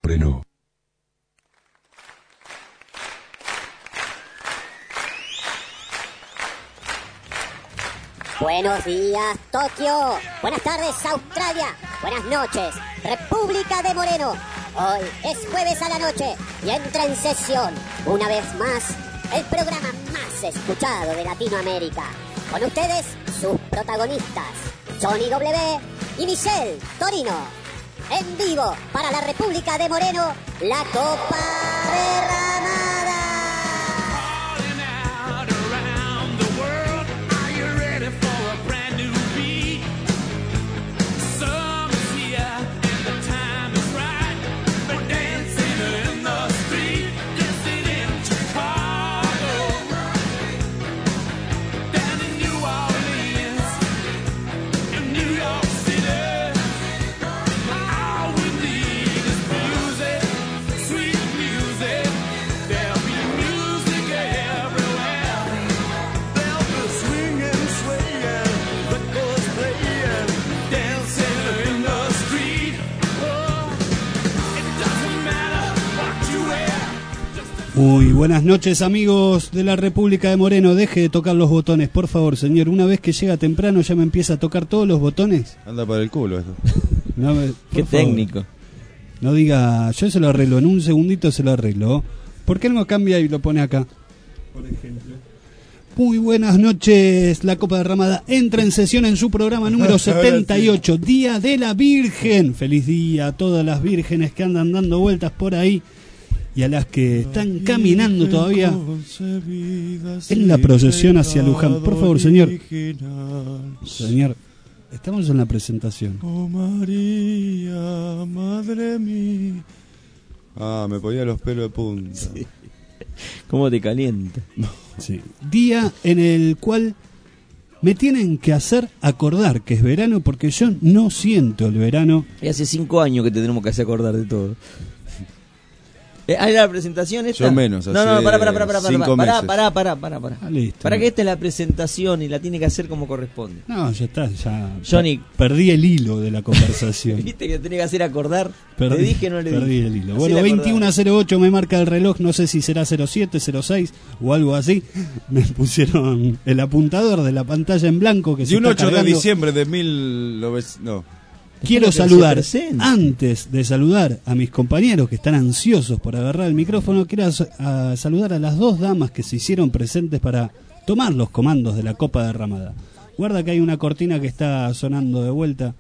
Moreno. Buenos días, Tokio. Buenas tardes, Australia. Buenas noches, República de Moreno. Hoy es jueves a la noche y entra en sesión, una vez más, el programa más escuchado de Latinoamérica. Con ustedes, sus protagonistas, Johnny W. y Michelle Torino. En vivo, para la República de Moreno, la Copa Derramada. Muy buenas noches, amigos de la República de Moreno. Deje de tocar los botones, por favor, señor. Una vez que llega temprano ya me empieza a tocar todos los botones. Anda para el culo esto. No, qué técnico. No diga, yo se lo arreglo, en un segundito se lo arreglo. ¿Por qué no cambia y lo pone acá? Por ejemplo. Muy buenas noches, la Copa Derramada entra en sesión en su programa número 78, Día de la Virgen. Feliz día a todas las vírgenes que andan dando vueltas por ahí y a las que están caminando todavía en la procesión hacia Luján. Por favor, señor. Señor, estamos en la presentación. Oh María, madre mía. Ah, me ponía los pelos de punta. Sí. ¿Cómo te calienta? Sí. Día en el cual me tienen que hacer acordar que es verano, porque yo no siento el verano. Y hace 5 años que te tenemos que hacer acordar de todo. ¿Hay la presentación esta? Yo menos, No, pará. Pará. Listo. Para que esta es la presentación y la tiene que hacer como corresponde. No, ya está, ya. Johnny, perdí el hilo de la conversación. ¿Viste que tenía que hacer acordar? ¿Le dije o no le dije? Perdí el hilo. Bueno, 21:08 me marca el reloj, no sé si será 07, 06 o algo así. Me pusieron el apuntador de la pantalla en blanco que de se un está 8 cargando. de diciembre de 1900... No. Quiero saludar, antes de saludar a mis compañeros que están ansiosos por agarrar el micrófono, quiero saludar a las 2 damas que se hicieron presentes para tomar los comandos de la Copa Derramada. Guarda que hay una cortina que está sonando de vuelta.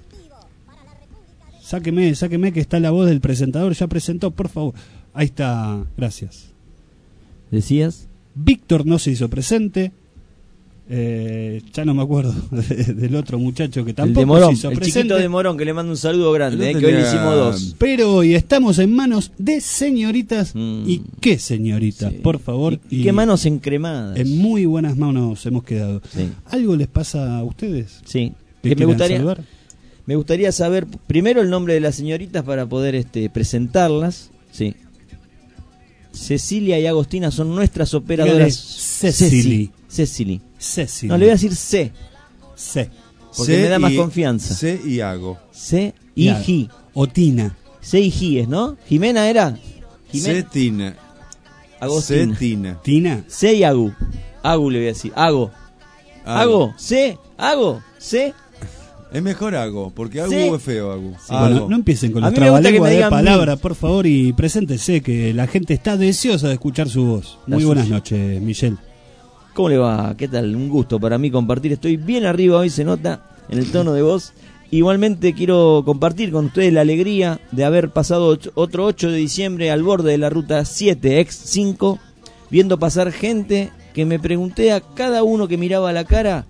Sáqueme que está la voz del presentador, ya presentó, por favor. Ahí está, gracias. ¿Decías? Víctor no se hizo presente. Ya no me acuerdo del otro muchacho que tampoco el de Morón, se hizo el presente. chiquito de Morón, que le mando un saludo grande, que hoy le hicimos 2. Pero hoy estamos en manos de señoritas. ¿Y qué señoritas? Sí. Por favor. ¿Y qué manos encremadas? En muy buenas manos hemos quedado. Sí. ¿Algo les pasa a ustedes? Sí. Me gustaría saber primero el nombre de las señoritas para poder presentarlas. Sí. Cecilia y Agostina son nuestras operadoras. Cecily. No, le voy a decir C. Porque me da más confianza. C y Hago. C y G. O Tina. C y G es, ¿no? ¿Jimena era? C Tina. Agostina. C Tina. Tina. C y Agu. Agu le voy a decir. Hago. C. Hago. C. Es mejor Hago, porque Hago es feo, Hago. Sí, bueno, no empiecen con los trabalenguas de palabra, por favor, y preséntese, que la gente está deseosa de escuchar su voz. Muy buenas noches, Michelle. ¿Cómo le va? ¿Qué tal? Un gusto para mí compartir. Estoy bien arriba hoy, se nota en el tono de voz. Igualmente quiero compartir con ustedes la alegría de haber pasado otro 8 de diciembre al borde de la ruta 7, ex 5, viendo pasar gente que me pregunté a cada uno que miraba la cara,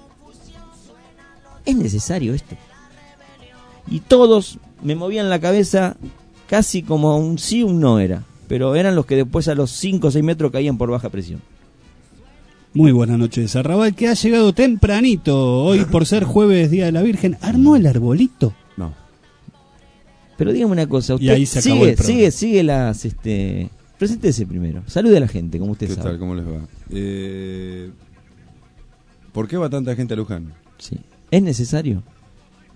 ¿es necesario esto? Y todos me movían la cabeza casi como un sí, un no era. Pero eran los que después a los 5 o 6 metros caían por baja presión. Muy buenas noches, Arrabal, que ha llegado tempranito hoy por ser jueves, Día de la Virgen. ¿Armó el arbolito? No. Pero dígame una cosa, usted y ahí se acabó el programa. sigue las... Preséntese primero, salude a la gente, como usted sabe. ¿Qué tal? ¿Cómo les va? ¿Por qué va tanta gente a Luján? Sí. ¿Es necesario?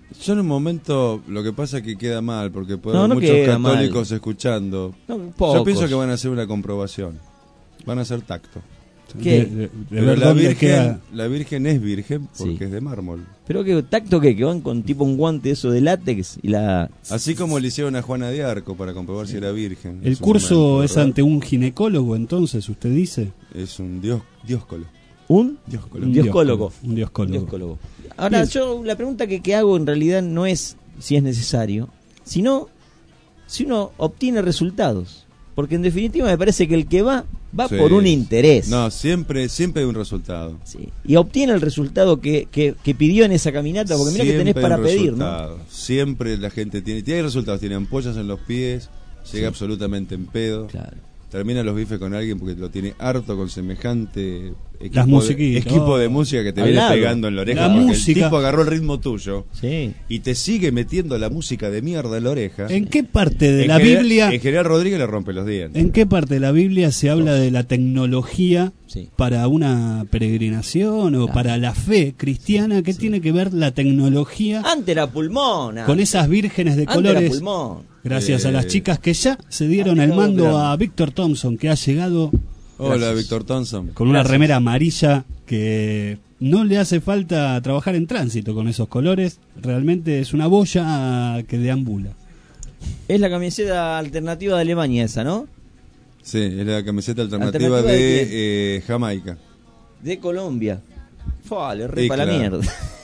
Yo en un momento, lo que pasa es que queda mal, porque puede No, haber no muchos queda católicos escuchando. No, Yo pocos. pienso que van a hacer una comprobación. Van a hacer tacto. ¿Qué? De Pero ver dónde queda. la virgen es virgen porque Sí. es de mármol. Pero que tacto que van con tipo un guante eso de látex y la... Así como le hicieron a Juana de Arco para comprobar si era virgen. en El su curso momento, es ¿verdad? ante un ginecólogo, entonces, usted dice. Es un dioscolo. ¿Un? Dioscolo. Un dioscólogo. Un dioscólogo. Dioscólogo. Ahora, Bien. yo la pregunta que hago en realidad no es si es necesario, sino si uno obtiene resultados. Porque en definitiva me parece que el que va Sí. por un interés. No, siempre hay un resultado. Sí. Y obtiene el resultado que pidió en esa caminata, porque mira que tenés Siempre para hay un pedir, ¿no? resultado. Siempre la gente tiene resultados, tiene ampollas en los pies, llega absolutamente en pedo. Claro. Termina los bifes con alguien porque lo tiene harto con semejante Las musiquitas. equipo de música que te Al viene lado. pegando en la oreja. La porque música. el tipo agarró el ritmo tuyo Sí. y te sigue metiendo la música de mierda en la oreja. ¿En qué parte de En la general- Biblia... En general Rodríguez le rompe los dientes. ¿En qué parte de la Biblia se habla de la tecnología Sí. para una peregrinación o Claro. para la fe cristiana? ¿Qué tiene que ver la tecnología Antes la pulmona. con esas vírgenes de Antes la colores? pulmón. Gracias a las chicas que ya se dieron Antes el estaba mando operando. a Víctor Thompson, que ha llegado Hola, Gracias. Víctor Thompson. con una Gracias. remera amarilla que no le hace falta trabajar en tránsito con esos colores. Realmente es una boya que deambula. Es la camiseta alternativa de Alemania esa, ¿no? Sí, es la camiseta alternativa ¿Alternativa de de Jamaica. De Colombia. Fua, le Sí, repa la claro. mierda.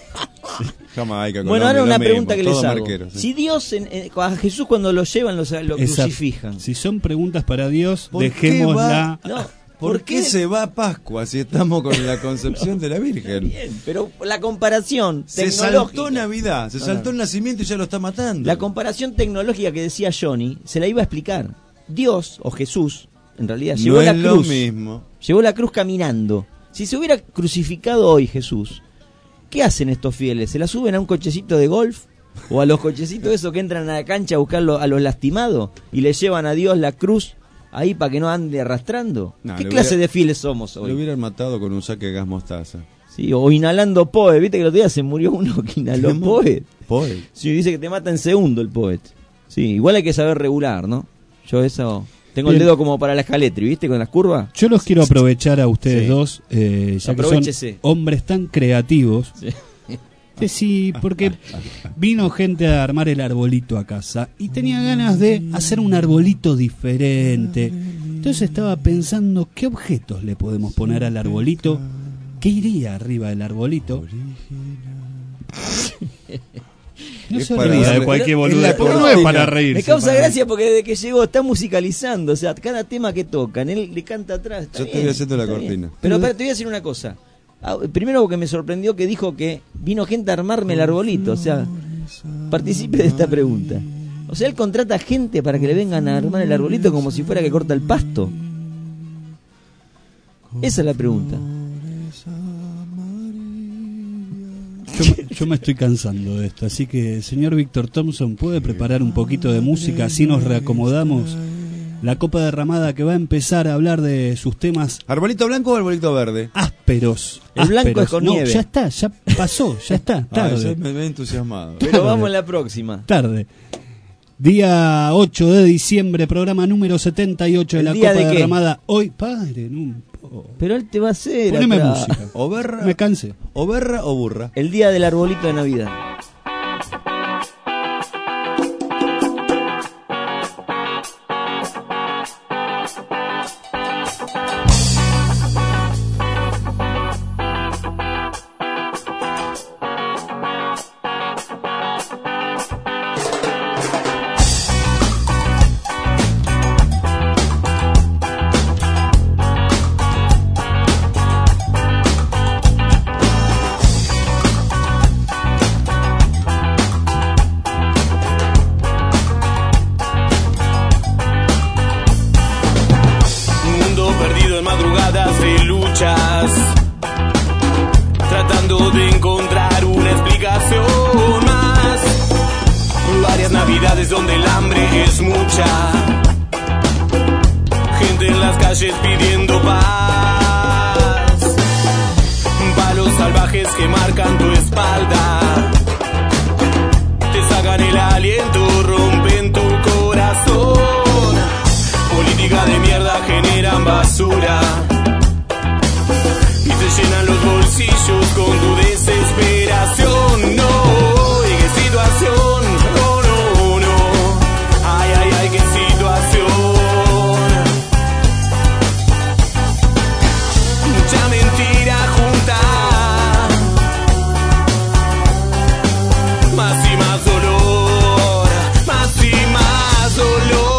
Jamaica, Bueno, Colombia, ahora lo una mismo, pregunta que les todo hago. marquero, sí. Si Dios, a Jesús cuando lo llevan, lo Esa- crucifijan. Si son preguntas para Dios, ¿Por qué dejémosla. No, ¿Por qué se va a Pascua si estamos con la concepción de la Virgen? Bien, pero la comparación Se tecnológica. saltó Navidad, se saltó el nacimiento y ya lo está matando. La comparación tecnológica que decía Johnny, se la iba a explicar. Dios, o Jesús, en realidad, no llevó es la lo cruz. mismo. Llevó la cruz caminando. Si se hubiera crucificado hoy Jesús, ¿qué hacen estos fieles? ¿Se la suben a un cochecito de golf? ¿O a los cochecitos esos que entran a la cancha a buscar a los lastimados? ¿Y le llevan a Dios la cruz ahí para que no ande arrastrando? No, ¿Qué le clase hubiera- de fieles somos Lo hoy? hubieran matado con un saque de gas mostaza. Sí, o inhalando poet. ¿Viste que el otro día se murió uno que inhaló poet? Poe. Sí, dice que te mata en segundo el poet. Sí, igual hay que saber regular, ¿no? Yo eso... Tengo Bien. el dedo como para la escaletri, ¿viste? Con las curvas. Yo los quiero aprovechar a ustedes Sí. dos, ya que Aprovechese. son hombres tan creativos. Sí. Sí, porque vino gente a armar el arbolito a casa y tenía ganas de hacer un arbolito diferente. Entonces estaba pensando qué objetos le podemos poner al arbolito, qué iría arriba del arbolito. No Es se para ría de darle- cualquier es boludo, la porque no es cortina. para reírse. Me causa para- gracia porque desde que llegó está musicalizando, o sea, cada tema que tocan, él le canta atrás. Está Yo bien, estoy haciendo la está bien. cortina. Pero espera, te voy a decir una cosa. Primero porque me sorprendió que dijo que vino gente a armarme el arbolito, o sea, participe de esta pregunta. O sea, él contrata gente para que le vengan a armar el arbolito como si fuera que corta el pasto. Esa es la pregunta. Yo me estoy cansando de esto, así que señor Víctor Thompson, ¿puede preparar un poquito de música? Así nos reacomodamos. La copa derramada que va a empezar a hablar de sus temas ¿Arbolito blanco o arbolito verde? ásperos. El blanco ásperos. es con No, nieve. ya está, ya pasó, ya está, Ah, tarde. ya me he entusiasmado. Pero vamos en la próxima. Tarde. Día 8 de diciembre, programa número 78 de ¿El la día Copa de qué? Derramada. Hoy, padre, Pero él te va a hacer. poneme atrás. música. O berra, Me cansé. o berra o burra. El día del arbolito de Navidad. Un mundo perdido en madrugadas de luchas, tratando de encontrar una explicación más. Varias navidades donde el hambre es mucha, gente en las calles pidiendo paz, palos salvajes que marcan tu espalda, aliento rompen tu corazón. Política de mierda generan basura y te llenan los bolsillos con tu desesperación. No, ¿y qué situación? No, no, no. Ay, ay, ay, qué situación. Mucha mentira junta, más y más dolor, más y más dolor.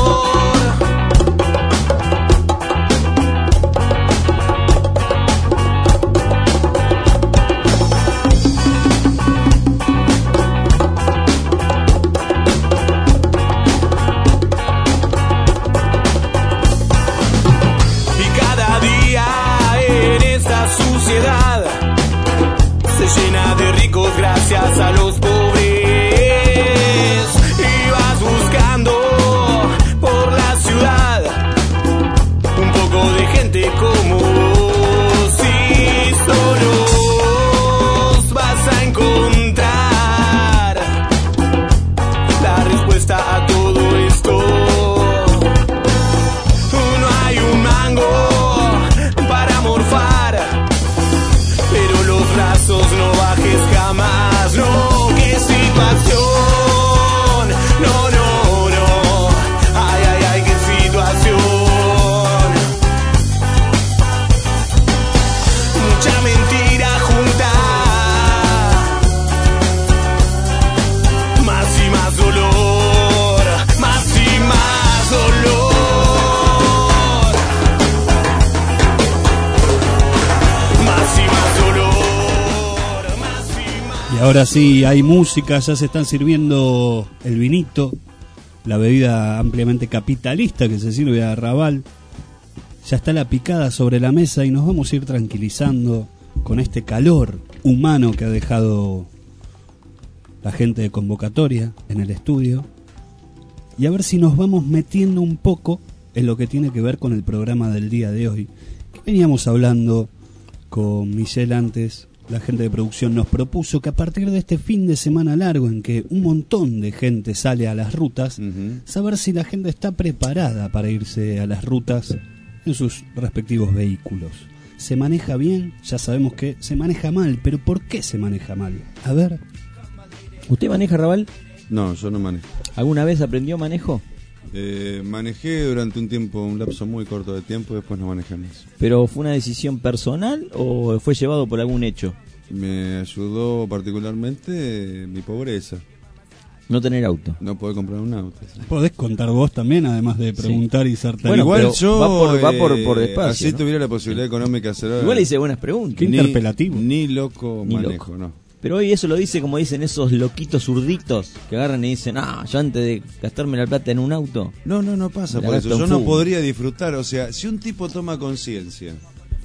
Y cada día en esta suciedad se llena de ricos gracias a los pobres. Y vas buscando por la ciudad un poco de gente como vos, y solos vas a encontrar la respuesta a todo esto. No hay un mango para morfar, pero los brazos no bajes jamás. No, qué situación. No, no, no. Ay, ay, ay, qué situación. Mucha mentira junta, más y más dolor, más y más dolor. Más y más dolor, más y más. Y ahora sí, hay música, ya se están sirviendo el vinito, la bebida ampliamente capitalista que se sirve a Raval. Ya está la picada sobre la mesa y nos vamos a ir tranquilizando con este calor humano que ha dejado la gente de convocatoria en el estudio. Y a ver si nos vamos metiendo un poco en lo que tiene que ver con el programa del día de hoy. Que veníamos hablando con Michelle antes, la gente de producción nos propuso que a partir de este fin de semana largo en que un montón de gente sale a las rutas, saber si la gente está preparada para irse a las rutas en sus respectivos vehículos. ¿Se maneja bien? Ya sabemos que se maneja mal, pero ¿por qué se maneja mal? A ver. ¿Usted maneja, Raval? No, yo no manejo. ¿Alguna vez aprendió manejo? Manejé durante un tiempo, un lapso muy corto de tiempo, y después no manejé más. ¿Pero fue una decisión personal o fue llevado por algún hecho? Me ayudó particularmente mi pobreza. No tener auto. No poder comprar un auto. Sí. Podés contar vos también, además de preguntar y ser tan... Bueno, igual pero yo va por despacio, así ¿no? tuviera la posibilidad económica de hacer. Igual le hice buenas preguntas. Qué interpelativo. Ni loco Ni manejo, loco. no. Pero hoy eso lo dice como dicen esos loquitos zurditos que agarran y dicen, yo antes de gastarme la plata en un auto. No pasa La por eso. gasto en Yo no fútbol. podría disfrutar. O sea, si un tipo toma conciencia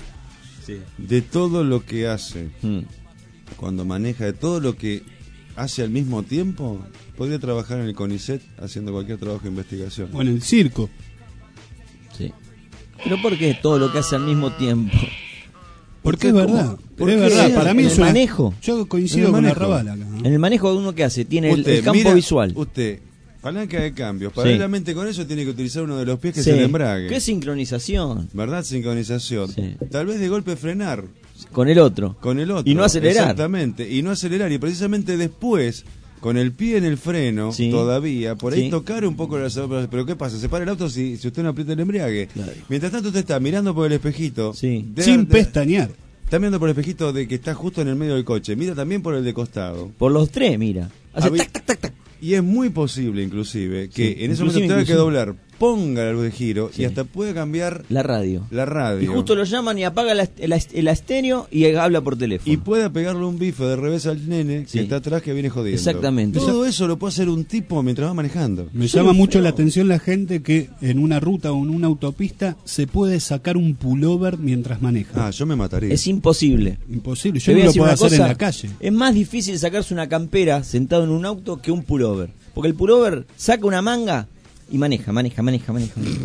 de todo lo que hace cuando maneja, de todo lo que hace al mismo tiempo, podría trabajar en el CONICET haciendo cualquier trabajo de investigación. O en el circo. Sí. Pero ¿por qué todo lo que hace al mismo tiempo? Porque es verdad. ¿Por Es qué? verdad. Sí, Para mí en es el una... manejo. Yo coincido En el con la manejo. Raval acá, ¿no? En el manejo uno que hace, tiene el campo mira, visual. Usted, palanca de cambios, Sí. paralelamente con eso tiene que utilizar uno de los pies que Sí. es el embrague. ¿Qué sincronización? ¿Verdad? Sincronización. Sí. Tal vez de golpe frenar Con el otro. con el otro. Y no acelerar. Exactamente. Y no acelerar. Y precisamente después, con el pie en el freno, Sí. todavía, por ahí Sí. tocar un poco el acelerador. Pero ¿qué pasa? Se para el auto si usted no aprieta el embrague. Claro. Mientras tanto usted está mirando por el espejito. Sí. Sin pestañear. Está mirando por el espejito de que está justo en el medio del coche. Mira también por el de costado. Por los tres, mira. Hace Habi- tac, tac, tac, tac. Y es muy posible, inclusive, que Sí, en ese inclusive, momento tenga que inclusive. doblar, ponga la luz de giro Sí. y hasta puede cambiar La radio. la radio. Y justo lo llaman y apaga el estéreo y habla por teléfono. Y pueda pegarle un bife de revés al nene Sí. que está atrás que viene jodiendo. Exactamente. Todo eso lo puede hacer un tipo mientras va manejando. Me llama mucho la atención la gente que en una ruta o en una autopista se puede sacar un pullover mientras maneja. Ah, yo me mataría. Es imposible. Imposible, Te yo voy no a lo decir puedo una hacer en cosa, la calle. Es más difícil sacarse una campera sentado en un auto que un pullover. Porque el pullover saca una manga y maneja.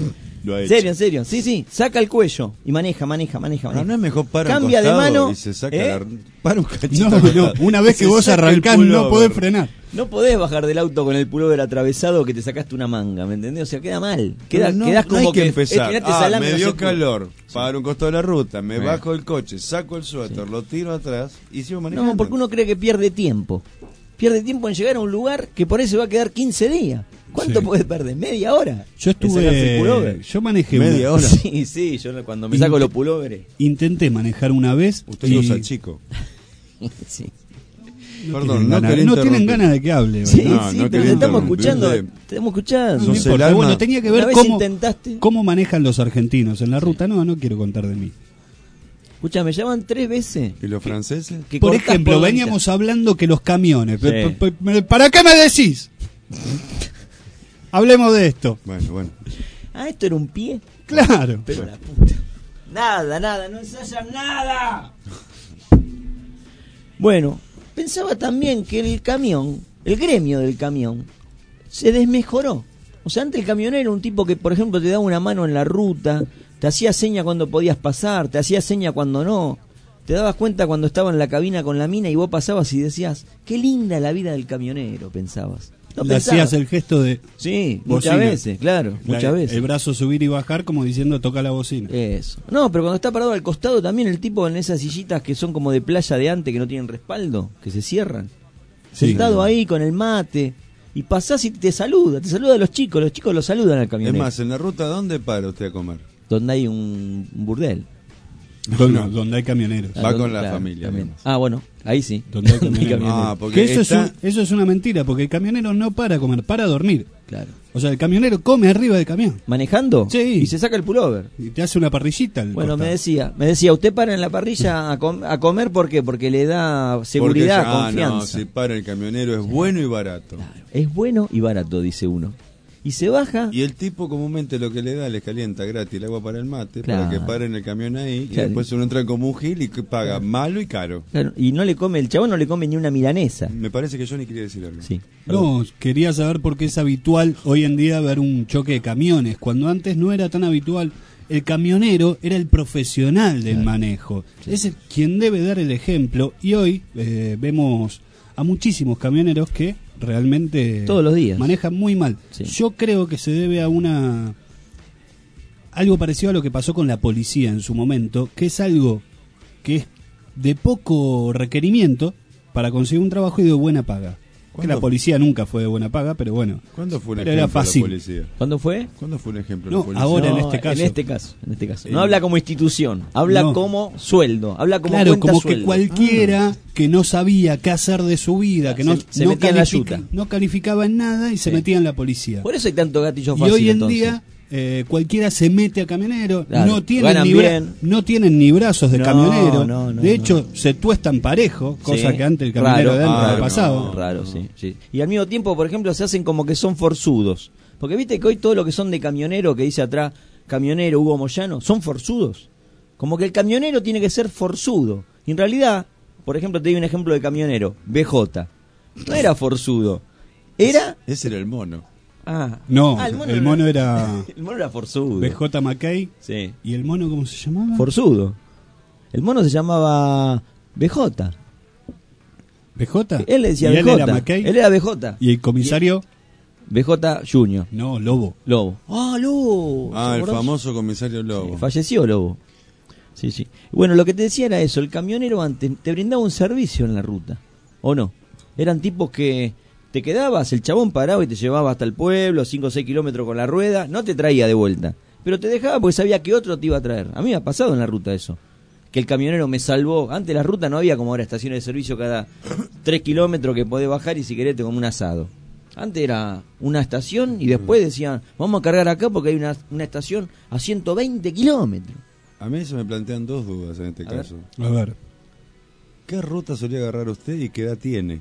Lo ha hecho. En serio. Sí, saca el cuello y maneja. No es mejor para Cambia un de costado mano, y se saca para un cachito. No, una vez que vos arrancás no podés frenar. No podés bajar del auto con el pullover atravesado que te sacaste una manga, ¿me entendés? O sea, queda mal. Quedás no como hay que empezar. salame, Me no dio sé calor, para un costado de la ruta, me bajo el coche, saco el suéter, lo tiro atrás y sigo manejando. No, porque uno cree que pierde tiempo. Pierde tiempo en llegar a un lugar que por ahí se va a quedar 15 días. ¿Cuánto Sí. podés perder? ¿Media hora? Yo Yo manejé media hora. Sí, yo cuando me saco los pulóveres. Intenté manejar una vez. Usted y usa chico. Sí, Perdón, no tienen interrumpir. ganas de que hable. sí, ¿verdad? No, no pero quería te estamos interrumpir. escuchando. Te estamos escuchando. No Sos el importa. alma. Bueno, tenía que Una ver vez cómo, intentaste. cómo manejan los argentinos en la ruta. No quiero contar de mí. Escucha, me llaman 3 veces. ¿Y los franceses? Que Por cortás ejemplo, por la veníamos hablando que los camiones. Sí. ¿Para qué me decís? Hablemos de esto. Bueno. mitad. Ah, esto era un pie. Claro. Pero la puta. Nada, no ensayan nada. Bueno, pensaba también que el gremio del camión, se desmejoró. O sea, antes el camionero era un tipo que, por ejemplo, te daba una mano en la ruta, te hacía seña cuando podías pasar, te hacía seña cuando no. Te dabas cuenta cuando estaba en la cabina con la mina y vos pasabas y decías, qué linda la vida del camionero, pensabas. No Le pensabas. hacías el gesto de Sí, bocina. muchas veces, claro, muchas veces. El brazo subir y bajar como diciendo toca la bocina. Eso. No, pero cuando está parado al costado también el tipo en esas sillitas que son como de playa de antes, que no tienen respaldo, que se cierran. Sí. Sentado ahí con el mate. Y pasás y te saluda a los chicos lo saludan al Es camionero. más, en la ruta, ¿dónde para usted a comer? Donde hay un burdel. Donde hay camioneros. Va con la claro, familia, también. digamos. Ah, bueno, ahí sí. Donde hay Donde hay camioneros. Ah, camioneros. porque Que está... eso es una mentira, porque el camionero no para a comer, para a dormir. Claro. O sea, el camionero come arriba del camión ¿Manejando? Sí. Y se saca el pullover. y te hace una parrillita al Bueno, me costado. decía, usted para en la parrilla a comer, ¿por qué? Porque le da seguridad, Porque, confianza. No, si para el camionero es bueno y barato. Claro, es bueno y barato, dice uno. Y se baja. Y el tipo comúnmente lo que le da, les calienta gratis el agua para el mate, Claro. para que paren el camión ahí, Claro. y después uno entra como un gil y que paga malo y caro. Claro, y no le come, el chabón no le come ni una milanesa. Me parece que Johnny quería decir algo. Sí. No, quería saber por qué es habitual hoy en día ver un choque de camiones, cuando antes no era tan habitual. El camionero era el profesional del manejo, es quien debe dar el ejemplo, y hoy vemos a muchísimos camioneros que realmente Todos los días. manejan muy mal. Sí. Yo creo que se debe a algo parecido a lo que pasó con la policía en su momento, que es algo que es de poco requerimiento para conseguir un trabajo y de buena paga. Que ¿Cuándo? la policía nunca fue de buena paga, pero bueno. ¿Cuándo fue un Pero ejemplo era fácil. la policía? ¿Cuándo fue? ¿Cuándo fue un ejemplo No, la policía? ahora en No, este caso. En este caso. No habla como institución, habla No. como sueldo, habla como Claro, cuenta como sueldo. que cualquiera que no sabía qué hacer de su vida, que no, Se no metía en la yuta. no calificaba en nada y se Sí. metía en la policía. Por eso hay tanto gatillo Y fácil. hoy en entonces. día cualquiera se mete a camionero, Claro, no tienen ganan ni bien. no tienen ni brazos de No, camionero. no, de hecho, se tuestan parejo, cosa Sí. que antes el camionero Raro. de antes Ah, no pasaba. no. Raro, sí, sí. Y al mismo tiempo, por ejemplo, se hacen como que son forzudos. Porque viste que hoy todo lo que son de camionero, que dice atrás, camionero Hugo Moyano, son forzudos. Como que el camionero tiene que ser forzudo. Y en realidad, por ejemplo, te doy un ejemplo de camionero, BJ. No era forzudo. Era... Ese era el mono. No, Ah, el mono era El mono era forzudo. BJ McKay. Sí. ¿Y el mono cómo se llamaba? Forzudo. El mono se llamaba BJ. ¿BJ? Él le decía ¿Y BJ. él era McKay? Él era BJ. ¿Y el comisario? BJ Junior. No, Lobo. Lobo. ¡Ah, Lobo! Ah, ¿Te el acordás? famoso comisario Lobo. Sí, falleció Lobo. Sí, sí. Bueno, lo que te decía era eso. El camionero antes te brindaba un servicio en la ruta. ¿O no? Eran tipos que te quedabas, el chabón paraba y te llevaba hasta el pueblo, 5 o 6 kilómetros con la rueda. No te traía de vuelta. Pero te dejaba porque sabía que otro te iba a traer. A mí me ha pasado en la ruta eso. Que el camionero me salvó. Antes la ruta no había como ahora estaciones de servicio cada 3 kilómetros que podés bajar y si querés te como un asado. Antes era una estación y después decían, vamos a cargar acá porque hay una estación a 120 kilómetros. A mí se me plantean dos dudas en este A ver. caso. A ver. ¿Qué ruta solía agarrar usted y qué edad tiene?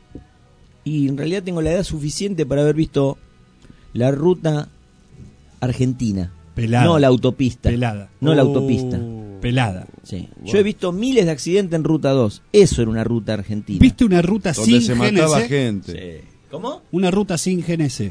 Y en realidad tengo la edad suficiente para haber visto la ruta argentina. Pelada. No la autopista. Pelada. No la autopista. Pelada. Sí. Yo he visto miles de accidentes en ruta 2. Eso era una ruta argentina. ¿Viste una ruta Donde sin se mataba GNC? gente. Sí. ¿Cómo? Una ruta sin GNC.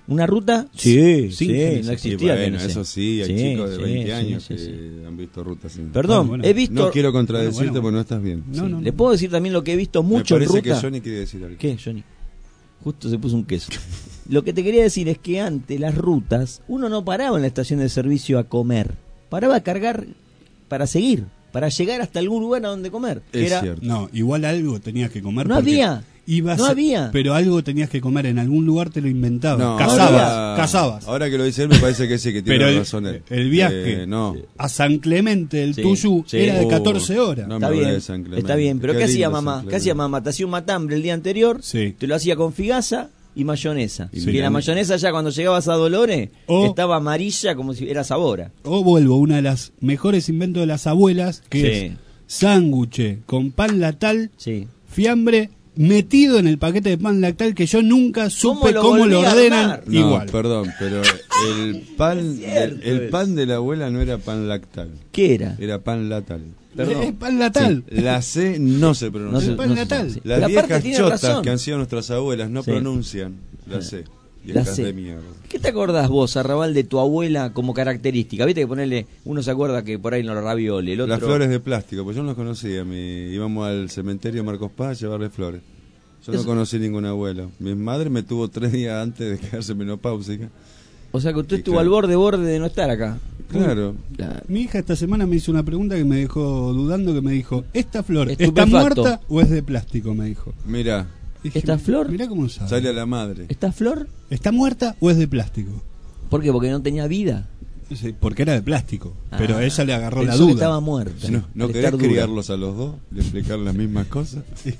¿Una ruta? Sí, Sí, no existía. Bueno, TNC. eso sí, hay Sí, chicos de sí, 20 sí, años sí, que sí. han visto rutas así. Perdón, Bueno, he visto... No quiero contradecirte Bueno. porque no estás bien. No, no, ¿Le puedo decir también lo que he visto mucho en Me parece ruta? que Johnny quiere decir algo. ¿Qué, Johnny? Justo se puso un queso. Lo que te quería decir es que antes las rutas, uno no paraba en la estación de servicio a comer. Paraba a cargar para seguir, para llegar hasta algún lugar a donde comer. Es Era, cierto. No, igual algo tenías que comer. No porque había. ibas No había. Pero algo tenías que comer, en algún lugar te lo inventaban. No, Cazabas. Ahora que lo dice él, me parece que sí, que tiene Pero razón él. el viaje No. a San Clemente, el Sí, Tuyú, sí. era de 14 horas. No está me hablé bien, de San Clemente. está bien. Pero Qué ¿qué hacía lindo mamá? San ¿Qué Clemente. hacía mamá? Te hacía un matambre el día anterior, Sí. te lo hacía con figasa y mayonesa. Sí. Y la mayonesa ya cuando llegabas a Dolores O- estaba amarilla como si era sabora. O vuelvo, una de las mejores inventos de las abuelas, que Sí. es sándwich con pan latal, Sí. fiambre, metido en el paquete de pan lactal, que yo nunca supe lo cómo lo volví a ordenan. armar? No, Igual. perdón, pero el pan, cierto el eso. pan de la abuela no era pan lactal, ¿Qué era? era pan latal. Perdón. Es pan latal. La C no se No pronuncia. El pan no natal. sí. Las Pero aparte viejas tiene chotas razón. que han sido nuestras abuelas no Sí. pronuncian la C. La Viejas C. de mierda. ¿Qué te acordás vos, Arrabal, de tu abuela como característica? Viste que ponerle, uno se acuerda que por ahí no lo ravioli, el otro... Las flores de plástico, pues yo no las conocía. Íbamos al cementerio Marcos Paz a llevarle flores. Yo no Eso- conocí ningún abuelo. Mi madre me tuvo 3 días antes de quedarse menopáusica. O sea que usted Sí, estuvo claro. al borde de no estar acá. Claro. Claro. Mi hija esta semana me hizo una pregunta que me dejó dudando, que me dijo, ¿esta flor está Estupefacto. muerta o es de plástico? Me dijo. Mira, Dije, ¿Esta flor? Mirá cómo sabe. sale a la madre. ¿Esta flor? ¿Está muerta o es de plástico? ¿Por qué? Porque no tenía vida. Sí, porque era de plástico, pero Ah, ella le agarró la pensó que duda. estaba muerta. ¿No Al querés estar dura. criarlos a los dos? ¿Le explicar las mismas cosas?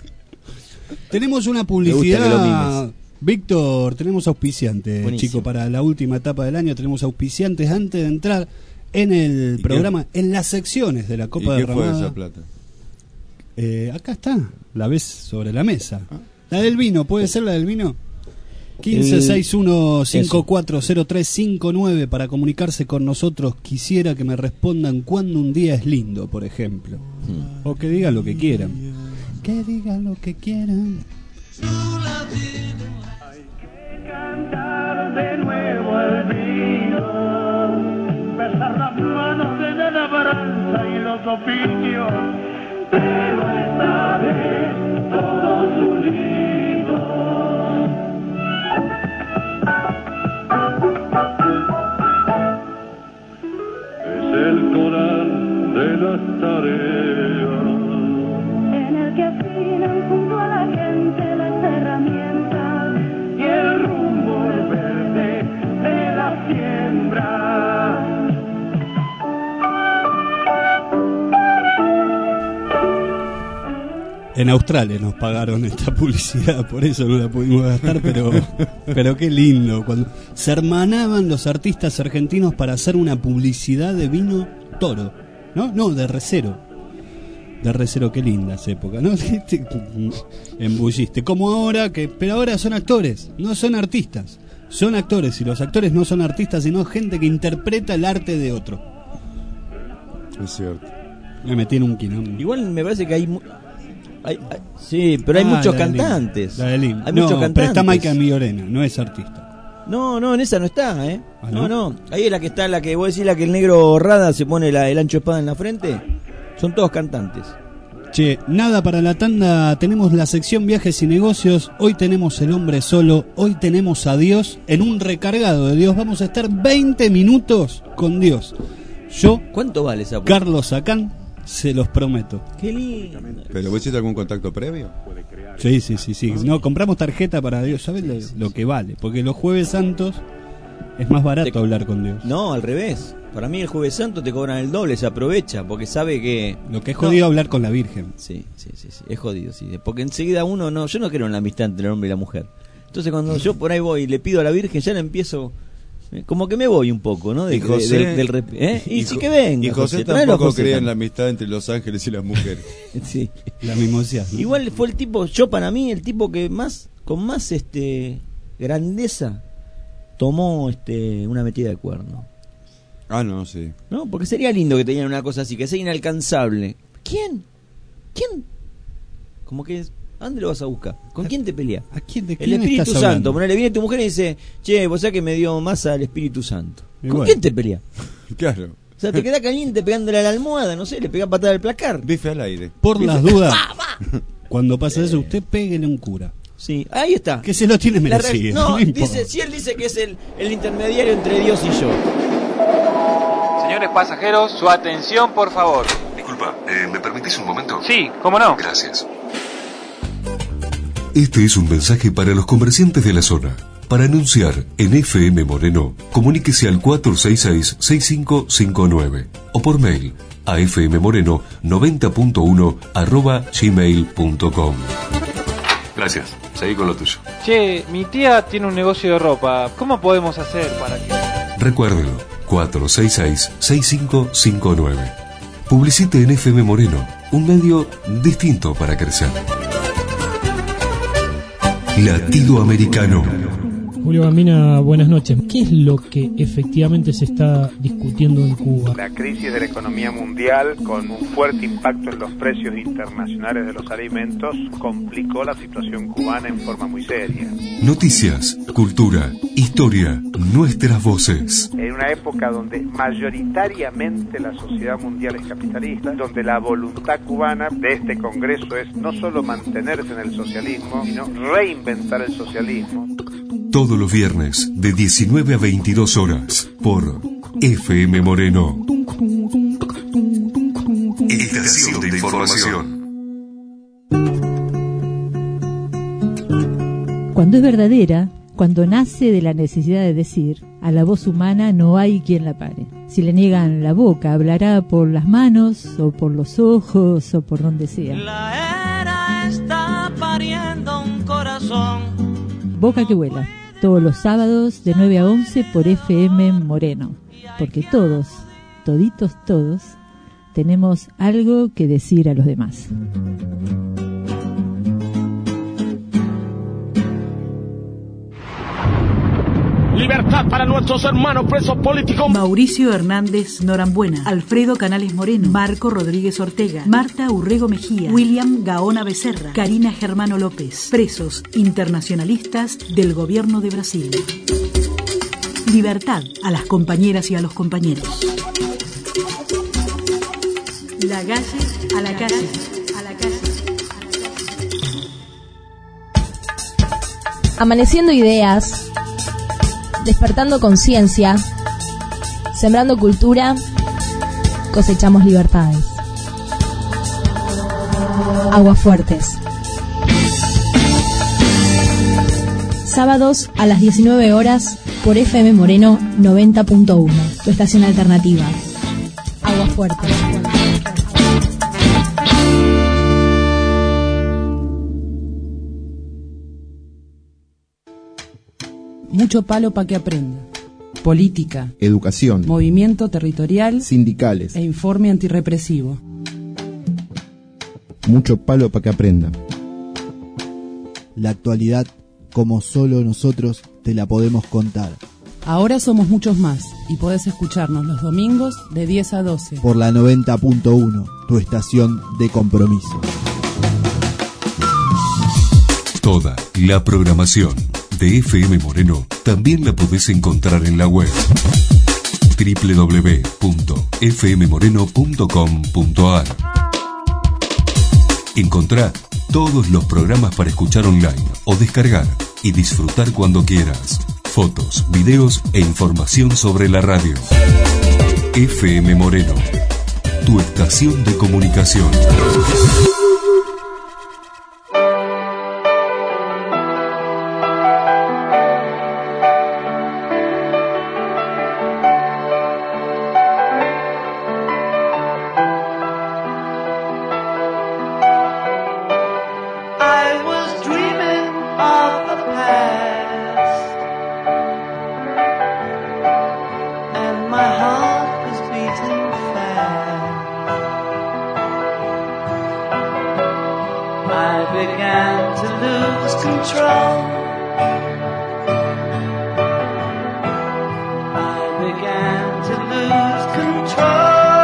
Tenemos una gusta que lo publicidad. mimes. Víctor, tenemos auspiciantes, Buenísimo. chicos, para la última etapa del año tenemos auspiciantes antes de entrar en el ¿Y programa, en las secciones de la ¿Y Copa qué de fue Ramada. esa plata? Acá está, la ves sobre la mesa. La del vino, ¿puede ser la del vino? 1561-540359 para comunicarse con nosotros. Quisiera que me respondan cuándo un día es lindo, por ejemplo. O que digan lo que quieran. Que digan lo que quieran. Cantar de nuevo al vino, besar las manos de la labranza y los oficios, pero esta vez todos unidos. Es el coral de las tareas, en el que afinan junto a la gente las herramientas y el rumbo verde de la siembra. En Australia nos pagaron esta publicidad, por eso no la pudimos gastar, pero qué lindo. Cuando se hermanaban los artistas argentinos para hacer una publicidad de vino Toro, ¿no? No, de Recero. De Recero, qué lindas épocas, ¿no? Embulliste. Como ahora, pero ahora son actores, no son artistas. Son actores, y los actores no son artistas, sino gente que interpreta el arte de otro. Es cierto. Me metí en un quilombo. Igual me parece que sí, pero hay muchos la del himno. cantantes. La del himno. Hay No, muchos cantantes. pero está Maica Millorena, no es artista. No, en esa no está, ¿eh? ¿Ah, no? No. Ahí es la que está, la que vos decís, la que el negro Rada se pone el ancho espada en la frente. Son todos cantantes. Che, nada para la tanda, tenemos la sección viajes y negocios, hoy tenemos el hombre solo, hoy tenemos a Dios en un recargado de Dios, vamos a estar 20 minutos con Dios. Yo, ¿Cuánto vale esa? Carlos Sacán, se los prometo. Qué lindo. ¿Pero vos hiciste algún contacto previo? Sí. No, compramos tarjeta para Dios, ¿sabes lo que vale? Porque los jueves santos es más barato hablar con Dios. No, al revés. Para mí el Jueves Santo te cobran el doble, se aprovecha, porque sabe que... Lo que es jodido hablar con la Virgen. Sí, es jodido, sí. Porque enseguida yo no creo en la amistad entre el hombre y la mujer. Entonces cuando yo por ahí voy y le pido a la Virgen, ya le empiezo... Como que me voy un poco, ¿no? Y José, Y sí que venga. Y José tráelo a tampoco José cree en también. la amistad entre los ángeles y las mujeres. Sí. La mimosidad. Igual fue el tipo, yo para mí, el tipo que con más grandeza tomó una metida de cuerno. Ah, no, sí. ¿No? Porque sería lindo que tenían una cosa así, que sea inalcanzable. ¿Quién? Como que ¿A dónde lo vas a buscar? ¿Con quién te peleas? ¿A quién de El quién Espíritu estás Santo. hablando? Ponele, viene tu mujer y dice, che, vos sabés que me dio masa el Espíritu Santo. Y ¿Con bueno. quién te peleas? Claro. O sea, te quedás caliente pegándole a la almohada, no sé, le pegás patada al placar. Bife al aire. Por las dudas, cuando pasa eso, usted péguele a un cura. Sí, ahí está. Que se lo tiene La merecido. no, no importa. dice, si él dice que es el intermediario entre Dios y yo. Señores pasajeros, su atención, por favor. Disculpa, ¿me permitís un momento? Sí, cómo no. Gracias. Este es un mensaje para los comerciantes de la zona. Para anunciar en FM Moreno, comuníquese al 466-6559 o por mail a fmmoreno90.1@gmail.com. Gracias, seguí con lo tuyo. Che, mi tía tiene un negocio de ropa. ¿Cómo podemos hacer para que...? Recuérdelo, 466-6559. Publicite en FM Moreno, un medio distinto para crecer. Latido Americano. Julio Gambina, buenas noches. ¿Qué es lo que efectivamente se está discutiendo en Cuba? La crisis de la economía mundial, con un fuerte impacto en los precios internacionales de los alimentos, complicó la situación cubana en forma muy seria. Noticias, cultura, historia, nuestras voces. En una época donde mayoritariamente la sociedad mundial es capitalista, donde la voluntad cubana de este Congreso es no solo mantenerse en el socialismo, sino reinventar el socialismo. Todos los viernes de 19 a 22 horas por FM Moreno. Estación de información. Cuando es verdadera, cuando nace de la necesidad de decir, a la voz humana no hay quien la pare. Si le niegan la boca, hablará por las manos o por los ojos o por donde sea. La era está pariendo un corazón. Boca que vuela, todos los sábados de 9 a 11 por FM Moreno, porque todos, toditos todos, tenemos algo que decir a los demás. Libertad para nuestros hermanos presos políticos. Mauricio Hernández Norambuena, Alfredo Canales Moreno, Marco Rodríguez Ortega, Marta Urrego Mejía, William Gaona Becerra, Karina Germano López, presos internacionalistas del gobierno de Brasil. Libertad a las compañeras y a los compañeros. La calle a la calle, a la calle. Amaneciendo ideas, despertando conciencia, sembrando cultura, cosechamos libertades. Aguafuertes. Sábados a las 19 horas por FM Moreno 90.1, tu estación alternativa. Aguafuertes. Mucho palo para que aprenda. Política, educación, movimiento territorial, sindicales e informe antirrepresivo. Mucho palo para que aprenda. La actualidad, como solo nosotros te la podemos contar. Ahora somos muchos más y podés escucharnos los domingos de 10 a 12. Por la 90.1, tu estación de compromiso. Toda la programación de FM Moreno también la podés encontrar en la web www.fmmoreno.com.ar. Encontrá todos los programas para escuchar online o descargar y disfrutar cuando quieras. Fotos, videos e información sobre la radio. FM Moreno, tu estación de comunicación.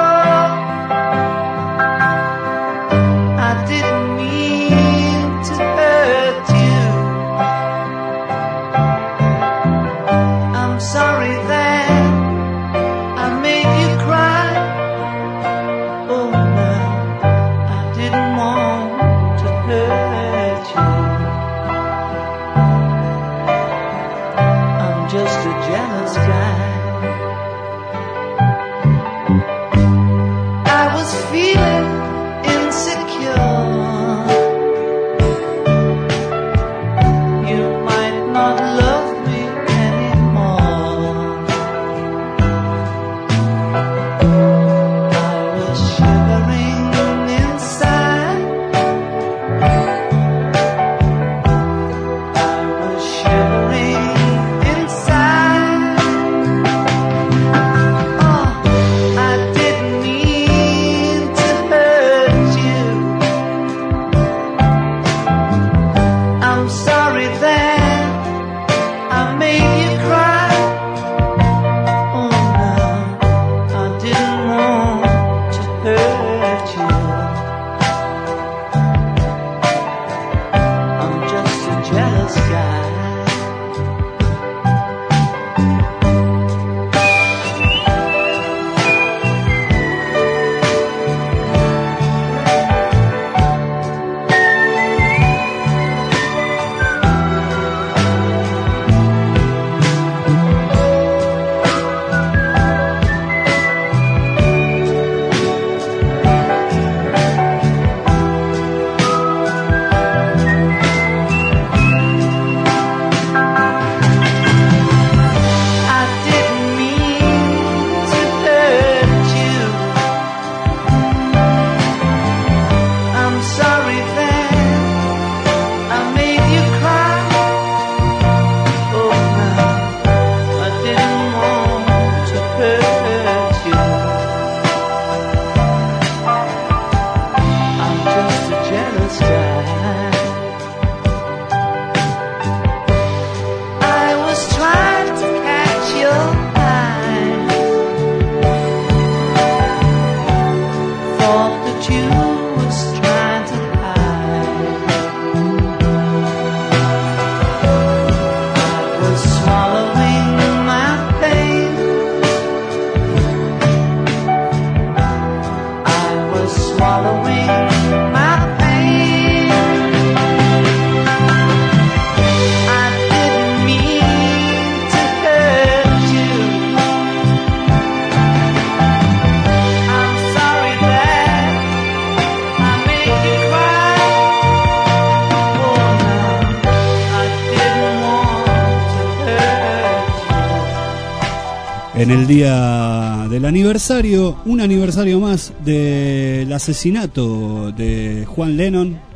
I didn't mean to en el día del aniversario, un aniversario más del asesinato de Juan Lennon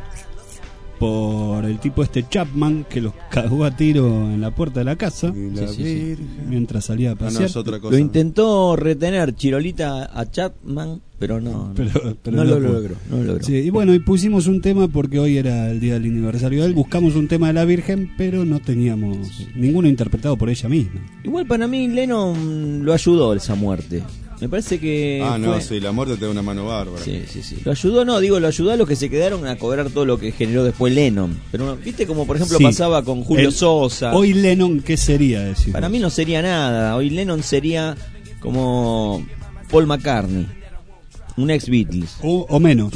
por el tipo Chapman, que los cagó a tiro en la puerta de la casa mientras salía a pasear. Lo intentó retener Chirolita a Chapman, pero no lo logró. Sí, y bueno, y pusimos un tema porque hoy era el día del aniversario de él. Buscamos un tema de la Virgen, pero no teníamos ninguno interpretado por ella misma. Igual para mí Lennon lo ayudó esa muerte. Me parece que... sí, la muerte te da una mano bárbara. Sí. Lo ayudó, lo ayudó a los que se quedaron a cobrar todo lo que generó después Lennon. Pero viste como por ejemplo pasaba con Julio Sosa. Hoy Lennon, ¿qué sería? Decir para mí no sería nada. Hoy Lennon sería como Paul McCartney, un ex Beatles. O menos.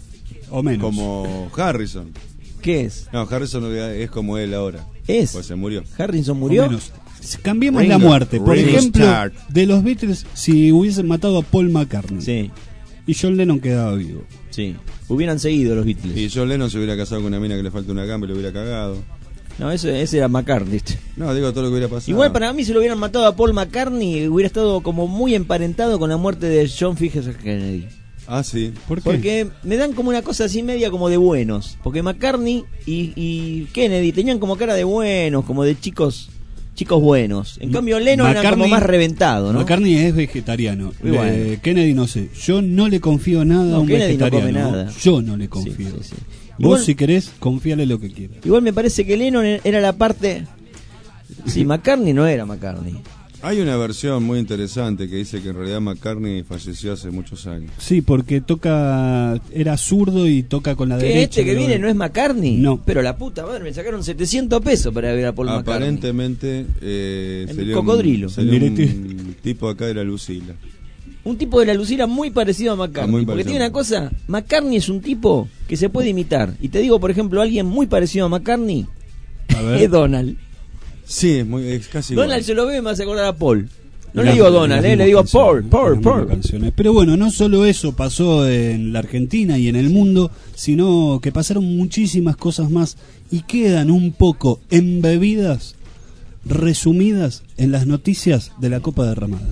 Como Harrison. ¿Qué es? No, Harrison es como él ahora. Pues se murió. ¿Harrison murió? Cambiemos la muerte. Por ejemplo, de los Beatles, si hubiesen matado a Paul McCartney y John Lennon quedaba vivo, hubieran seguido los Beatles. Y John Lennon se hubiera casado con una mina que le falta una gamba y lo hubiera cagado. No, ese era McCartney. No, digo todo lo que hubiera pasado. Igual para mí, si lo hubieran matado a Paul McCartney, hubiera estado como muy emparentado con la muerte de John F. Kennedy. Ah, sí. ¿Por qué? Porque me dan como una cosa así media como de buenos. Porque McCartney y Kennedy tenían como cara de buenos, como de chicos buenos. En cambio Lennon era como más reventado, ¿no? McCartney es vegetariano. Kennedy no sé. Yo no le confío nada a un Kennedy vegetariano. No come nada. Yo no le confío. Sí. Vos Igual, si querés, confíale lo que quieras. Igual me parece que Lennon era la parte... Sí, McCartney no era McCartney. Hay una versión muy interesante que dice que en realidad McCartney falleció hace muchos años. Sí, porque era zurdo y toca con la derecha. Este que viene no es McCartney. No. Pero la puta madre, me sacaron $700 para ver a Paul McCartney. Aparentemente el cocodrilo. Un tipo acá de la Lucila. Un tipo de la Lucila muy parecido a McCartney. Porque tiene una cosa, McCartney es un tipo que se puede imitar. Y te digo, por ejemplo, alguien muy parecido a McCartney es Donald. Sí, es casi Donald igual. se lo ve y me hace acordar a Paul. No le digo Donald, le digo Paul. Pero bueno, no solo eso pasó en la Argentina y en el mundo, sino que pasaron muchísimas cosas más y quedan un poco embebidas, resumidas en las noticias de la Copa Derramada.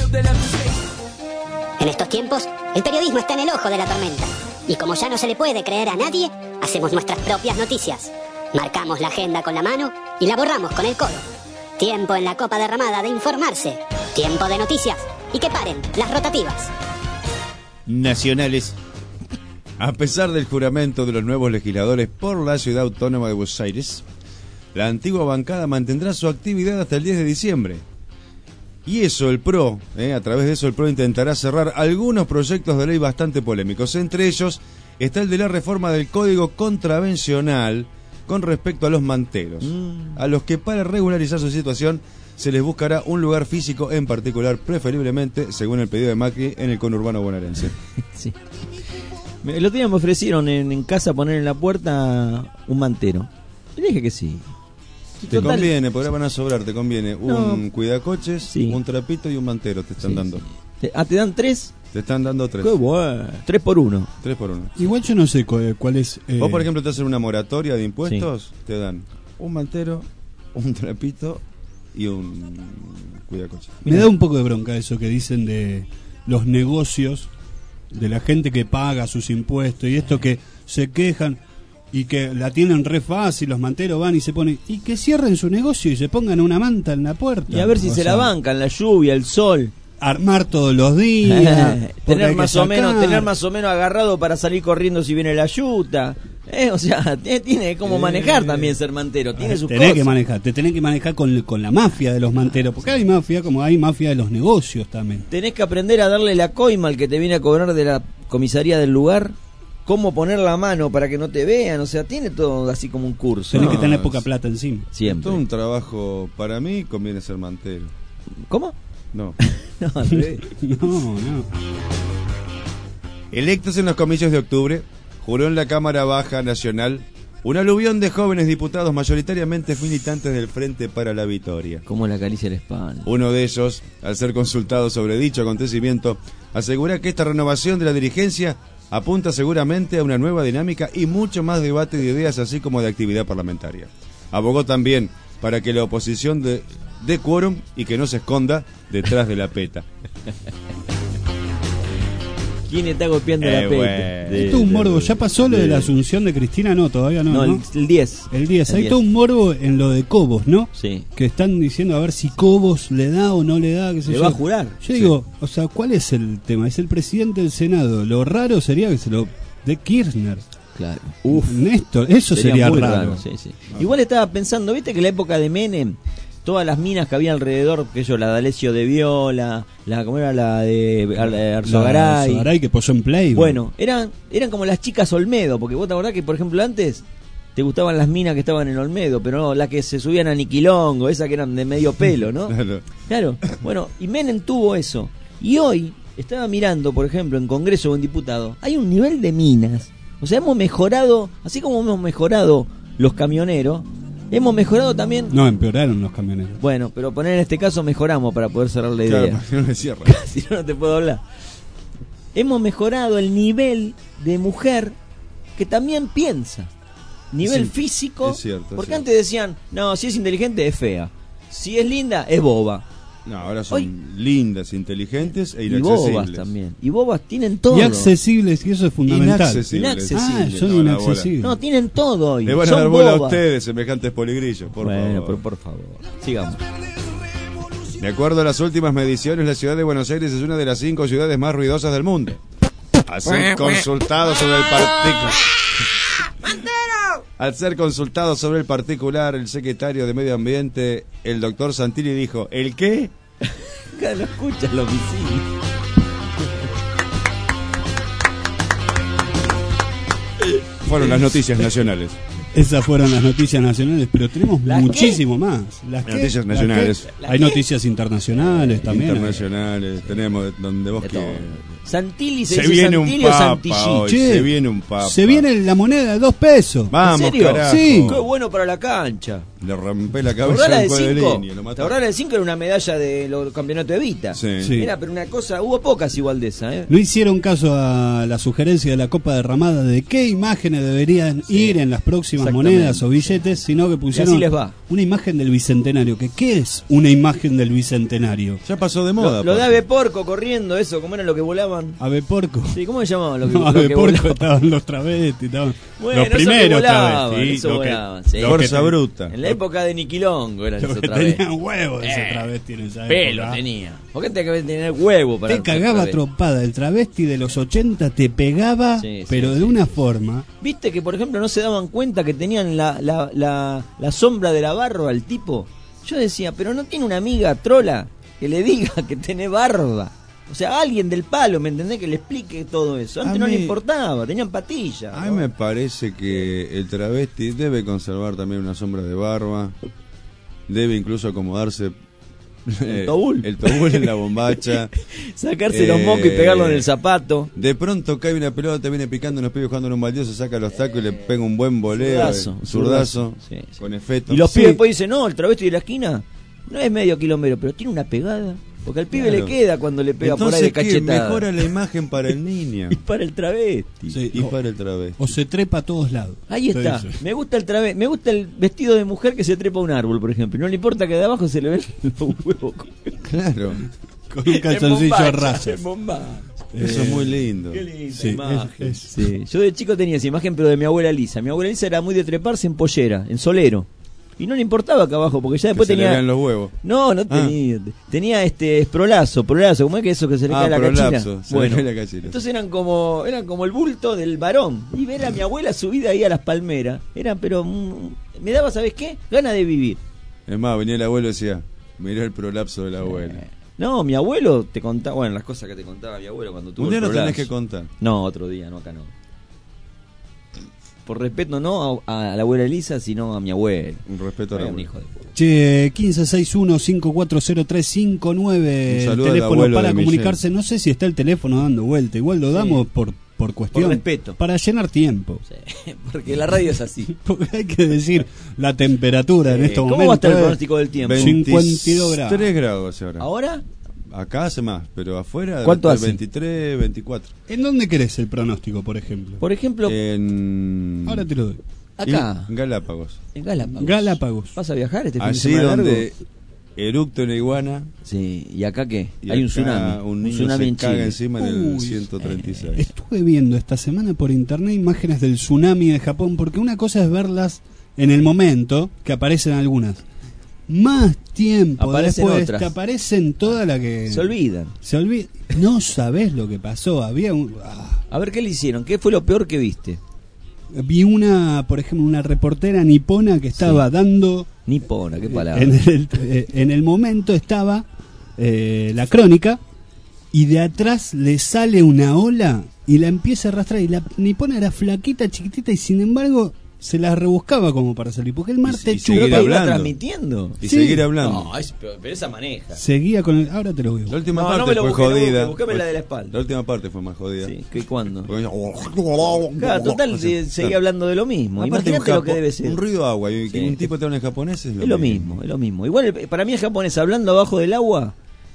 En estos tiempos, el periodismo está en el ojo de la tormenta. Y como ya no se le puede creer a nadie, hacemos nuestras propias noticias. Marcamos la agenda con la mano y la borramos con el codo. Tiempo en la Copa Derramada de informarse. Tiempo de noticias. Y que paren las rotativas. Nacionales. A pesar del juramento de los nuevos legisladores por la Ciudad Autónoma de Buenos Aires, la antigua bancada mantendrá su actividad hasta el 10 de diciembre. Y eso el PRO, a través de eso el PRO intentará cerrar algunos proyectos de ley bastante polémicos. Entre ellos está el de la reforma del Código Contravencional con respecto a los manteros, a los que para regularizar su situación se les buscará un lugar físico en particular, preferiblemente, según el pedido de Macri, en el conurbano bonaerense. Sí. El otro día me ofrecieron en casa poner en la puerta un mantero. Y dije que sí. Te conviene, porque van a sobrar, te conviene un cuidacoches, un trapito y un mantero te están dando. ¿Te dan 3? Te están dando 3. Qué bueno. 3 por 1. 3 por 1. Igual yo no sé cuál es... Vos, por ejemplo, te hacen una moratoria de impuestos, te dan un mantero, un trapito y un cuidacoches. Me da un poco de bronca eso que dicen de los negocios, de la gente que paga sus impuestos y esto que se quejan y que la tienen re fácil, los manteros van y se ponen, y que cierren su negocio y se pongan una manta en la puerta. Y a ver si la bancan, la lluvia, el sol. Armar todos los días. tener más o menos agarrado para salir corriendo si viene la yuta. O sea, tiene como manejar también ser mantero, tiene sus cosas. Te tenés que manejar con la mafia de los manteros, porque hay mafia como hay mafia de los negocios también. Tenés que aprender a darle la coima al que te viene a cobrar de la comisaría del lugar. Cómo poner la mano para que no te vean, o sea, tiene todo así como un curso. Tenés que tener poca plata encima. Siempre. Todo un trabajo, para mí conviene ser mantero. ¿Cómo? No. No. Electos en los comicios de octubre, juró en la Cámara Baja Nacional un aluvión de jóvenes diputados mayoritariamente militantes del Frente para la Victoria. Como la caricia de la espalda. Uno de ellos, al ser consultado sobre dicho acontecimiento, asegura que esta renovación de la dirigencia apunta seguramente a una nueva dinámica y mucho más debate de ideas, así como de actividad parlamentaria. Abogó también para que la oposición dé quórum y que no se esconda detrás de la peta. ¿Quién está golpeando la peta? Esto es un morbo. ¿Ya pasó lo de la asunción de Cristina? No, todavía no. No, el 10. El 10. Hay todo un morbo en lo de Cobos, ¿no? Sí. Que están diciendo a ver si Cobos le da o no le da. Qué sé ¿Le yo. va a jurar? Yo digo, o sea, ¿cuál es el tema? Es el presidente del Senado. Lo raro sería que se lo dé Kirchner. Claro. Néstor, eso sería muy raro. Sí, sí. Igual estaba pensando, viste que en la época de Menem, todas las minas que había alrededor, que yo, la de Alessio de Viola, ¿cómo era la de Arzogaray? Arzogaray que posó en Play. Bueno, eran como las chicas Olmedo, porque vos te acordás que, por ejemplo, antes te gustaban las minas que estaban en Olmedo, pero no las que se subían a Niquilongo, esas que eran de medio pelo, ¿no? Claro. Bueno, y Menem tuvo eso. Y hoy, estaba mirando, por ejemplo, en Congreso o en Diputado, hay un nivel de minas. O sea, hemos mejorado, así como hemos mejorado los camioneros, hemos mejorado también... No, empeoraron los camioneros. Bueno, pero poner en este caso mejoramos para poder cerrar la idea. Claro, no me cierra. Si no, no te puedo hablar. Hemos mejorado el nivel de mujer que también piensa. Nivel físico. Es cierto, porque antes decían, no, si es inteligente es fea. Si es linda es boba. No, ahora son lindas, inteligentes e Y inaccesibles. bobas también. Y bobas tienen todo. Y accesibles, y eso es fundamental. Inaccesibles. Ah, son inaccesibles. No, tienen todo hoy. Le van a Son dar bola bobas. a ustedes, semejantes poligrillos, por Bueno, favor. pero por favor. Sigamos. De acuerdo a las últimas mediciones, la ciudad de Buenos Aires es una de las 5 ciudades más ruidosas del mundo. Al ser consultado sobre el particular. Al ser consultado sobre el particular, el secretario de Medio Ambiente, el doctor Santilli, dijo: ¿el qué? Acá lo escuchas, los vecinos. Fueron las noticias nacionales. Esas fueron las noticias nacionales, pero tenemos muchísimo más. Las noticias nacionales. Hay noticias internacionales también. Internacionales, tenemos donde vos quieras. Santilli se viene un papa hoy, Che, se viene un papa. Se viene la moneda de 2 pesos. Vamos, ¿En serio? carajo. Sí. Qué bueno para la cancha. Le rompé la ¿Te cabeza acordás la a de un juez de 5? línea, lo ¿Te mató. acordás la de 5? Era una medalla de los campeonatos de Vita. Sí. Era, pero una cosa, hubo pocas igual de esa, ¿eh? No hicieron caso a la sugerencia de la Copa Derramada de qué imágenes deberían ir en las próximas monedas o billetes, sino que pusieron Y así les va. una imagen del Bicentenario. ¿Qué es una imagen del Bicentenario? Ya pasó de moda. Lo de Ave Porco corriendo, eso, ¿cómo era lo que volaban? Ave Porco. Sí, ¿cómo se llamaban lo que, No, lo Ave que Porco volaban? estaban los travestis, estaban Bueno, los eso que primeros volaban, travestis. eso lo que- volaban, sí. lo Fuerza que- bruta. En la época de Niquilongo eran Lo esos que travestis. tenían huevos ese travesti en esa Pelo época. tenía. ¿Por qué tenía que tener huevo para Te cagaba travesti? trompada. El travesti de los 80 te pegaba, Sí, pero sí, de una forma. ¿Viste que, por ejemplo, no se daban cuenta que tenían la sombra de la barba al tipo? Yo decía, pero no tiene una amiga trola que le diga que tiene barba. O sea, alguien del palo, ¿me entendés? Que le explique todo eso. Antes A no le mí- importaba, tenían patillas. A mí me parece que el travesti debe conservar también una sombra de barba. Debe incluso acomodarse El tobul. el tobul en la bombacha. Sacarse los mocos y pegarlo en el zapato. De pronto cae una pelota, te viene picando unos pibes jugando en un baldío, se saca los tacos y le pega un buen voleo. Zurdazo. Sí, sí. Con efecto. Y los pibes después dicen, no, el travesti de la esquina no es medio quilombero, pero tiene una pegada. Porque al pibe Claro. le queda cuando le pega por ahí de Entonces, ¿qué? cachetada. Mejora la imagen para el niño. Y para el travesti. Sí, Y para el travesti. O se trepa a todos lados. Ahí está. Entonces, Me gusta el me gusta el vestido de mujer que se trepa a un árbol, por ejemplo. No le importa que de abajo se le ve los huevos. Claro. con un calzoncillo a rayas. Eso es muy lindo. Qué linda Sí, imagen. Sí. Yo de chico tenía esa imagen, pero de mi abuela Elisa. Mi abuela Elisa era muy de treparse en pollera, en solero. Y no le importaba acá abajo, porque ya después Que se le tenía. vean los huevos. No tenía. Tenía prolazo, ¿cómo es que eso que se le cae la prolapso, cachina? se le cae la cachina. Entonces eran como el bulto del varón. Y ver a mi abuela subida ahí a las palmeras, me daba, ¿sabes qué? Ganas de vivir. Es más, venía el abuelo y decía, mirá el prolapso del abuelo. No, mi abuelo te contaba, bueno, las cosas que te contaba mi abuelo cuando tuvo Un día el nos tenés prolapso. que contar. No, otro día, no, acá no. Por respeto no a la abuela Elisa, sino a mi abuelo. Un respeto a la Era un abuela. hijo de puta. Che, 1561-540359, Un saludo el al teléfono abuelo para de comunicarse. No sé si está el teléfono dando vuelta. Igual lo damos por cuestión. Por respeto. Para llenar tiempo. Sí, porque la radio es así. Porque hay que decir la temperatura en estos ¿Cómo momentos. va a estar el es pronóstico del tiempo? 52 grados. 3 grados ahora. ¿Ahora? Acá hace más, pero afuera ¿Cuánto debe hace? 23, 24. ¿En dónde querés el pronóstico, por ejemplo? Por ejemplo, Ahora te lo doy. acá, En Galápagos. en Galápagos. Galápagos. ¿Vas a viajar este fin de Allí semana largo? donde Eructo en la Iguana. Sí, ¿y acá qué? Y Hay un acá tsunami. Un niño tsunami se en caga Chile. encima en el 136. Estuve viendo esta semana por internet imágenes del tsunami de Japón, porque una cosa es verlas en el momento, que aparecen algunas. Más tiempo Aparecen después otras. te aparecen todas las que... Se olvidan. No sabés lo que pasó. Había A ver, ¿qué le hicieron? ¿Qué fue lo peor que viste? Vi una, por ejemplo, una reportera nipona que estaba dando... Nipona, qué palabra. En el momento estaba la crónica, y de atrás le sale una ola y la empieza a arrastrar, y la nipona era flaquita, chiquitita, y sin embargo se la rebuscaba como para salir, porque el mar te chupa. seguir hablando. Transmitiendo. Y seguir hablando. No, pero esa maneja. Seguía con el... Ahora te lo veo. La última No, parte no me lo fue busque, no me jodida. busque, busqueme la de la espalda. La última parte fue más jodida. Sí, ¿qué cuándo? Porque- Claro, total, seguía hablando de lo mismo. Aparte, Imagínate lo que debe ser. un ruido de agua y que Sí. un tipo te habla en japonés es Es lo mismo. Igual para mí el japonés hablando abajo del agua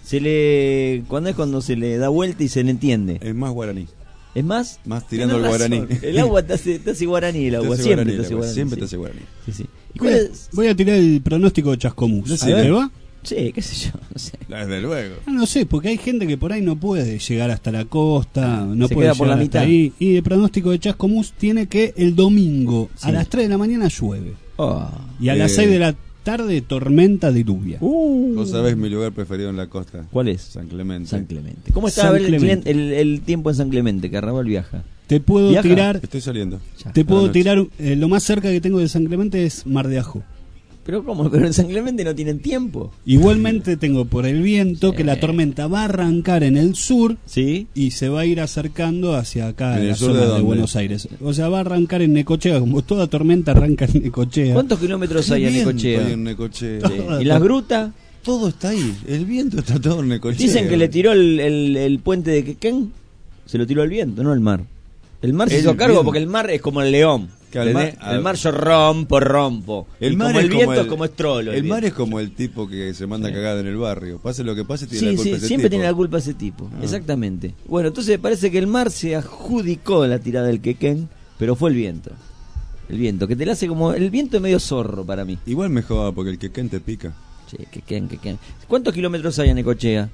cuando se le da vuelta y se le entiende. Es más guaraní. ¿Es más? Más tirando Tenés el guaraní. razón. El agua te hace guaraní, el agua. Siempre te hace guaraní. Siempre sí. te hace guaraní. Sí, sí. ¿Y cuál es? Voy a tirar el pronóstico de Chascomús. A ver. ¿Te va? Sí, qué sé yo, no sé. Desde luego. No sé, porque hay gente que por ahí no puede llegar hasta la costa, no Se puede queda por llegar la hasta mitad. ahí. Y el pronóstico de Chascomús tiene que el domingo Sí. a las 3 de la mañana llueve. Oh. Y a las 6 de la tarde tormenta de lluvia. Vos sabés mi lugar preferido en la costa. ¿Cuál es? San Clemente. San Clemente. ¿Cómo está San a ver Clemente. el tiempo en San Clemente? Que Arrabal viaja. Te puedo ¿Viaja? tirar, Estoy saliendo. te A puedo la noche. tirar lo más cerca que tengo de San Clemente es Mar de Ajo. Pero ¿cómo? Pero en San Clemente no tienen tiempo. Igualmente tengo por el viento que la tormenta va a arrancar en el sur, ¿sí? Y se va a ir acercando hacia acá, ¿En en el la sur zona de de dónde? Buenos Aires. O sea, va a arrancar en Necochea, como toda tormenta arranca en Necochea. ¿Cuántos kilómetros hay en Necochea? Hay en Necochea. Sí. ¿Y las grutas? Todo está ahí. El viento está todo en Necochea. Dicen que le tiró el puente de Quequén, se lo tiró el viento, no el mar. El mar se El hizo cargo viento. porque el mar es como el león. Que al mar- El mar yo rompo. El Y mar como es el viento como es como estrolo. El mar es como el tipo que se manda cagada en el barrio. Pase lo que pase, tiene Sí, la culpa sí, ese siempre tipo. tiene la culpa ese tipo. Ah. Exactamente. Bueno, entonces parece que el mar se adjudicó la tirada del Quequén, pero fue el viento. El viento, que te la hace como... El viento es medio zorro para mí. Igual me joda porque el quequén te pica. Sí, Quequén. ¿Cuántos kilómetros hay en Necochea?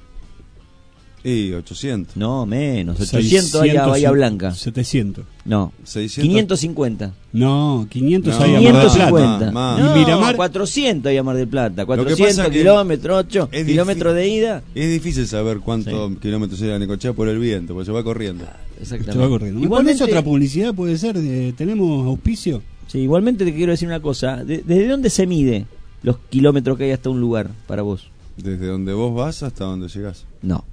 Y 800. No, menos. 800 hay a Bahía Blanca. 700. No. 600. 550. No, 500 No, hay a Mar del Plata. 550. más. No, Y Miramar. 400 hay a Mar del Plata. Lo que 400 pasa que kilómetros, 8 es kilómetros de ida. Es difícil saber cuántos kilómetros hay en Necochea por el viento, porque se va corriendo. Exactamente. Se va corriendo. ¿Me Igualmente, pones otra publicidad? ¿Puede ser? ¿Tenemos auspicio? sí, igualmente te quiero decir una cosa. ¿Desde dónde se mide los kilómetros que hay hasta un lugar para vos? Desde donde vos vas hasta donde llegás. No.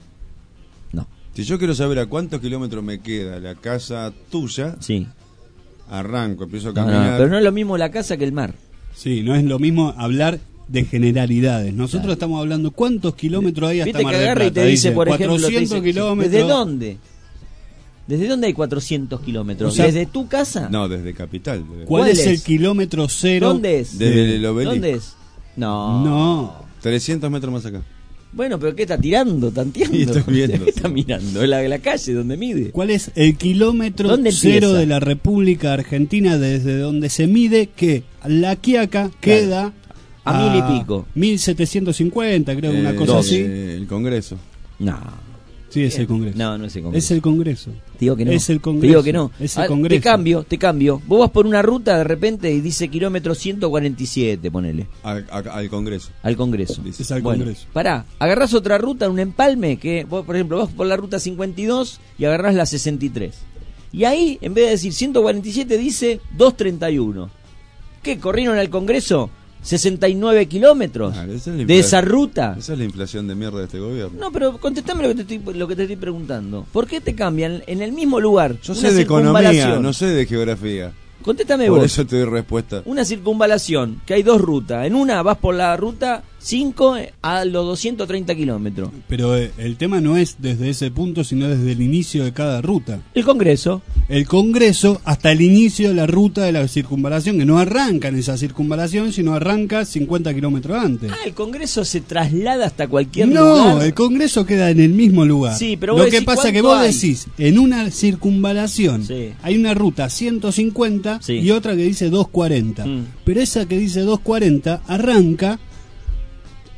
Si yo quiero saber a cuántos kilómetros me queda la casa tuya, Sí. arranco, empiezo a No, caminar. pero no es lo mismo la casa que el mar. Sí, no es lo mismo hablar de generalidades. Nosotros estamos hablando cuántos kilómetros hay hasta Viste Mar que del agarra y Plata. te dice, por ejemplo, te 400 dice, kilómetros. ¿desde dónde? ¿Desde dónde hay 400 kilómetros? O sea, ¿Desde tu casa? No, desde Capital. ¿Cuál es el kilómetro cero? ¿Dónde es? Desde el obelisco. ¿Dónde es? No. No. 300 metros más acá. Bueno, pero ¿qué está tirando? ¿Tanteando? Y estoy viendo. ¿Qué está mirando? Es la calle donde mide. ¿Cuál es el kilómetro ¿Dónde cero empieza? de la República Argentina desde donde se mide que La Quiaca queda A 1000 y pico. 1750, creo, una cosa así? El Congreso. No. Sí, es el Congreso. No, no es el Congreso. Es el Congreso. Te digo que no. Es el Congreso. Te digo que no. Es el Ah, Congreso. Te cambio. Vos vas por una ruta de repente y dice kilómetro 147, ponele. Al Congreso. Al Congreso. Es al Bueno, Congreso. pará, agarrás otra ruta, un empalme, que vos, por ejemplo, vas por la ruta 52 y agarrás la 63. Y ahí, en vez de decir 147, dice 231. ¿Qué? ¿Corrieron al Congreso 69 kilómetros Claro, esa es la de esa ruta? Esa es la inflación de mierda de este gobierno. No, pero contestame lo que te estoy preguntando. ¿Por qué te cambian en el mismo lugar? Yo una sé de economía, circunvalación? no sé de geografía. Contéstame Por vos. eso te doy respuesta. Una circunvalación, que hay dos rutas. En una vas por la ruta 5 a los 230 kilómetros. Pero el tema no es desde ese punto, sino desde el inicio de cada ruta. El Congreso. El Congreso hasta el inicio de la ruta de la circunvalación, que no arranca en esa circunvalación, sino arranca 50 kilómetros antes. Ah, el Congreso se traslada hasta cualquier No, lugar. el Congreso queda en el mismo lugar. Sí, pero lo vos que decís, pasa que ¿cuánto vos hay? decís, en una circunvalación Sí. hay una ruta 150 Sí. y otra que dice 240. Mm. Pero esa que dice 240 arranca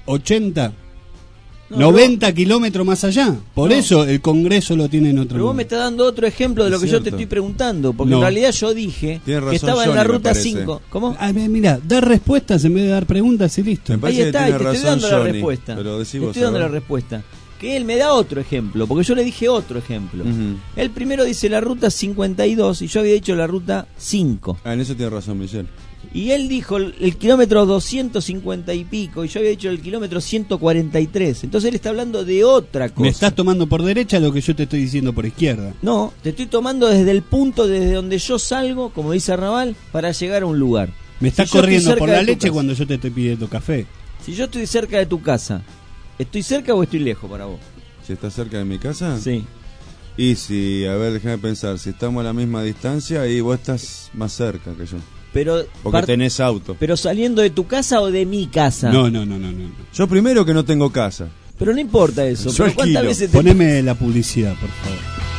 80, No, 90 kilómetros más allá. Por No. eso el Congreso lo tiene en otro Pero vos lugar. me estás dando otro ejemplo de lo Es que yo te cierto. estoy preguntando, porque No. en realidad yo dije Tiene que razón estaba en la Johnny, me ruta parece. 5. ¿Cómo? Mira, dar respuestas en vez de dar preguntas y listo. Me parece Ahí está, que y te tiene estoy razón dando la Johnny, respuesta. pero Te decí vos, estoy dando a la ver. respuesta. Que él me da otro ejemplo, porque yo le dije otro ejemplo. El primero dice la ruta 52 y yo había dicho la ruta 5. Ah, en eso tiene razón Michelle. Y él dijo el kilómetro 250 y pico y yo había dicho el kilómetro 143. Entonces él está hablando de otra cosa. Me estás tomando por derecha lo que yo te estoy diciendo por izquierda. No, te estoy tomando desde el punto desde donde yo salgo, como dice Arrabal, para llegar a un lugar. Me estás Si yo estoy corriendo cerca por de la tu leche casa. cuando yo te estoy pidiendo café. Si yo estoy cerca de tu casa, ¿estoy cerca o estoy lejos para vos? ¿Si estás cerca de mi casa? Sí. Y si, a ver, déjame pensar, si estamos a la misma distancia y vos estás más cerca que yo. Pero Porque tenés auto. ¿Pero saliendo de tu casa o de mi casa? No. Yo primero que no tengo casa. Pero no importa eso. Yo pero ¿cuántas alquilo. veces te... Poneme la publicidad, por favor.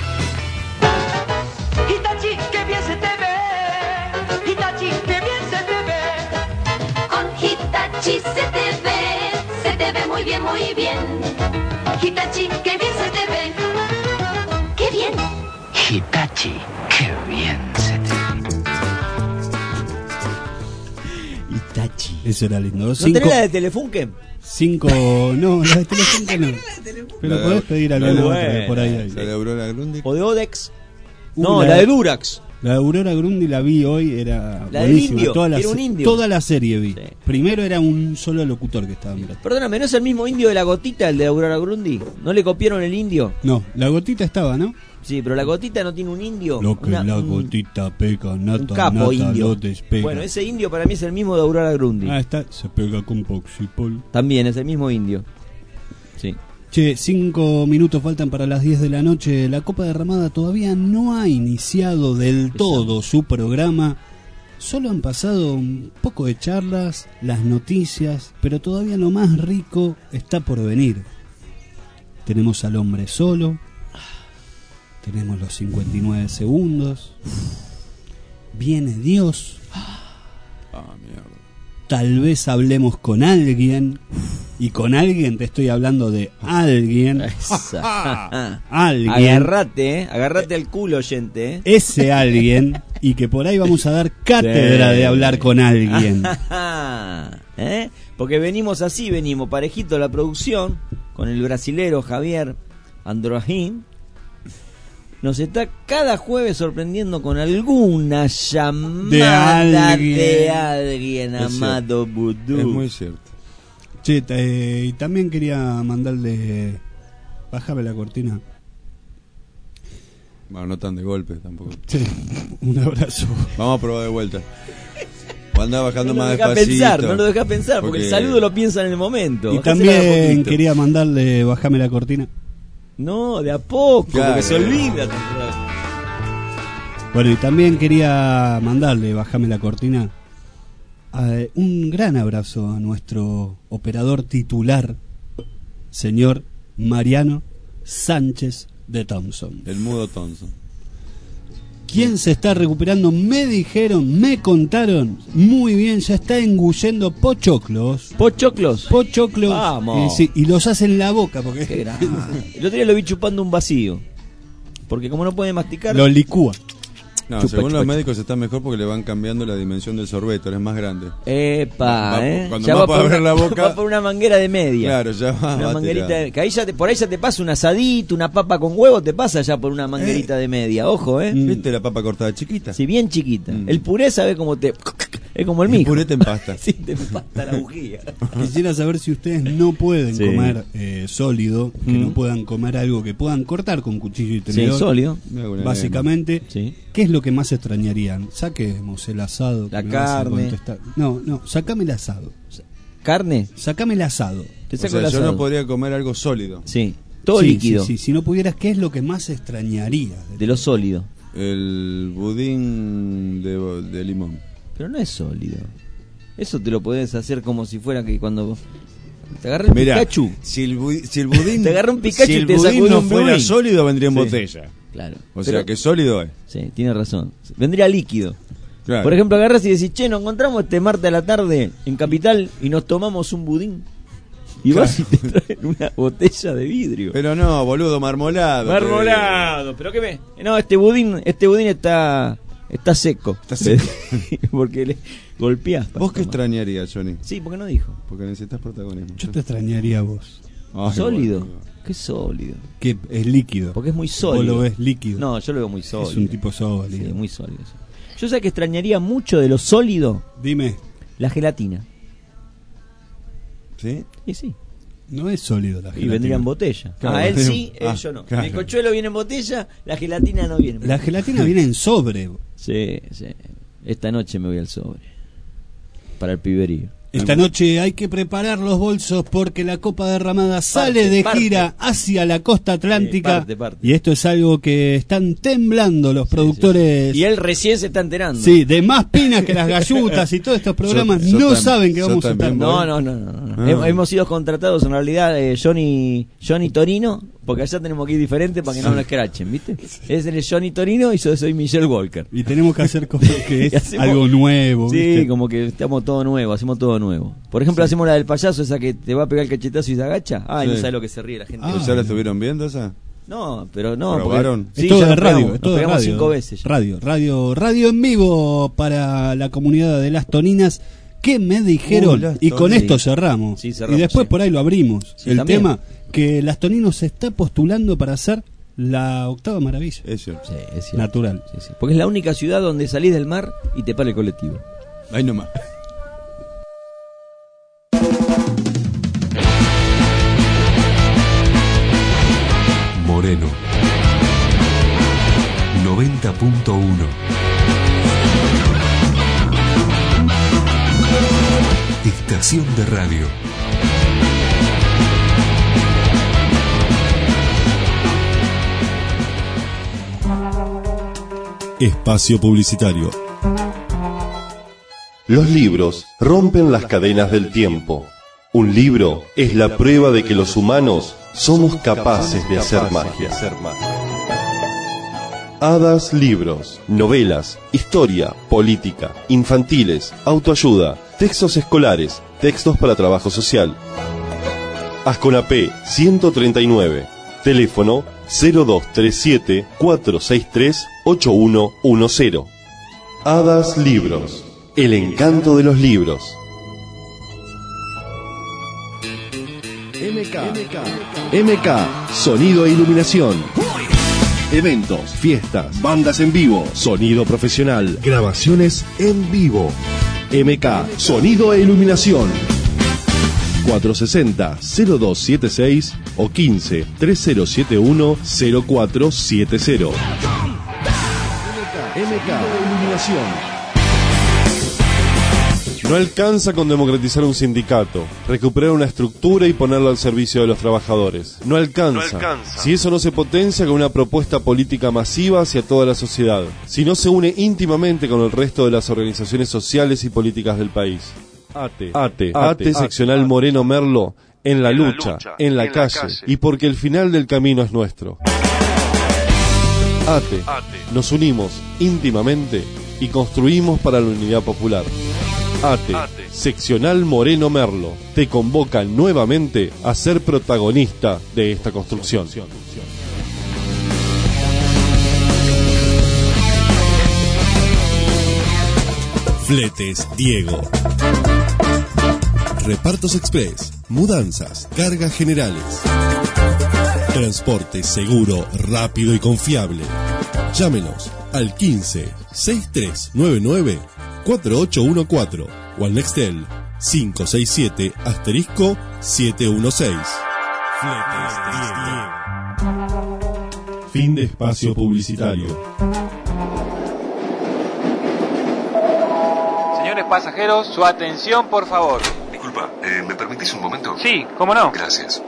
Hitachi, qué bien se te ve. Hitachi, qué bien se te ve. Con Hitachi se te ve muy bien, muy bien. Hitachi, qué bien se te ve. ¡Qué bien! Hitachi, qué bien se te ve. Hitachi. Eso era lindo. ¿No tenés la de Telefunken? 5, no, la de Telefunken no. Pero La de- podés pedir la de- alguna Bueno, otra, por ahí hay. ¿La de Aurora Grundy? ¿O de Odex? No, la de Durax. La de Aurora Grundy la vi hoy, era La del buenísima. indio, toda, era un indio. toda la serie vi. Sí. Primero era un solo locutor que estaba mirando. Perdóname, ¿no es el mismo indio de la gotita, el de Aurora Grundy? ¿No le copiaron el indio? No, la gotita estaba, ¿no? Sí, pero la gotita no tiene un indio. Lo que Una- la un- gotita pega, un nata, capo nata, indio. lo despega. Bueno, ese indio para mí es el mismo de Aurora Grundy. Ah, está, se pega con Poxipol. También es el mismo indio. Sí. Che, 5 minutos faltan para las 10 de la noche. La Copa Derramada todavía no ha iniciado del todo su programa. Solo han pasado un poco de charlas, las noticias, pero todavía lo más rico está por venir. Tenemos al hombre solo, tenemos los 59 segundos, viene Dios, Ah, mierda. tal vez hablemos con alguien, y con alguien te estoy hablando de alguien. Alguien. Agarrate al culo, oyente. Ese alguien, y que por ahí vamos a dar cátedra Sí. de hablar con alguien. ¿Eh? Porque venimos así, venimos parejito la producción, con el brasilero Javier Androjín. Nos está cada jueves sorprendiendo con alguna llamada de alguien Es amado cierto. Vudú. Es muy cierto. Che, y también quería mandarle... Bájame la cortina. Bueno, no tan de golpe tampoco. Sí, un abrazo. Vamos a probar de vuelta. Andá bajando No lo más deja despacito. pensar, no lo deja pensar, porque el saludo lo piensa en el momento. Y Bajásela de a también poquito. quería mandarle... Bájame la cortina. No, de a poco, Claro. porque se olvida. Bueno, y también quería mandarle, bájame la cortina, un gran abrazo a nuestro operador titular, señor Mariano Sánchez de Thompson. El mudo Thompson. ¿Quién se está recuperando? Me dijeron, me contaron, muy bien, ya está engullendo pochoclos. ¿Pochoclos? Pochoclos. Vamos. Sí, y los hace en la boca, porque Qué grande. El otro día lo vi chupando un vacío. Porque como no puede masticar... lo licúa. No, Chupa, según chupa, los chupa. médicos está mejor porque le van cambiando la dimensión del sorbeto, es más grande. Epa, Cuando ya más va puede por abrir una, la boca- va por una manguera de media. Claro, ya va. Una va manguerita tirado. de, que ahí ya te, por ahí ya te pasa un asadito, una papa con huevo, te pasa ya por una manguerita de media, ojo, ¿Viste la papa cortada chiquita? Sí, bien chiquita. El puré sabe como te... Es como el El mijo. puré te empasta. Sí, te empasta la bujía. Quisiera saber si ustedes no pueden Sí. comer sólido, que no puedan comer algo que puedan cortar con cuchillo y tenedor. sólido. Básicamente, Sí. ¿qué es lo que más extrañarían? Saquemos el asado. que La me vas a carne. contestar. No, sacame el asado. ¿Carne? Sacame el asado. Te O saco sea, el yo asado. no podría comer algo sólido. Sí, todo Sí, líquido. sí, sí. Si no pudieras, ¿qué es lo que más extrañarías? De lo sólido. El budín de limón. Pero no es sólido. Eso te lo podés hacer como si fuera que cuando te agarra el Mirá, Pikachu. si el budín, Te agarra un Pikachu si y el te budín sacude no un fuera budín. sólido, vendría en Sí. botella. Claro. O Pero- sea, que sólido es. Sí, tiene razón. Vendría líquido. Claro. Por ejemplo, agarras y decís, che, nos encontramos este martes a la tarde en Capital y nos tomamos un budín. Y vas y te traen una botella de vidrio. Pero no, boludo, marmolado. Marmolado, pero qué ve. No, este budín está seco. Está seco. Porque le golpeás. ¿Vos qué extrañarías, Johnny? Sí, porque no dijo. Porque necesitas protagonismo. Yo te extrañaría a vos. Ay, ¿Sólido? boludo. ¿Qué sólido? Que es líquido. Porque es muy sólido. Vos lo ves líquido. No, yo lo veo muy sólido. Es un tipo sólido. Sí, muy sólido. Yo sé que extrañaría mucho de lo sólido. Dime. La gelatina. ¿Sí? Y sí. No es sólido la gelatina. Y vendría en botella. Claro, Él sí, yo no. Claro. El cochuelo viene en botella, la gelatina no viene en botella. La gelatina viene en sobre. Sí. Esta noche me voy al sobre. Para el piberío. Esta noche hay que preparar los bolsos porque la Copa Derramada sale de gira hacia la costa atlántica. Parte. Y esto es algo que están temblando los productores. Y él recién se está enterando. Sí, de Más Pinas que las gallutas y todos estos programas no saben que vamos a estar. No. Hemos sido contratados en realidad Johnny Torino, porque allá tenemos que ir diferente para que no nos escrachen, ¿viste? Es el Johnny Torino y yo soy Michelle Walker. Y tenemos que hacer cosas que es algo nuevo. Sí, ¿viste? como que estamos todo nuevo, hacemos todo nuevo. Por ejemplo, hacemos la del payaso, esa que te va a pegar el cachetazo y se agacha. No sabes lo que se ríe la gente. ¿Ya la estuvieron viendo esa? No, pero no. ¿Probaron? Es todo de radio, es todo de radio. 5 veces. Radio en vivo para la comunidad de Las Toninas. ¿Qué me dijeron? Y con esto cerramos. Sí, y después por ahí lo abrimos. Sí, el también. tema que Las Toninos se está postulando para hacer la octava maravilla. Es cierto. Sí, es cierto. Natural. Sí. Porque es la única ciudad donde salís del mar y te para el colectivo. Ahí nomás. Moreno 90.1. Estación de radio. Espacio publicitario. Los libros rompen las cadenas del tiempo. Un libro es la prueba de que los humanos somos capaces de hacer magia. Hadas Libros, novelas, historia, política, infantiles, autoayuda, textos escolares, textos para trabajo social. Asconapé 139, teléfono 0237 463 8110. Hadas Libros, el encanto de los libros. MK, sonido e iluminación. Eventos, fiestas, bandas en vivo, sonido profesional, grabaciones en vivo. MK, sonido e iluminación. 460-0276 o 15-3071-0470. MK, iluminación. No alcanza con democratizar un sindicato, recuperar una estructura y ponerlo al servicio de los trabajadores. No alcanza. Si eso no se potencia con una propuesta política masiva hacia toda la sociedad. Si no se une íntimamente con el resto de las organizaciones sociales y políticas del país. ATE, seccional Moreno Merlo, en la lucha, en la calle, y porque el final del camino es nuestro. ATE, nos unimos íntimamente y construimos para la unidad popular. ATE, seccional Moreno Merlo, te convoca nuevamente a ser protagonista de esta construcción. Fletes Diego. Repartos Express, mudanzas, cargas generales. Transporte seguro, rápido y confiable. Llámenos al 15 6399 4814 o al Nextel 567 * 716. Fletes Diego. Fin de espacio publicitario. Señores pasajeros, su atención, por favor. Disculpa, ¿me permitís un momento? Sí, ¿cómo no? Gracias.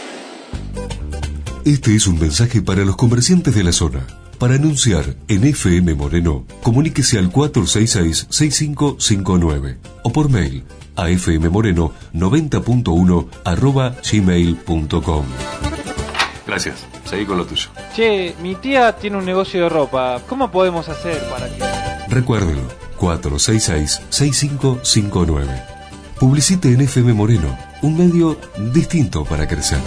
Este es un mensaje para los comerciantes de la zona. Para anunciar en FM Moreno, comuníquese al 466-6559 o por mail a fmmoreno90.1@gmail.com. Gracias, seguí con lo tuyo. Che, mi tía tiene un negocio de ropa. ¿Cómo podemos hacer para que...? Recuérdelo, 466-6559. Publicite en FM Moreno, un medio distinto para crecer.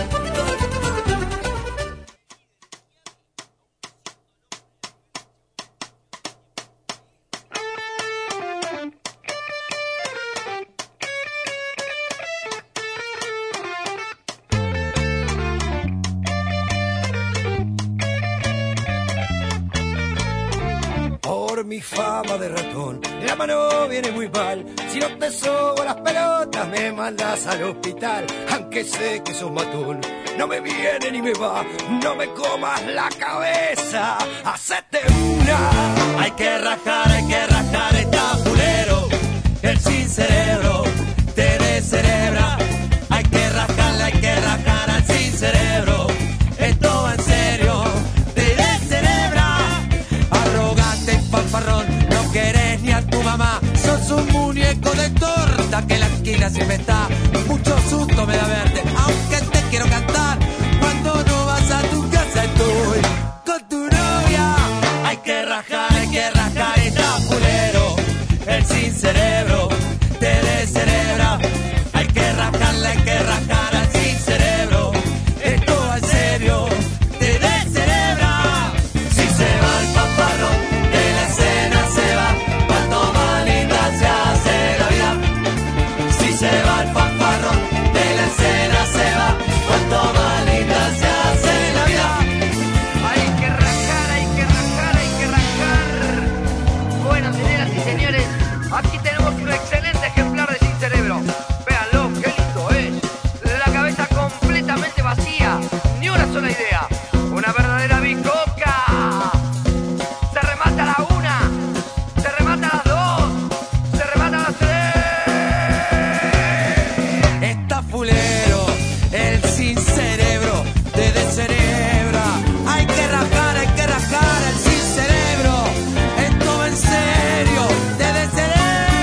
Por mi fama de ratón, la mano viene muy mal. Si no te sobo las pelotas, me mandas al hospital. Aunque sé que sos matón, no me viene ni me va. No me comas la cabeza, hacete una. Hay que rajar, está fulero. El sin cerebro te descerebra. Hay que rajar al sin cerebro. Esto va en serio, te descerebra. Arrogante y fanfarrón, no querés ni a tu mamá. Sos un muñeco de torta que en la esquina siempre está. Mucho susto me da verte, aunque te quiero cantar. Cuando no vas a tu casa estoy con tu novia. Hay que rajar, está fulero. El sin cerebro te descerebra. Hay que rajar al sin cerebro. Esto va en serio, te descerebra. Si se va el fanfarrón, de la escena se va. Cuanto más linda se hace la vida. Si se va el fanfarrón, de la escena se va. Cuanto más linda se hace la vida. Hay que rajar, hay que rajar, hay que rajar. Bueno, señoras y señores, aquí tenemos un excelente ejemplar de sin cerebro. Véanlo, qué lindo es. La cabeza completamente vacía, ni una sola idea. Una verdadera bicoca. Se remata la una, se remata las dos, se remata las tres. Está fulero, el sin cerebro te descerebra. Hay que rajar el sin cerebro. Esto va en serio, te descerebra.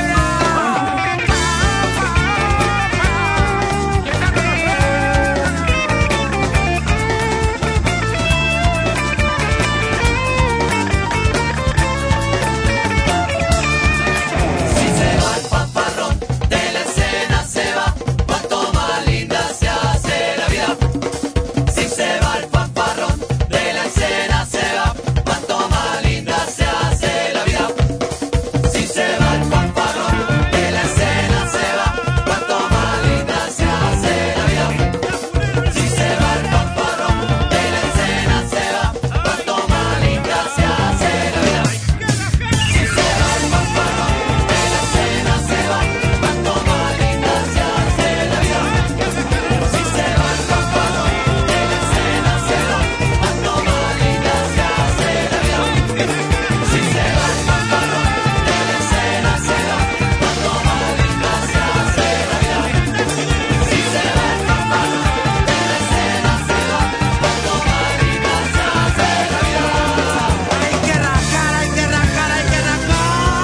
Si se va el fanfarrón, de la escena se va. Cuanto más linda se hace la vida. Si se va el fanfarrón, de la escena se va. Cuanto más linda se hace la vida. Si se va el fanfarrón, de la escena se va. Cuanto más linda se hace la vida. Si se va el fanfarrón, de la escena se va. Cuanto más linda se hace la vida. Si se va el fanfarrón, de la escena se va. Cuanto más linda se hace la vida. Si se va el fanfarrón, de la escena se va. Cuanto más linda se hace la vida. Si se va el fanfarrón, de la escena se va. Cuanto más linda se hace la vida. Si se va el fanfarrón, de la escena se va. Cuanto más linda se hace la vida. Hay que rajar, hay que rajar, hay que rajar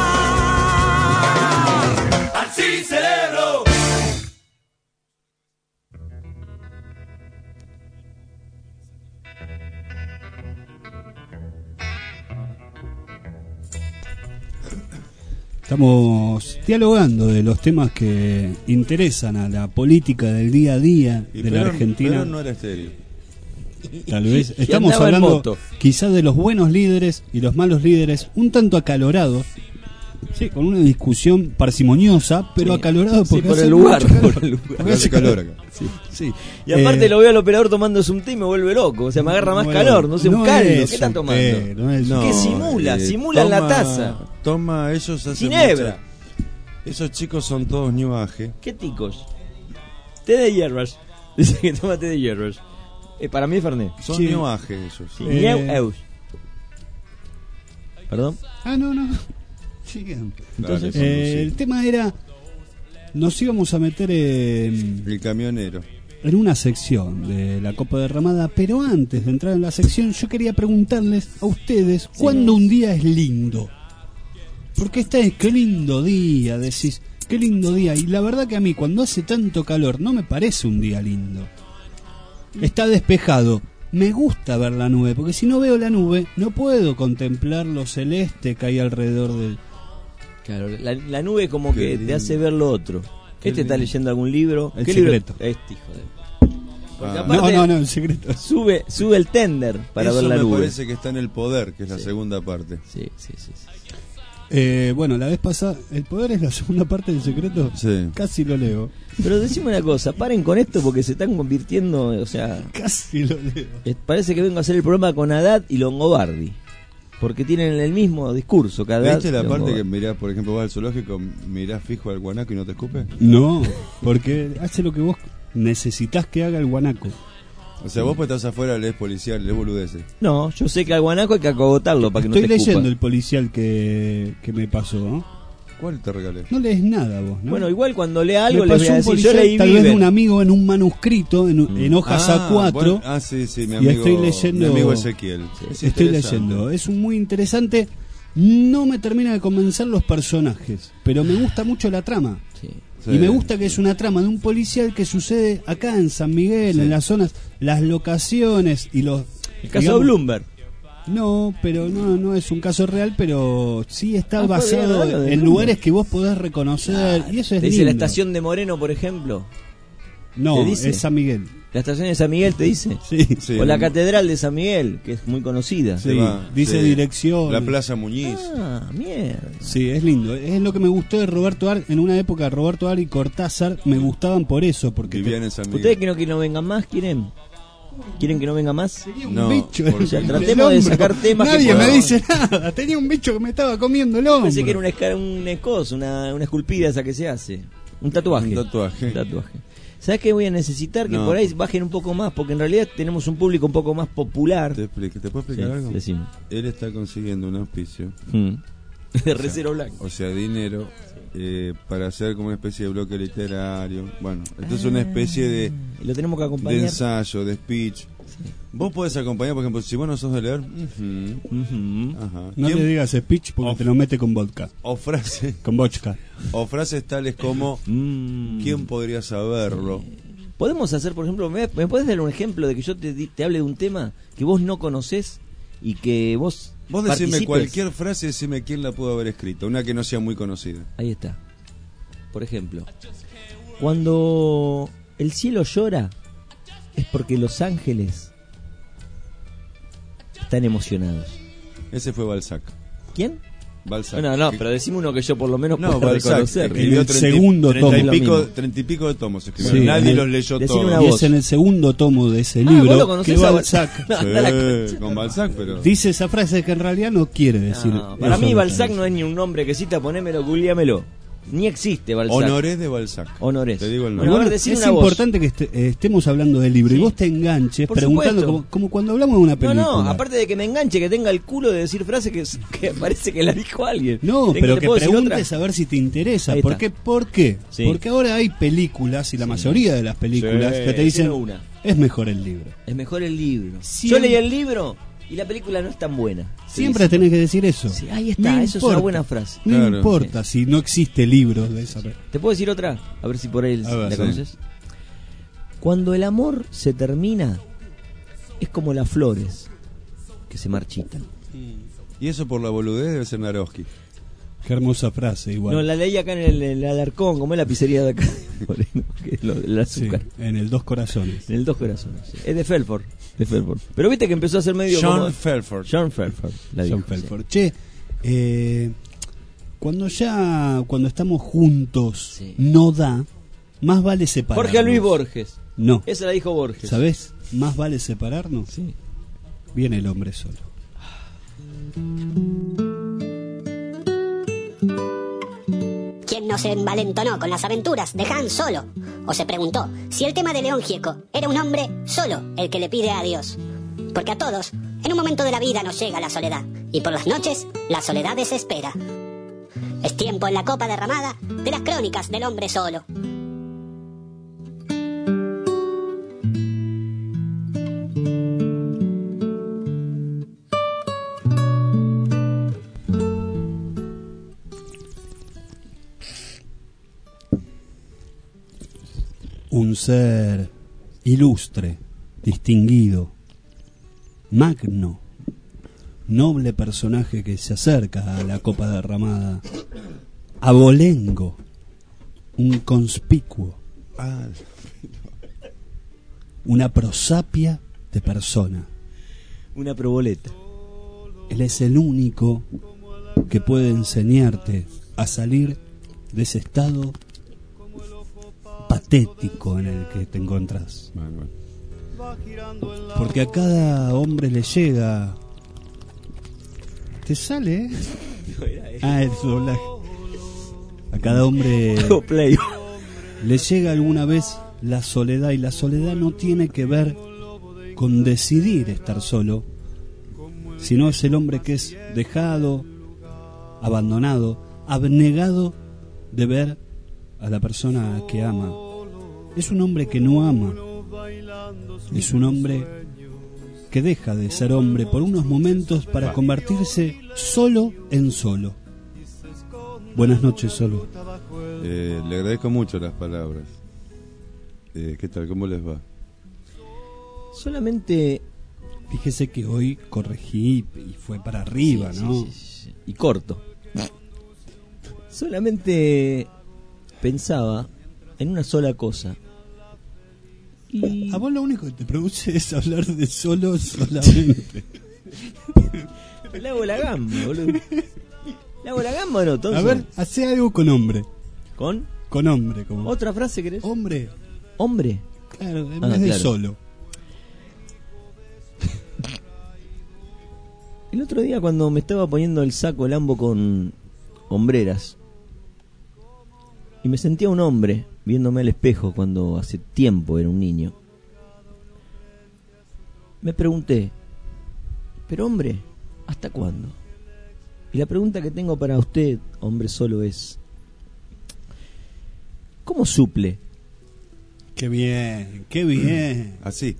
al sin cerebro. Estamos dialogando de los temas que interesan a la política del día a día Y de la Perón- Argentina. Perón no era estéril. Tal vez Y estamos andaba en hablando moto. quizás de los buenos líderes y los malos líderes, un tanto acalorados, sí, con una discusión parsimoniosa, pero acalorado porque por hace el lugar, mucho calor. por el lugar. Porque hace calor acá. Sí. Y aparte lo veo al operador tomándose un té y me vuelve loco. O sea, me agarra más Bueno, calor, no sé, un no caldo. es ¿Qué están un tomando? té, no es un ¿Qué té. simula? Simula en la taza. Toma, ellos hacen Ginebra. mucha- Esos chicos son todos New Age. ¿Qué ticos? Té de hierbas. Dice que toma té de hierbas. Para mí es Fernet. Son Sí. New Age ellos. Sí, New Eus. ¿Perdón? Ah, no. Sigan. Entonces, el tema era, nos íbamos a meter en el camionero. en una sección de la Copa Derramada, pero antes de entrar en la sección yo quería preguntarles a ustedes cuándo un día es lindo. Porque qué lindo día, decís, qué lindo día. Y la verdad que a mí cuando hace tanto calor no me parece un día lindo. Está despejado, me gusta ver la nube, porque si no veo la nube no puedo contemplar lo celeste que hay alrededor del... Claro, la nube como que te hace ver lo otro. Este está leyendo algún libro. El ¿Qué secreto. libro? Este hijo de... Porque aparte No, el secreto. Sube el tender para Eso ver la me nube. parece que está en El Poder, que es la segunda parte. Sí. Bueno, la vez pasada, ¿El Poder es la segunda parte del secreto? Sí. Casi lo leo. Pero decime una cosa, paren con esto porque se están convirtiendo, o sea... Casi lo leo. Parece que vengo a hacer el programa con Haddad y Longobardi. Porque tienen el mismo discurso cada ¿Viste la parte que mirás, por ejemplo, vas al zoológico, mirás fijo al guanaco y no te escupe? No, porque hace lo que vos necesitás que haga el guanaco. O sea, vos pues estás afuera, lees policial, lees boludeces. No, yo sé que al guanaco hay que acogotarlo para que no te Estoy escupa. leyendo el policial que me pasó, ¿no? ¿Cuál te regalé? No lees nada vos, ¿no? Bueno, igual cuando lea algo me le pasó voy a un decir, policial, yo leí tal vez de Viven. un amigo en un manuscrito, en hojas A4. Bueno, sí, mi amigo, y estoy leyendo, mi amigo Ezequiel. Sí, estoy leyendo. Es muy interesante. No me termina de convencer los personajes, pero me gusta mucho la trama. Sí. Y me gusta que es una trama de un policial que sucede acá en San Miguel, en las zonas, las locaciones y los... El caso de Bloomberg. No, pero no es un caso real, pero sí está Ah, basado podría hablar de en Bloomberg. lugares que vos podés reconocer, y eso es ¿Te dice lindo. la estación de Moreno, por ejemplo? No, ¿Te dice? es San Miguel. ¿La estación de San Miguel te dice? Sí. O la catedral de San Miguel, que es muy conocida. Sí, dice dirección. La Plaza Muñiz. Ah, mierda. Sí, es lindo. Es lo que me gustó de Roberto Ar. En una época Roberto Ar y Cortázar me gustaban por eso, porque vivían en San Miguel. ¿Ustedes que no vengan más quieren? ¿Quieren que no venga más? Un bicho o sea, tratemos de sacar temas. Nadie que me podamos. dice nada. Tenía un bicho que me estaba comiendo el hombro. Pensé que era una cosa, una esculpida esa que se hace. Un tatuaje. Un tatuaje. ¿Sabes qué voy a necesitar? Que por ahí bajen un poco más, porque en realidad tenemos un público un poco más popular. ¿Te puedo explicar algo? Decime. Él está consiguiendo un auspicio. De Recero Blanco. O sea, dinero para hacer como una especie de bloque literario. Bueno, esto es una especie de... Lo tenemos que acompañar. De ensayo, de speech. Vos podés acompañar, por ejemplo, si vos no sos de leer. Ajá. No le digas speech porque te lo mete con vodka. O frases. Con vodka. O frases tales como ¿quién podría saberlo? Podemos hacer, por ejemplo, ¿me podés dar un ejemplo de que yo te hable de un tema que vos no conocés y que vos Vos decime participes? cualquier frase, decime quién la pudo haber escrito, una que no sea muy conocida. Ahí está. Por ejemplo, cuando el cielo llora es porque los ángeles están emocionados. Ese fue Balzac. ¿Quién? Balzac. No, pero decime uno que yo por lo menos pueda Balzac reconocer. escribió El segundo tomo. 30 y pico de tomos escribió. Sí, Nadie los leyó todos. Y es en el segundo tomo de ese ¿vos lo libro conocés que a Balzac Sí, con Balzac, pero... dice esa frase que en realidad no quiere decir. No, para eso mí lo Balzac que no es ni un nombre que cita, ponémelo, googleamelo. Ni existe Balzac. Honoré de Balzac. Honoré. Te digo el Bueno, nombre. a ver, decime es una voz. importante que estemos hablando del libro y vos te enganches Por preguntando supuesto. como cuando hablamos de una película. No, aparte de que me enganche, que tenga el culo de decir frases que parece que la dijo alguien. No, ¿Te pero que puedo decir preguntes otra? a ver si te interesa. Ahí ¿Por está. qué? ¿Por qué? Sí. Porque ahora hay películas y la mayoría de las películas Sí, que te dicen quiero una. es mejor el libro. Es mejor el libro. Siempre- Yo leí el libro y la película no es tan buena. Siempre tenés que decir eso. Sí, ahí está, No eso es una buena frase. No Claro. importa si no existe libros de esa. ¿Te puedo decir otra? A ver si por ahí A ver, la sí. conoces. Cuando el amor se termina, es como las flores que se marchitan. Y eso por la boludez debe ser Naroski. Qué hermosa frase, igual. No, la leí acá en el Alarcón, como es la pizzería de acá. Que es el azúcar. Sí, en el Dos Corazones. En el Dos Corazones. Sí. Es de Felford. Pero viste que empezó a ser medio John como... Felford. John Felford. La John dijo, Felford. Che, cuando estamos juntos no da, más vale sí. separarnos. Jorge Luis Borges. No. Esa la dijo Borges. ¿Sabés? Más vale separarnos. Sí. Viene el hombre solo. ¿Quién no se envalentonó con las aventuras de Han Solo? O se preguntó si el tema de León Gieco era un hombre solo el que le pide a Dios. Porque a todos, en un momento de la vida nos llega la soledad. Y por las noches, la soledad desespera. Es tiempo en la copa derramada de las crónicas del hombre solo. Un ser ilustre, distinguido, magno, noble personaje que se acerca a la copa derramada, abolengo, un conspicuo, una prosapia de persona. Una proboleta. Él es el único que puede enseñarte a salir de ese estado patético en el que te encontrás. Porque a cada hombre le llega... ¿Te sale? El doblaje. A cada hombre le llega alguna vez la soledad, y la soledad no tiene que ver con decidir estar solo, sino es el hombre que es dejado, abandonado, abnegado de ver a la persona que ama. Es un hombre que no ama, es un hombre que deja de ser hombre por unos momentos para convertirse solo en solo. Buenas noches, Solo. Le agradezco mucho las palabras. ¿Qué tal? ¿Cómo les va? Solamente... Fíjese que hoy corregí y fue para arriba, sí, ¿no? Sí. Y corto. Solamente pensaba en una sola cosa. Y... A vos lo único que te produce es hablar de solo solamente. Le hago la gamba, boludo. ¿Le hago la gamba o no, Tonzo? A ver, hace algo con hombre. ¿Con? Con hombre. Como... ¿Otra frase querés? Hombre. ¿Hombre? Claro, en vez de solo. El otro día cuando me estaba poniendo el saco Lambo con hombreras y me sentía un hombre viéndome al espejo cuando hace tiempo era un niño, me pregunté, pero hombre, ¿hasta cuándo? Y la pregunta que tengo para usted, hombre solo, es ¿cómo suple? Qué bien, qué bien. Así.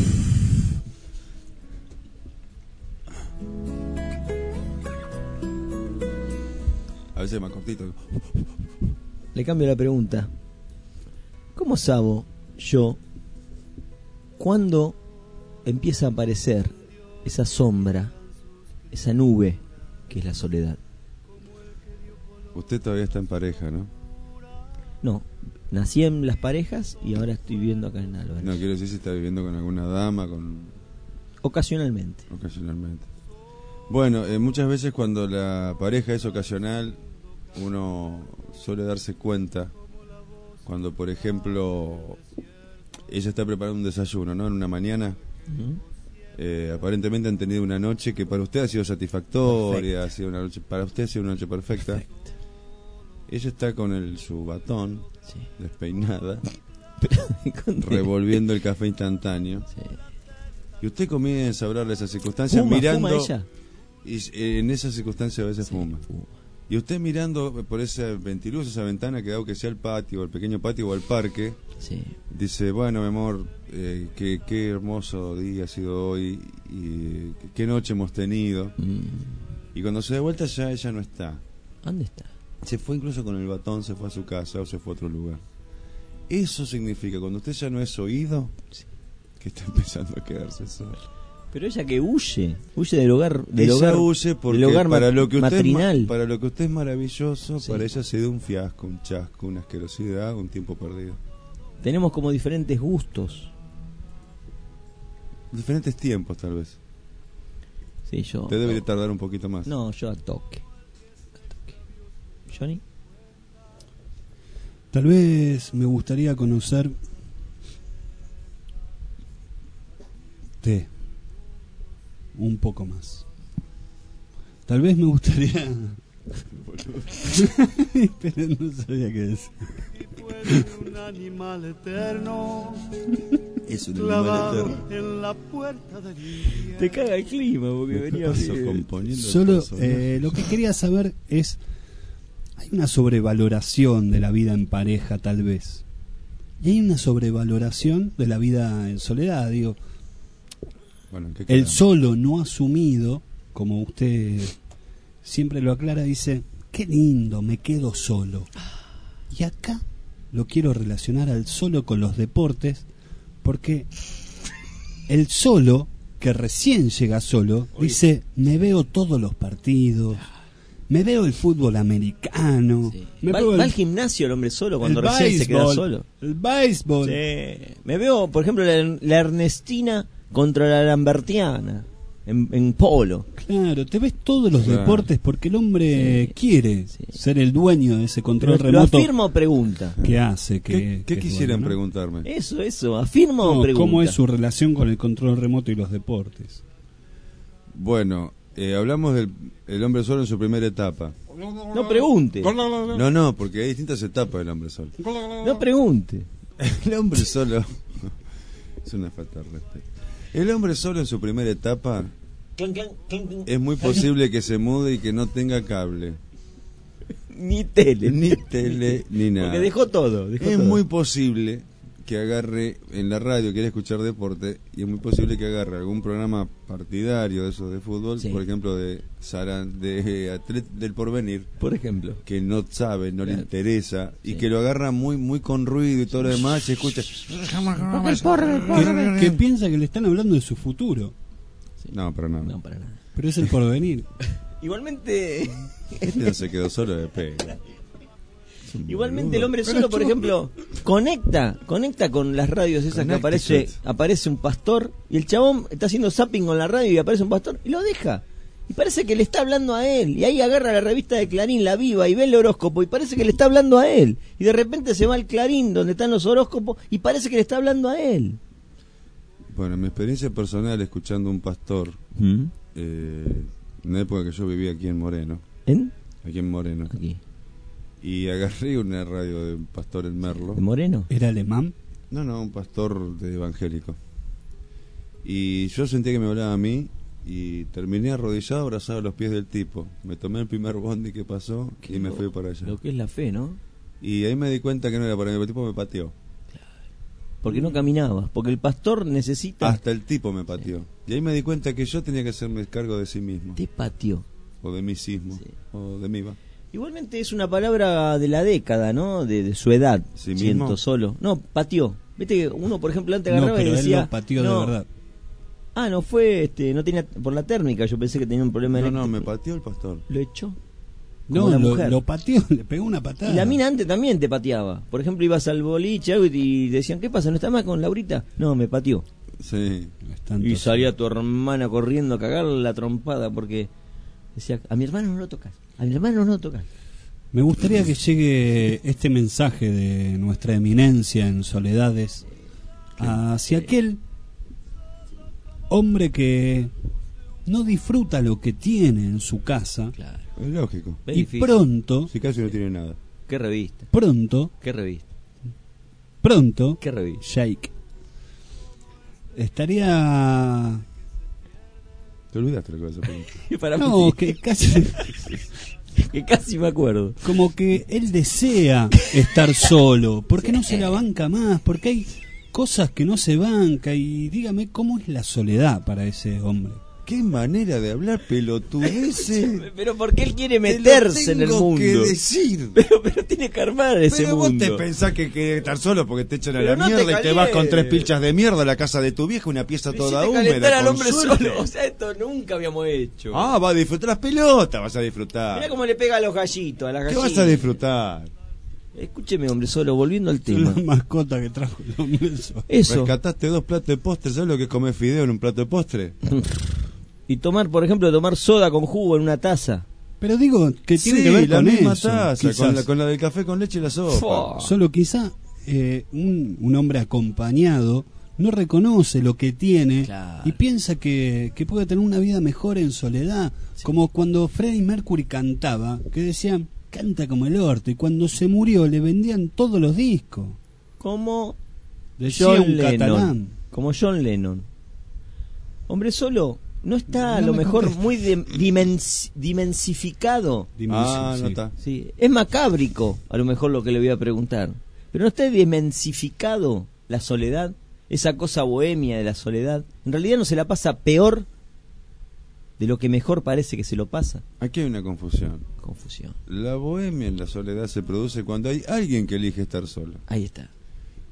A veces más cortito. Le cambio la pregunta. ¿Cómo sabo yo cuándo empieza a aparecer esa sombra, esa nube que es la soledad? Usted todavía está en pareja, ¿no? No, nací en las parejas y ahora estoy viviendo acá en Álvarez. No, quiero decir si está viviendo con alguna dama, con... Ocasionalmente. Ocasionalmente. Bueno, muchas veces cuando la pareja es ocasional, uno suele darse cuenta cuando, por ejemplo, ella está preparando un desayuno, ¿no? En una mañana. Aparentemente han tenido una noche que para usted ha sido satisfactoria, ha sido una noche, para usted ha sido una noche perfecta. Perfecto. Ella está con su batón, despeinada, revolviendo el café instantáneo. Sí. Y usted comienza a hablarle esas circunstancias mirando. ¿Fuma ella? Y en esas circunstancias a veces fuma. Y usted mirando por esa ventiluz, esa ventana que da, que sea el patio, el pequeño patio o el parque, dice, bueno, mi amor, qué hermoso día ha sido hoy, y qué noche hemos tenido. Y cuando se da vuelta ya ella no está. ¿Dónde está? Se fue incluso con el batón, se fue a su casa o se fue a otro lugar. Eso significa, cuando usted ya no es oído, que está empezando a quedarse solo. Pero ella que huye del hogar, huye porque del hogar para lo que matrinal. Para lo que usted es maravilloso, para ella se dio un fiasco, un chasco, una asquerosidad, un tiempo perdido. Tenemos como diferentes gustos. Diferentes tiempos, tal vez. Sí, yo. Usted debería tardar un poquito más. No, yo a toque. ¿Johnny? Tal vez me gustaría conocer un poco más. Tal vez me gustaría pero no sabía qué decir. Un animal eterno. Es un animal eterno. En la puerta del infierno. Te caga el clima porque venía componiendo. Solo lo que quería saber es, hay una sobrevaloración de la vida en pareja tal vez, y hay una sobrevaloración de la vida en soledad. Digo, bueno, el solo no asumido, como usted siempre lo aclara, dice, qué lindo, me quedo solo. Y acá lo quiero relacionar al solo con los deportes, porque el solo, que recién llega solo, dice, me veo todos los partidos, Me veo el fútbol americano. Va al gimnasio el hombre solo cuando recién se queda solo. El béisbol. Sí. Me veo, por ejemplo, la Ernestina contra la Lambertiana en polo. Claro, te ves todos los deportes porque el hombre quiere ser el dueño de ese control ¿Lo remoto. afirma o pregunta? ¿Qué hace? ¿Qué quisieran preguntarme? Eso, afirma o pregunta. ¿Cómo es su relación con el control remoto y los deportes? Bueno, hablamos del hombre solo en su primera etapa. No pregunte. No, porque hay distintas etapas del hombre solo. No pregunte. El hombre solo es una falta de respeto. El hombre solo en su primera etapa es muy posible que se mude y que no tenga cable. Ni tele, ni nada. Porque dejó todo. Es muy posible que agarre en la radio, quiere escuchar deporte, y es muy posible que agarre algún programa partidario de esos de fútbol, por ejemplo del Porvenir, por ejemplo, que no sabe, no le interesa, y que lo agarra muy con ruido y todo lo demás, y escucha que piensa que le están hablando de su futuro. No, para nada. Pero es el Porvenir. Igualmente no se quedó solo de pelo. Igualmente el hombre solo, por ejemplo, conecta con las radios esas que aparece un pastor y el chabón está haciendo zapping con la radio y aparece un pastor y lo deja. Y parece que le está hablando a él. Y ahí agarra la revista de Clarín, La Viva, y ve el horóscopo y parece que le está hablando a él. Y de repente se va al Clarín donde están los horóscopos y parece que le está hablando a él. Bueno, mi experiencia personal escuchando un pastor, en la época que yo vivía aquí en Moreno. Aquí en Moreno. Aquí. Y agarré una radio de un pastor en Merlo. ¿De Moreno? ¿Era alemán? No, un pastor de evangélico. Y yo sentía que me hablaba a mí y terminé arrodillado, abrazado a los pies del tipo. Me tomé el primer bondi que pasó y me fui para allá. Lo que es la fe, ¿no? Y ahí me di cuenta que no era para mí, el tipo me pateó. Claro. Porque no caminaba, porque el pastor necesita... Hasta el tipo me pateó. Y ahí me di cuenta que yo tenía que hacerme cargo de sí mismo. Te pateó. O de mí mismo, o de mí va. Igualmente es una palabra de la década, ¿no? De su edad. ¿Sí siento mismo? Solo. No, pateó. Viste que uno, por ejemplo, antes agarraba y decía... Él lo pateó de verdad. Ah, no fue, no tenía por la térmica, yo pensé que tenía un problema eléctrico. No, me pateó el pastor. ¿Lo echó? No, lo pateó, le pegó una patada. Y la mina antes también te pateaba. Por ejemplo, ibas al boliche algo y decían, ¿qué pasa? ¿No está más con Laurita? No, me pateó. Sí. Y salía tu hermana corriendo a cagarle la trompada porque decía, a mi hermano no lo tocas, a mi hermano no lo tocas. Me gustaría que llegue este mensaje de nuestra eminencia en Soledades hacia aquel hombre que no disfruta lo que tiene en su casa. Claro. Es lógico. Y pronto... Si casi no tiene nada. ¿Qué revista? Pronto... ¿Qué revista? Pronto... ¿Qué revista? Shake. Estaría... ¿Te olvidaste lo que vas a preguntar? No, que casi... que casi me acuerdo. Como que él desea estar solo, porque no se la banca más, porque hay cosas que no se banca. Y dígame, ¿cómo es la soledad para ese hombre? Qué manera de hablar pelotudeces. Pero porque él quiere meterse en el mundo. Que decir. Pero tiene que armar ese pero mundo. Pero vos te pensás que estar solo porque te echan a pero la mierda y te vas con 3 pilchas de mierda a la casa de tu vieja, una pieza toda húmeda. Al hombre solo. O sea, esto nunca habíamos hecho. Ah, vas a disfrutar las pelotas, vas a disfrutar. Mirá cómo le pega a los gallitos, a las gallinas. ¿Qué vas a disfrutar? Escúcheme, hombre solo, volviendo al tema. La mascota que trajo el hombre solo. Eso. Rescataste 2 platos de postre, ¿sabes lo que es comer fideo en un plato de postre? Y tomar, por ejemplo, tomar soda con jugo en una taza. Pero digo que tiene que ver la con misma eso, taza, con la del café con leche y la sopa. Solo quizá un hombre acompañado no reconoce lo que tiene y piensa que puede tener una vida mejor en soledad. Como cuando Freddie Mercury cantaba, que decían, canta como el orto, y cuando se murió le vendían todos los discos. Como decía John un Lennon, catalán. como John Lennon. Hombre solo no está a lo mejor contesta. Muy dimensificado. No está. Sí. Es macábrico a lo mejor lo que le voy a preguntar. Pero no está dimensificado la soledad, esa cosa bohemia de la soledad. En realidad no se la pasa peor de lo que mejor parece que se lo pasa. Aquí hay una confusión. Confusión. La bohemia en la soledad se produce cuando hay alguien que elige estar solo. Ahí está.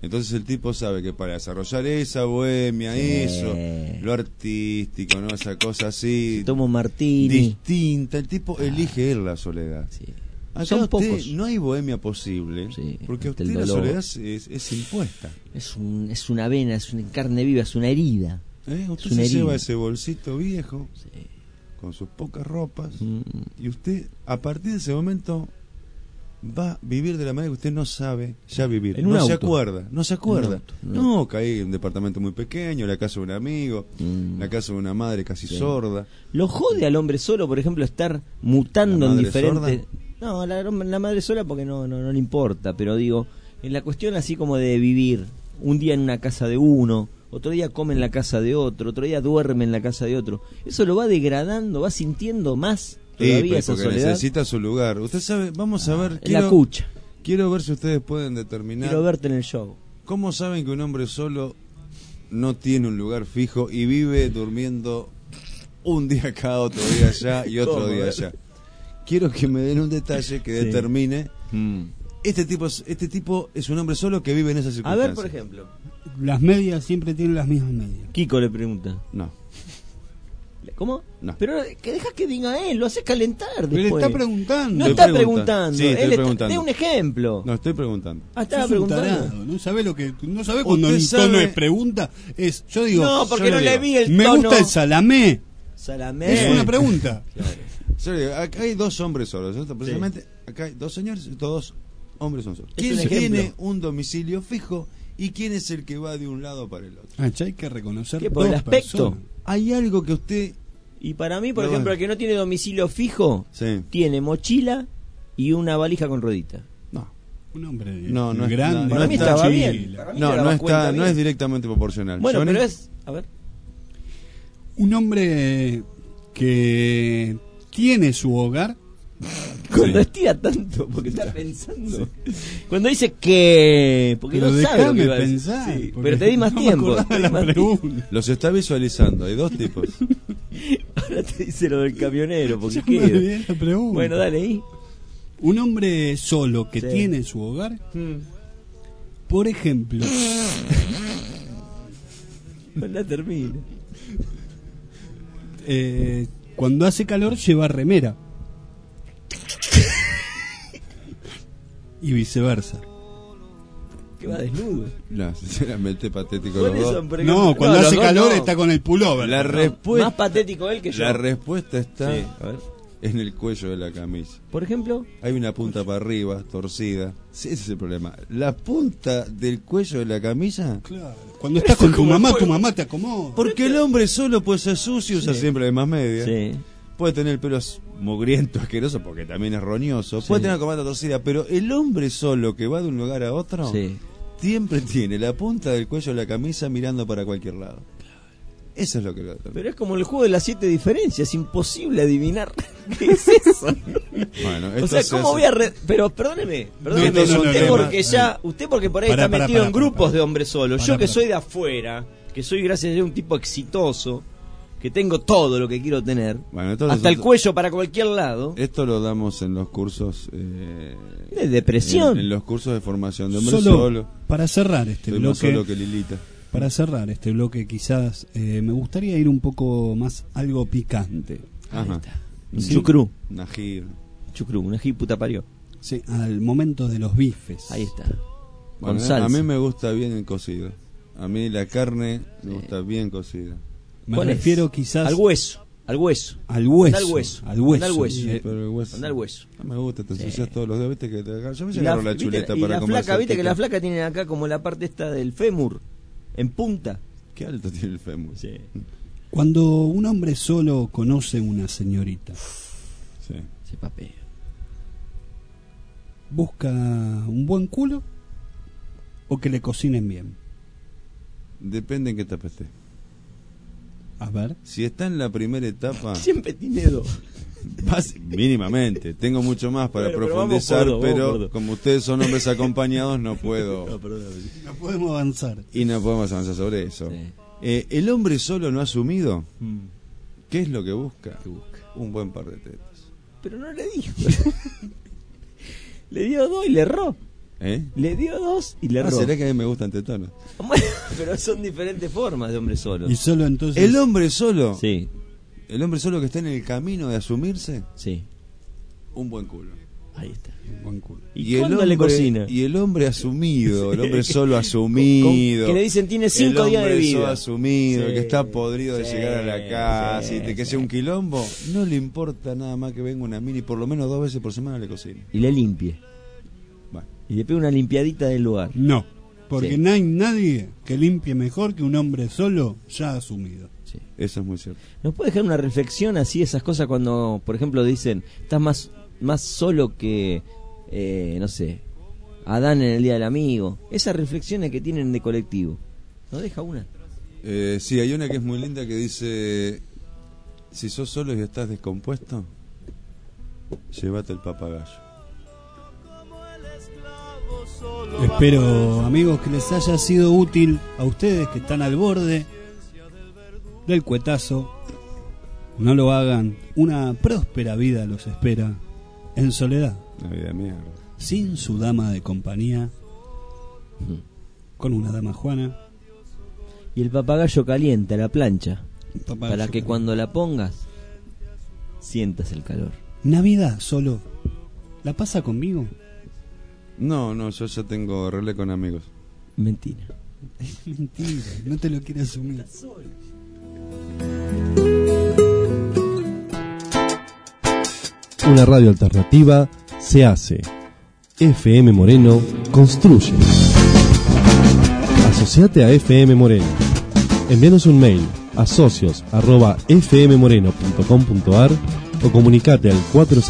Entonces el tipo sabe que para desarrollar esa bohemia, eso, lo artístico, ¿no? Esa cosa así. Se toma un martini. Distinta. El tipo elige él la soledad. Sí. Acá Son usted pocos. no hay bohemia posible, porque a usted el la dolor. soledad es impuesta. Es una vena, es una carne viva, es una herida. Usted Es una se lleva herida. ese bolsito viejo, con sus pocas ropas, y usted a partir de ese momento va a vivir de la manera que usted no sabe ya vivir. En un No se auto. acuerda, no se acuerda. En un auto, No, caí en un departamento muy pequeño, la casa de un amigo, la casa de una madre casi sorda. Lo jode al hombre solo, por ejemplo, estar mutando ¿La en madre diferentes... sorda? No, la madre sola porque no le importa, pero digo, en la cuestión así como de vivir, un día en una casa de uno, otro día come en la casa de otro día duerme en la casa de otro, eso lo va degradando, va sintiendo más todavía esa porque soledad. necesita su lugar. Usted sabe, vamos a ver... En la cucha. Quiero ver si ustedes pueden determinar... Quiero verte en el show. ¿Cómo saben que un hombre solo no tiene un lugar fijo y vive durmiendo un día acá, otro día allá y otro día allá? Quiero que me den un detalle que determine. Este tipo es un hombre solo que vive en esas A circunstancias. ver, por ejemplo. Las medias siempre tienen las mismas medias. Kiko le pregunta. No. ¿Cómo? No. Pero que dejas que diga él, lo haces calentar Pero después. está preguntando. No Estoy está preguntando. preguntando. Sí, estoy Él preguntando. dé un ejemplo. No, estoy preguntando. Estaba Sos un preguntando. tarado, no sabe lo que no sabe cuando Usted el sabe- tono es pregunta, es yo digo, No, porque yo no le le digo, vi el me tono. gusta el salamé. Salamé. Es una pregunta. Yo le digo, acá hay dos hombres solos. Precisamente, acá hay dos señores y dos hombres son solos. Es ¿Quién un ejemplo. tiene un domicilio fijo y quién es el que va de un lado para el otro? Ya hay que reconocer ¿Qué, por el dos aspecto? personas. Hay algo que usted... Y para mí, por No, ejemplo, el que no tiene domicilio fijo, Sí. tiene mochila y una valija con ruedita. No. Un hombre No, no es- grande. no, Para mí está estaba chila. bien. Para mí No, se no daba cuenta está, no bien. es directamente proporcional. Bueno, Johnny, pero es... A ver. Un hombre que tiene su hogar. Cuando estira tanto, porque está pensando. Cuando dice que... Porque Pero no sabe lo que déjame iba a decir. pensar, Sí, porque pero te di más no me tiempo. acordaba te di la más pregunta. los está visualizando. Hay dos tipos. tiempo. Ahora te dice lo del camionero, porque Ya me qué. olvidé la pregunta. Bueno, dale ahí. Un hombre solo que Sí. tiene su hogar, por ejemplo, No la termina. cuando hace calor lleva remera. Y viceversa. Que va desnudo. No, sinceramente patético Por los eso, dos. por ejemplo- No, cuando los hace dos calor no. está con el pullover. La No, respuesta... más patético él que yo. La respuesta está Sí, a ver. en el cuello de la camisa. Por ejemplo, Hay una punta para arriba, torcida. Sí, ese es el problema. La punta del cuello de la camisa... Claro. Cuando estás con tu mamá te acomoda. Porque el hombre solo puede ser sucio, usa siempre de más media. sí. Puede tener el pelo mugriento, asqueroso, porque también es roñoso. Sí. Puede tener la comata torcida, pero el hombre solo que va de un lugar a otro Sí. siempre tiene la punta del cuello de la camisa mirando para cualquier lado. Eso es lo que lo... Pero es como el juego de las 7 diferencias, imposible adivinar qué es eso. Bueno, O esto sea, se ¿cómo hace- voy a pero perdóneme, No, usted no, porque ya, usted porque por ahí Pará, está pará, metido pará, en pará, grupos pará. de hombres solos. Pará, Yo que pará. soy de afuera, que soy gracias a Dios un tipo exitoso, que tengo todo lo que quiero tener, Bueno, entonces, hasta el cuello para cualquier lado, Esto lo damos en los cursos... de depresión. En los cursos de formación de hombre Solo, solo. para cerrar este Soy más bloque, solo que Lilita. para cerrar este bloque quizás me gustaría ir un poco más algo picante. Ajá. Sí. Chucrú. Najir. Chucrú, una puta parió. Sí, al momento de los bifes. Ahí está. Bueno, Con salsa. a mí me gusta bien el cocido. A mí la carne me gusta bien cocida. Me ¿Cuál es? refiero quizás Al hueso, al hueso. al hueso. Anda al hueso. Al hueso. Anda al hueso. Eh, Pero el hueso... Anda al hueso. No me gusta, te Sí. ensucias todos los dedos, viste que te yo me Y agarro la chuleta ¿viste? Y para la comer flaca, viste que cerquita. la flaca tiene acá como la parte esta del fémur, en punta. Qué alto tiene el fémur. Sí. Cuando un hombre solo conoce una señorita, Sí. Se papea. ¿busca un buen culo o que le cocinen bien? Depende en qué etapa esté. A ver. Si está en la primera etapa, Siempre tiene dos. mínimamente. Tengo mucho más para Bueno, pero profundizar, vamos por dos, pero vamos por dos. como ustedes son hombres acompañados, no puedo. No podemos avanzar. Y no podemos avanzar sobre eso. Sí. El hombre solo no asumido, ¿qué es lo que busca? ¿Qué busca? Un buen par de tetas. Pero no le dijo. Le dio dos y le erró. Le dio 2 y le erró. ¿Será que a mí me gustan tetones? Bueno, pero son diferentes formas de hombre solo. Y solo entonces... ¿El hombre solo? Sí. ¿El hombre solo que está en el camino de asumirse? Sí. Un buen culo. Ahí está. Un buen culo. ¿Y cuándo le cocina? Y el hombre asumido, el hombre solo asumido. Que le dicen tiene 5 días de vida. El hombre solo asumido, Sí. que está podrido de Sí. llegar a la casa, Sí. y que sea un quilombo. No le importa nada más que venga una mini, por lo menos 2 veces por semana le cocine. Y le limpie. Bueno. Y le pega una limpiadita del lugar. No, porque Sí. no hay nadie que limpie mejor que un hombre solo ya asumido. Sí. Eso es muy cierto. ¿Nos puede dejar una reflexión así, esas cosas cuando, por ejemplo, dicen, estás más solo que, no sé, Adán en el Día del Amigo? Esas reflexiones que tienen de colectivo. ¿Nos deja una? Sí, hay una que es muy linda que dice: si sos solo y estás descompuesto, llévate el papagayo. Espero, amigos, que les haya sido útil a ustedes que están al borde del cuetazo. No lo hagan. Una próspera vida los espera en soledad, Una vida mierda. sin su dama de compañía, con una dama Juana. Y el papagayo caliente a la plancha, Papagayo para que caliente. cuando la pongas sientas el calor. Navidad solo. ¿La pasa conmigo? No, yo ya tengo relé con amigos. Mentira. Es mentira, no te lo quiero asumir. Una radio alternativa se hace. FM Moreno construye. Asociate a FM Moreno. Envíanos un mail a socios@fmmoreno.com.ar o comunicate al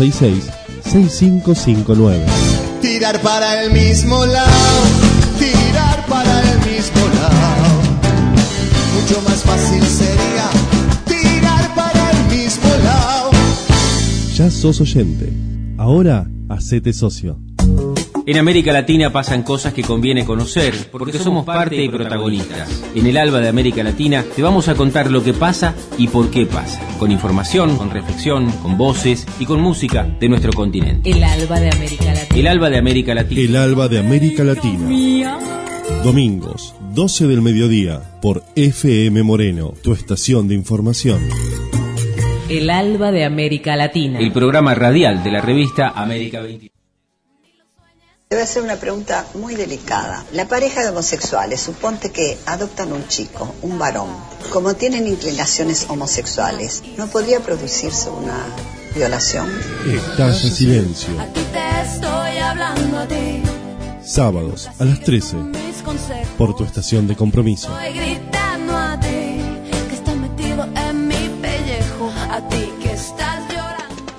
466-6559. Tirar para el mismo lado, tirar para el mismo lado. Mucho más fácil sería tirar para el mismo lado. Ya sos oyente. Ahora hacete socio. En América Latina pasan cosas que conviene conocer, porque somos parte y protagonistas. En el Alba de América Latina te vamos a contar lo que pasa y por qué pasa, con información, con reflexión, con voces y con música de nuestro continente. El Alba de América Latina. El Alba de América Latina. El Alba de América Latina. Domingos, 12 del mediodía, por FM Moreno, tu estación de información. El Alba de América Latina. El programa radial de la revista América 23. Te voy a hacer una pregunta muy delicada. La pareja de homosexuales, suponte que adoptan un chico, un varón. Como tienen inclinaciones homosexuales, ¿no podría producirse una violación? Estalla silencio. Te estoy hablando a ti. Sábados a las 13, Mis consejos. por tu estación de compromiso. Estoy gritando a ti que estás metido en mi pellejo. A ti que estás llorando.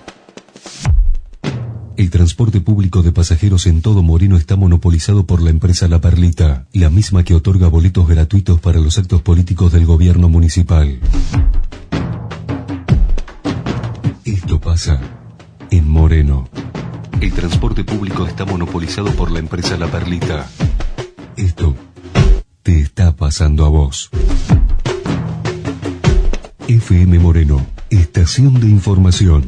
El transporte público de pasajeros en todo Moreno está monopolizado por la empresa La Perlita, la misma que otorga boletos gratuitos para los actos políticos del gobierno municipal. Esto pasa en Moreno. El transporte público está monopolizado por la empresa La Perlita. Esto te está pasando a vos. FM Moreno, estación de información.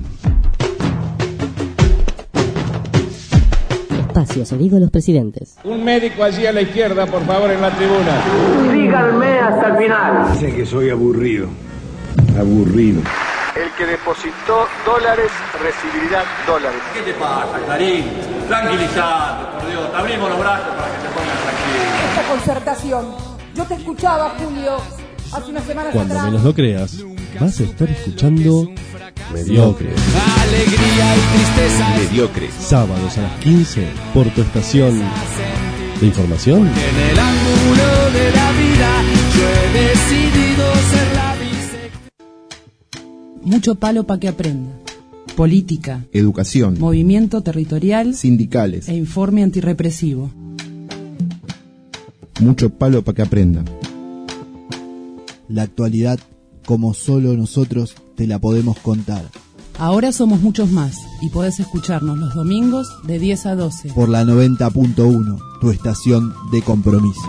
Espacio Sonido de los Presidentes. Un médico allí a la izquierda, por favor, en la tribuna. Síganme hasta el final. Dicen que soy aburrido. Aburrido. El que depositó dólares recibirá dólares. ¿Qué te pasa, Clarín? Tranquilizate, por Dios. Te abrimos los brazos para que te pongas tranquilo. Esta concertación. Yo te escuchaba, Julio, hace unas semanas Cuando atrás. menos lo creas, vas a estar escuchando Mediocre. Alegría y tristeza. Mediocre. Sábados a las 15, por tu estación de información. En el ángulo de la vida yo he decidido ser la Mucho palo para que aprenda. Política, Educación, movimiento territorial sindicales, e informe antirrepresivo. mucho palo para que aprenda. La actualidad, como solo nosotros te la podemos contar. Ahora somos muchos más y podés escucharnos los domingos de 10 a 12. Por la 90.1, tu estación de compromiso.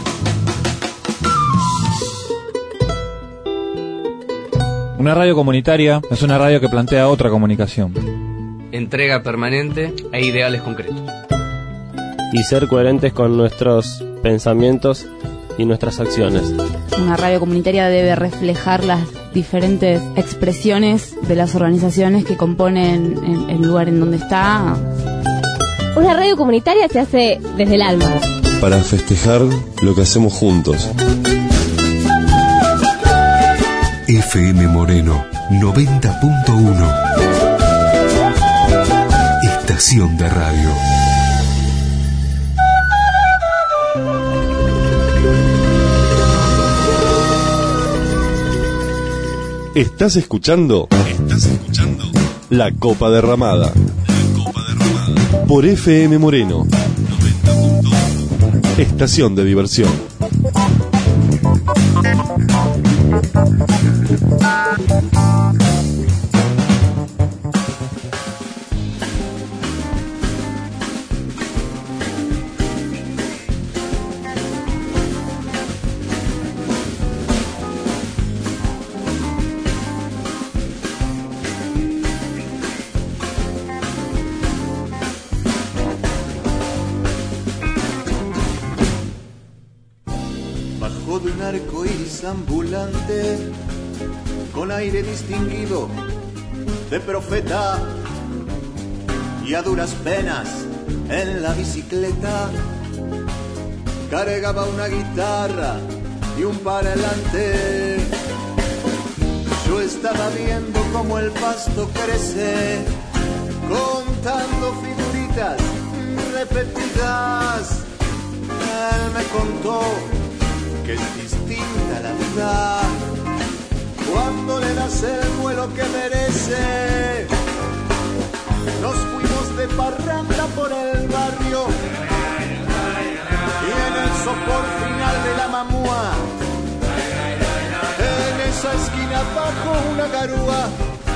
Una radio comunitaria es una radio que plantea otra comunicación. Entrega permanente e ideales concretos. y ser coherentes con nuestros pensamientos y nuestras acciones. Una radio comunitaria debe reflejar las diferentes expresiones de las organizaciones que componen el lugar en donde está. Una radio comunitaria se hace desde el alma. Para festejar lo que hacemos juntos. FM Moreno 90.1. Estación de radio. ¿Estás escuchando? La Copa Derramada. Por FM Moreno 90.1. Estación de diversión. Ambulante, con aire distinguido de profeta, y a duras penas en la bicicleta cargaba una guitarra y un parlante. Yo estaba viendo cómo el pasto crece, contando figuritas repetidas. Él me contó que es distinta la vida cuando le das el vuelo que merece. Nos fuimos de parranda por el barrio y en el sopor final de la mamúa, en esa esquina bajo una garúa,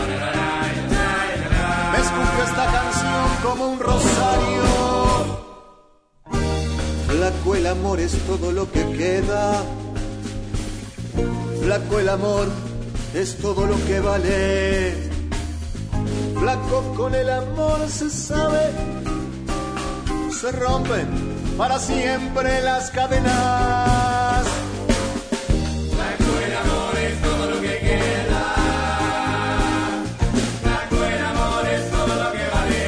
me escupió esta canción como un rosario. Flaco, el amor es todo lo que queda. Flaco, el amor es todo lo que vale. Flaco, con el amor se sabe. Se rompen para siempre las cadenas. Flaco, el amor es todo lo que queda. Flaco, el amor es todo lo que vale.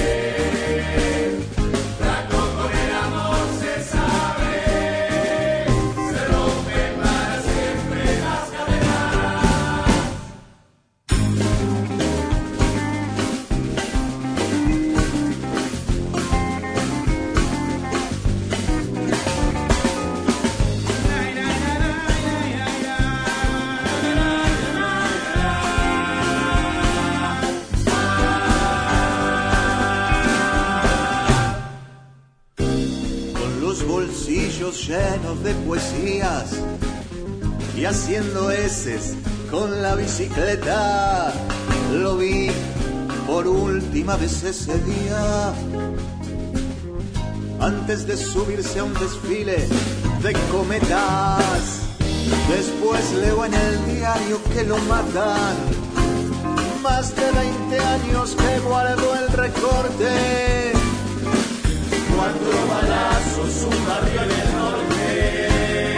Llenos de poesías y haciendo heces con la bicicleta, lo vi por última vez ese día, antes de subirse a un desfile de cometas. Después leo en el diario que lo matan. Más de 20 años que guardo el recorte. 4 balazos, un barrio en el norte,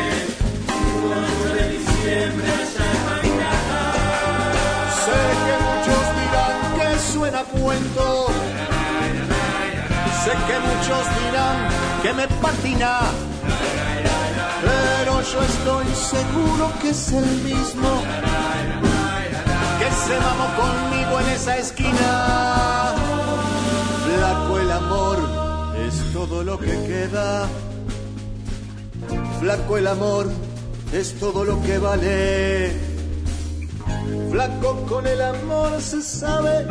8 de diciembre allá en Manhattan. Sé que muchos dirán que suena cuento, sé que muchos dirán que me patina, pero yo estoy seguro que es el mismo que se mamó conmigo en esa esquina. Flaco, el amor es todo lo que queda. Flaco, el amor es todo lo que vale. Flaco, con el amor se sabe.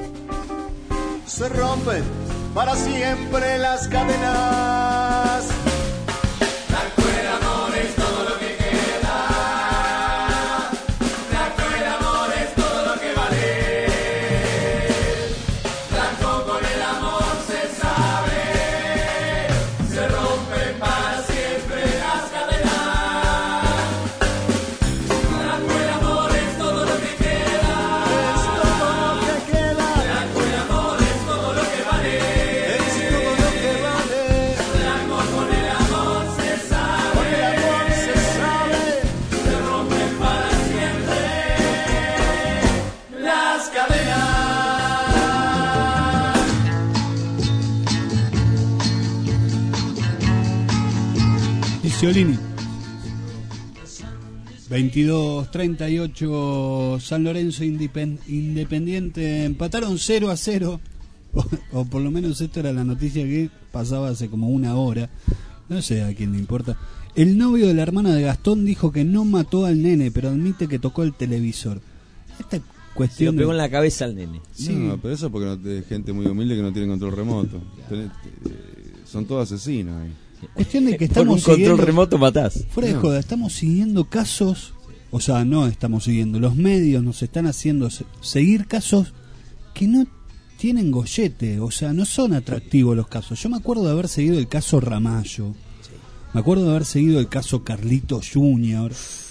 Se rompen para siempre las cadenas. Flaco, el amor es todo lo que queda. Flaco, el amor es todo lo que vale. Flaco, con el amor se sabe. Se rompen para siempre las cadenas. Flaco, el amor es todo lo que queda. Es todo lo que queda. Flaco, el amor es todo lo que vale. Es todo lo que vale. Ciolini. 22-38 San Lorenzo Independiente empataron 0-0 o por lo menos esta era la noticia que pasaba hace como una hora, no sé a quién le importa. El novio de la hermana de Gastón dijo que no mató al nene, pero admite que tocó el televisor. Esta cuestión se lo pegó en la cabeza al nene. Sí. No, pero eso porque es gente muy humilde que no tiene control remoto. Son todos asesinos ahí. Cuestión de que estamos con un control remoto matás. Fuera de joda, estamos siguiendo casos, o sea, no estamos siguiendo, los medios nos están haciendo seguir casos que no tienen gollete, o sea, no son atractivos los casos. Yo me acuerdo de haber seguido el caso Ramallo, me acuerdo de haber seguido el caso Carlito Jr.,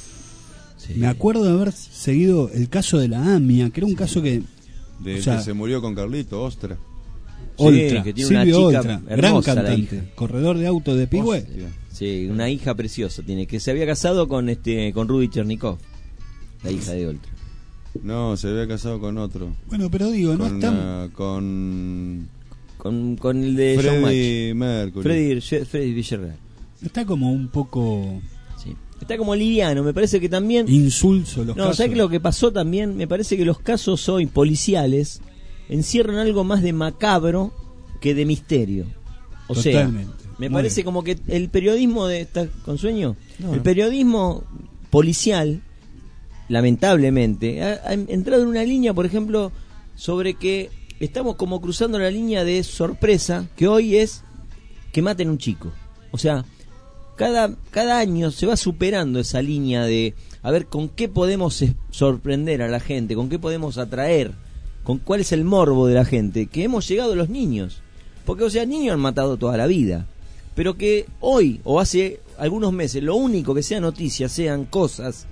me acuerdo de haber seguido el caso de la AMIA, que era un caso que... que se murió con Carlito, Ostra. Oltra, que tiene Silvio una chica Oltra, gran hermosa, cantante, corredor de auto de Pigüé. Sí, una hija preciosa tiene, que se había casado con Rudy Chernikov, la hija de Oltra. No, se había casado con otro. Bueno, pero digo, no estamos con el de Freddie Mercury. Freddie Villarreal. Está como un poco... Está como liviano, me parece que también... Insulso los casos. No, ¿sabes qué lo que pasó también? Me parece que los casos hoy policiales encierran algo más de macabro que de misterio. O Totalmente. sea, me parece como que el periodismo de... ¿Estás con sueño? No. El periodismo policial, lamentablemente, ha entrado en una línea, por ejemplo, sobre que estamos como cruzando la línea de sorpresa, que hoy es que maten a un chico. O sea, cada año se va superando esa línea de a ver con qué podemos sorprender a la gente, con qué podemos atraer, con cuál es el morbo de la gente, que hemos llegado a los niños. Porque, o sea, niños han matado toda la vida, pero que hoy, o hace algunos meses, lo único que sea noticia sean cosas...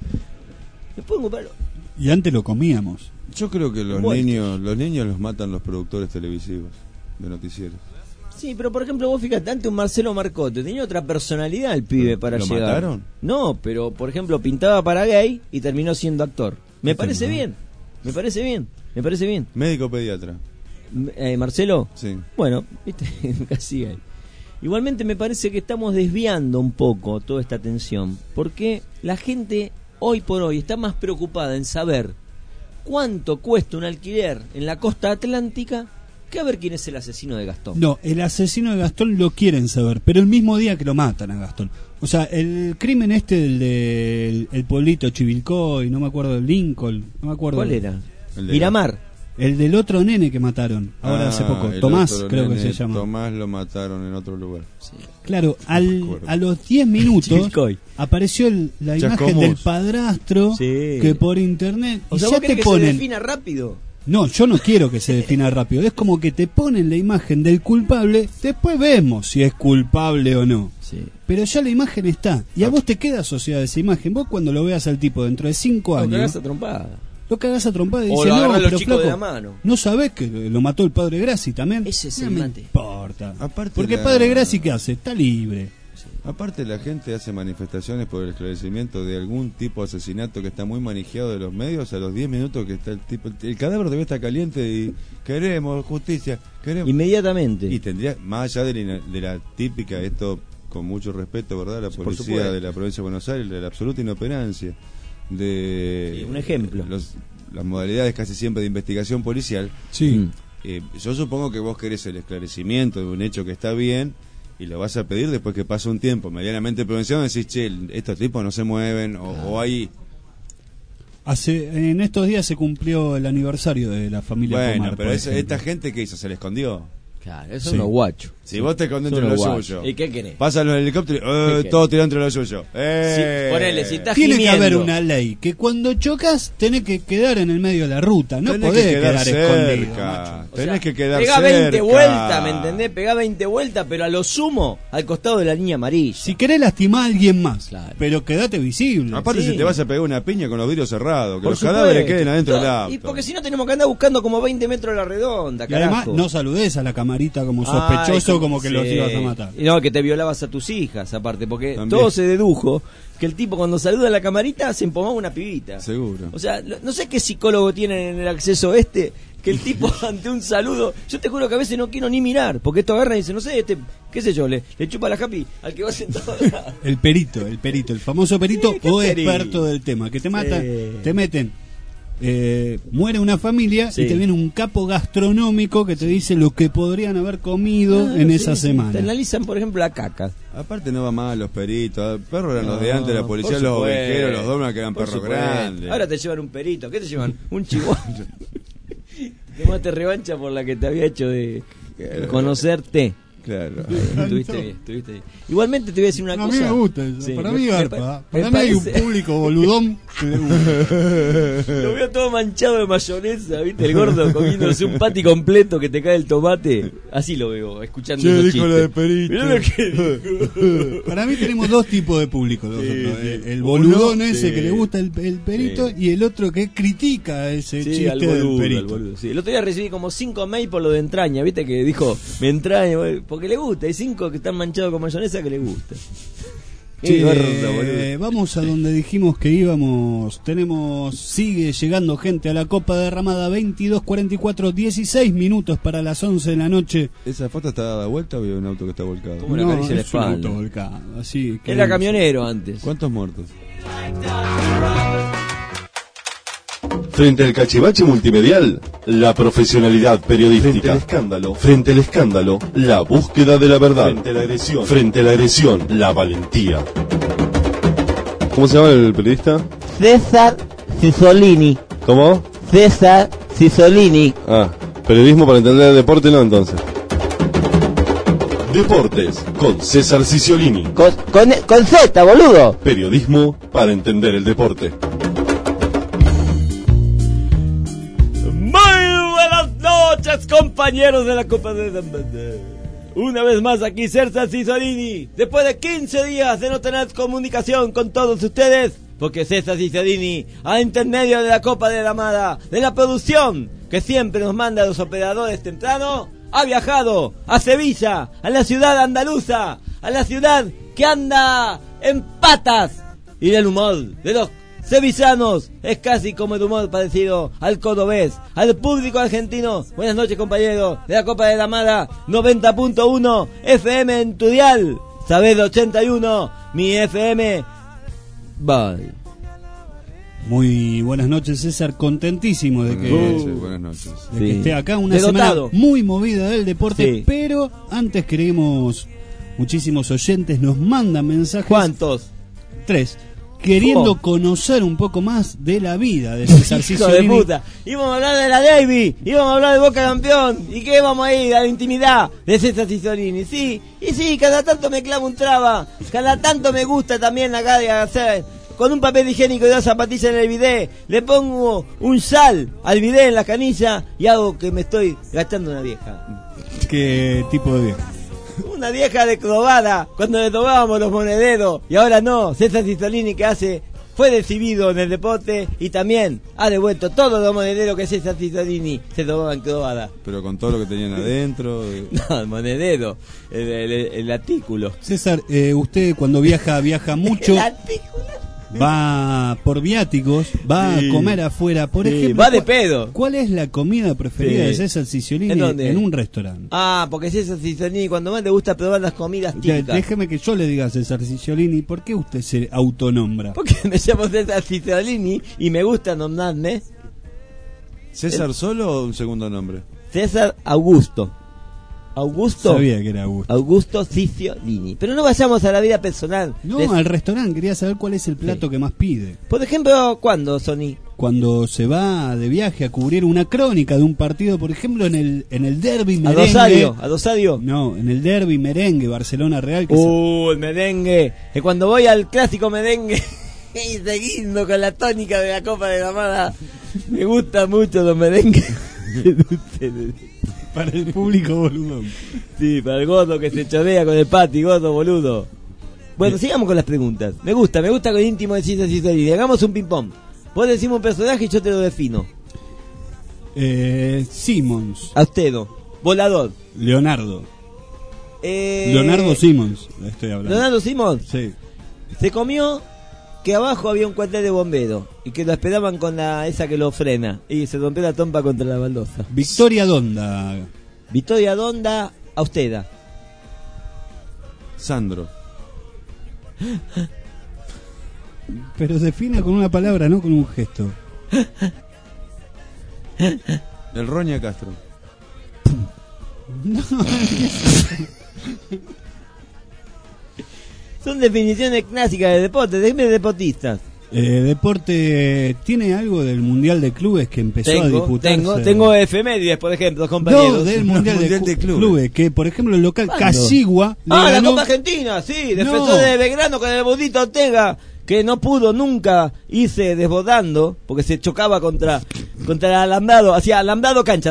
Y antes lo comíamos. Yo creo que los niños los matan los productores televisivos de noticieros. Sí, pero por ejemplo, vos fíjate, antes un Marcelo Marcote tenía otra personalidad el pibe para ¿Lo llegar. mataron? No, pero por ejemplo pintaba para gay y terminó siendo actor. Me parece bien. Médico pediatra. ¿Marcelo? Sí. Bueno, viste, casi gay. Igualmente me parece que estamos desviando un poco toda esta atención, porque la gente hoy por hoy está más preocupada en saber cuánto cuesta un alquiler en la costa atlántica que a ver quién es el asesino de Gastón. No, el asesino de Gastón lo quieren saber, pero el mismo día que lo matan a Gastón. O sea, el crimen el pueblito Chivilcoy, no me acuerdo del Lincoln, no me acuerdo. ¿Cuál era? Miramar. El del otro nene que mataron, ahora hace poco, Tomás creo que se llama. Tomás lo mataron en otro lugar. Sí. Claro, a los 10 minutos apareció la imagen del padrastro que por internet... O sea, ¿vos querés que se defina rápido? No, yo no quiero que se defina rápido. Es como que te ponen la imagen del culpable, después vemos si es culpable o no. Sí. Pero ya la imagen está. Y a vos te queda asociada esa imagen. Vos cuando lo veas al tipo dentro de 5 años... Lo cagás a trompada. Lo cagás a trompada y o dice, lo agarran no, los chicos flaco, de la mano. ¿No sabés que lo mató el padre Graci también? Ese es no el me mate. importa. Porque padre Graci, ¿qué hace? Está libre. Sí. Aparte la gente hace manifestaciones por el esclarecimiento de algún tipo de asesinato que está muy manejado de los medios. A los 10 minutos que está el tipo, el cadáver todavía está caliente y queremos justicia, queremos. Inmediatamente. Y tendría, más allá de la típica, esto con mucho respeto, ¿verdad? La policía de la provincia de Buenos Aires, de la absoluta inoperancia, de un ejemplo. Las modalidades casi siempre de investigación policial. Sí. Yo supongo que vos querés el esclarecimiento de un hecho que está bien y lo vas a pedir después que pase un tiempo medianamente prevención, decís, che, estos tipos no se mueven o hay... En estos días se cumplió el aniversario de la familia Bueno, Pomar, pero esta gente que hizo, se le escondió. Claro, eso es unos guachos. Si vos te escondes entre lo suyo. ¿Y qué querés? Pasan los helicópteros, todo tirado entre lo suyo. Ponele, si estás Tiene gimiendo. que haber una ley que cuando chocas tenés que quedar en el medio de la ruta. No tenés podés que quedar escondido. Tenés que quedar cerca. Pegá 20 cerca. vueltas, ¿me entendés? Pegá 20 vueltas, pero a lo sumo al costado de la línea amarilla. Si querés lastimar a alguien más, claro, pero quedate visible. Aparte, sí, si te vas a pegar una piña con los vidrios cerrados, que por los supuesto, cadáveres queden adentro del auto. Y porque si no tenemos que andar buscando como 20 metros a la redonda, y carajo. además no saludés a la camarita como sospechoso, como que los ibas a matar. Y no, que te violabas a tus hijas, aparte, porque también. todo se dedujo que el tipo cuando saluda a la camarita se empomaba una pibita. Seguro. O sea, no sé qué psicólogo tienen en el acceso que el tipo ante un saludo, yo te juro que a veces no quiero ni mirar, porque esto agarra y dice, no sé, qué sé yo, le chupa la happy al que va sentado. El perito, el famoso perito o experto del tema, que te mata, te meten. Muere una familia y te viene un capo gastronómico que te dice lo que podrían haber comido en esa semana. Te analizan, por ejemplo, la caca. Aparte no va más los peritos, perros eran los de antes, la policía, los ovejeros, los donas que eran perros grandes. Ahora te llevan un perito, ¿qué te llevan? Un chihuahua. Además te revancha por la que te había hecho de conocerte. Claro. Estuviste bien. Igualmente te voy a decir una cosa. A mí me gusta eso. Para mí garpa. Para mí hay un público boludón que le gusta. Lo veo todo manchado de mayonesa, ¿viste? El gordo comiéndose un patty completo que te cae el tomate. Así lo veo, escuchando esos chistes. Lo de perito. Mirá lo que dijo. Para mí tenemos dos tipos de público. El boludón ese que le gusta el perito y el otro que critica ese chiste del perito. El otro día recibí como 5 mails por lo de entraña, ¿viste? Que dijo, me entraña, porque le gusta. Hay 5 que están manchados con mayonesa que le gusta. Vamos a donde dijimos que íbamos. Sigue llegando gente a la Copa Derramada. 22:44, 16 minutos para las 11 de la noche. ¿Esa foto está dada vuelta o vio un auto que está volcado? ¿Cómo le acaricia la espalda? Un auto volcado, así que era camionero antes. ¿Cuántos muertos? Frente al cachivache multimedial, la profesionalidad periodística. Frente al escándalo, la búsqueda de la verdad. Frente a la agresión, la valentía. ¿Cómo se llama el periodista? César Cisolini. ¿Cómo? César Cisolini. Periodismo para entender el deporte, no, entonces. Deportes, con César Cisolini. Con Z, boludo. Periodismo para entender el deporte. Compañeros de la Copa de Damada. Una vez más aquí César Cisolini, después de 15 días de no tener comunicación con todos ustedes, porque César Cisolini, a intermedio de la Copa de Damada, de la producción que siempre nos manda a los operadores temprano, ha viajado a Sevilla, a la ciudad andaluza, a la ciudad que anda en patas, y del humor de los sevillanos es casi como el humor parecido al cordobés, al público argentino. Buenas noches, compañeros de la Copa de Damada, 90.1 FM en tu dial, Sabed 81, mi FM. Bye. Muy buenas noches, César, contentísimo de que, buenas noches. Que esté acá, una semana muy movida del deporte, pero antes queremos, muchísimos oyentes nos mandan mensajes. ¿Cuántos? 3. Queriendo conocer un poco más de la vida de César Cisolini. Hijo de puta. Íbamos a hablar de la Davy, íbamos a hablar de Boca campeón. ¿Y qué vamos a ir? A la intimidad de César Cisolini. Sí, y sí, cada tanto me clavo un traba. Cada tanto me gusta también acá de hacer. Con un papel higiénico y 2 zapatillas en el bidet, le pongo un sal al bidet en la canilla y hago que me estoy gastando una vieja. ¿Qué tipo de vieja? Una vieja de Crovada, cuando le tomábamos los monederos, y ahora no. César Cisolini, que fue decidido en el deporte y también ha devuelto todos los monederos que César Cisolini se tomaba en Crovada. Pero con todo lo que tenían adentro. No, el monedero, el artículo. César, usted cuando viaja mucho. Va por viáticos, va a comer afuera, por ejemplo. Va de pedo. ¿Cuál es la comida preferida de César Cisolini en un restaurante? Porque César Cisolini cuando más le gusta probar las comidas típicas. Déjeme que yo le diga a César Cisolini, ¿por qué usted se autonombra? Porque me llamo César Cisolini y me gusta nombrarme. ¿César solo o un segundo nombre? César Augusto. Sabía que era Augusto Cisolini. Pero no vayamos a la vida personal. No, al restaurante. Quería saber cuál es el plato que más pide. Por ejemplo, ¿cuándo, Sony? Cuando se va de viaje a cubrir una crónica de un partido, por ejemplo, en el derbi merengue. ¿A Dosario? No, en el derbi merengue, Barcelona Real. El merengue. Que cuando voy al clásico merengue y seguindo con la tónica de la Copa de Damada, me gusta mucho los merengues. Para el público boludo. Sí, para el gordo que se chodea con el pati, gordo boludo. Bueno, sigamos con las preguntas. Me gusta con íntimo de César Cisolini. Hagamos un ping-pong. Vos decís un personaje y yo te lo defino. Simmons. Austedo. Volador. Leonardo. Leonardo Simmons, estoy hablando. ¿Leonardo Simmons? Sí. Se comió que abajo había un cuartel de bomberos y que lo esperaban con esa que lo frena y se rompió la trompa contra la baldosa. Victoria Donda. Victoria Donda, Austera. Sandro. Pero defina con una palabra, no con un gesto. El Roña Castro. No. Son definiciones clásicas de deporte, de deportistas. Deporte, ¿tiene algo del Mundial de Clubes que empezó a disputarse? Tengo efemérides, por ejemplo, compañeros. No, del Mundial de Clubes, que por ejemplo el local ¿Cuándo? Casigua le la ganó... Copa Argentina, sí, defensor No. de Belgrano con el Budito Ortega, que no pudo nunca irse desbordando, porque se chocaba contra el alambrado, hacía alambrado cancha,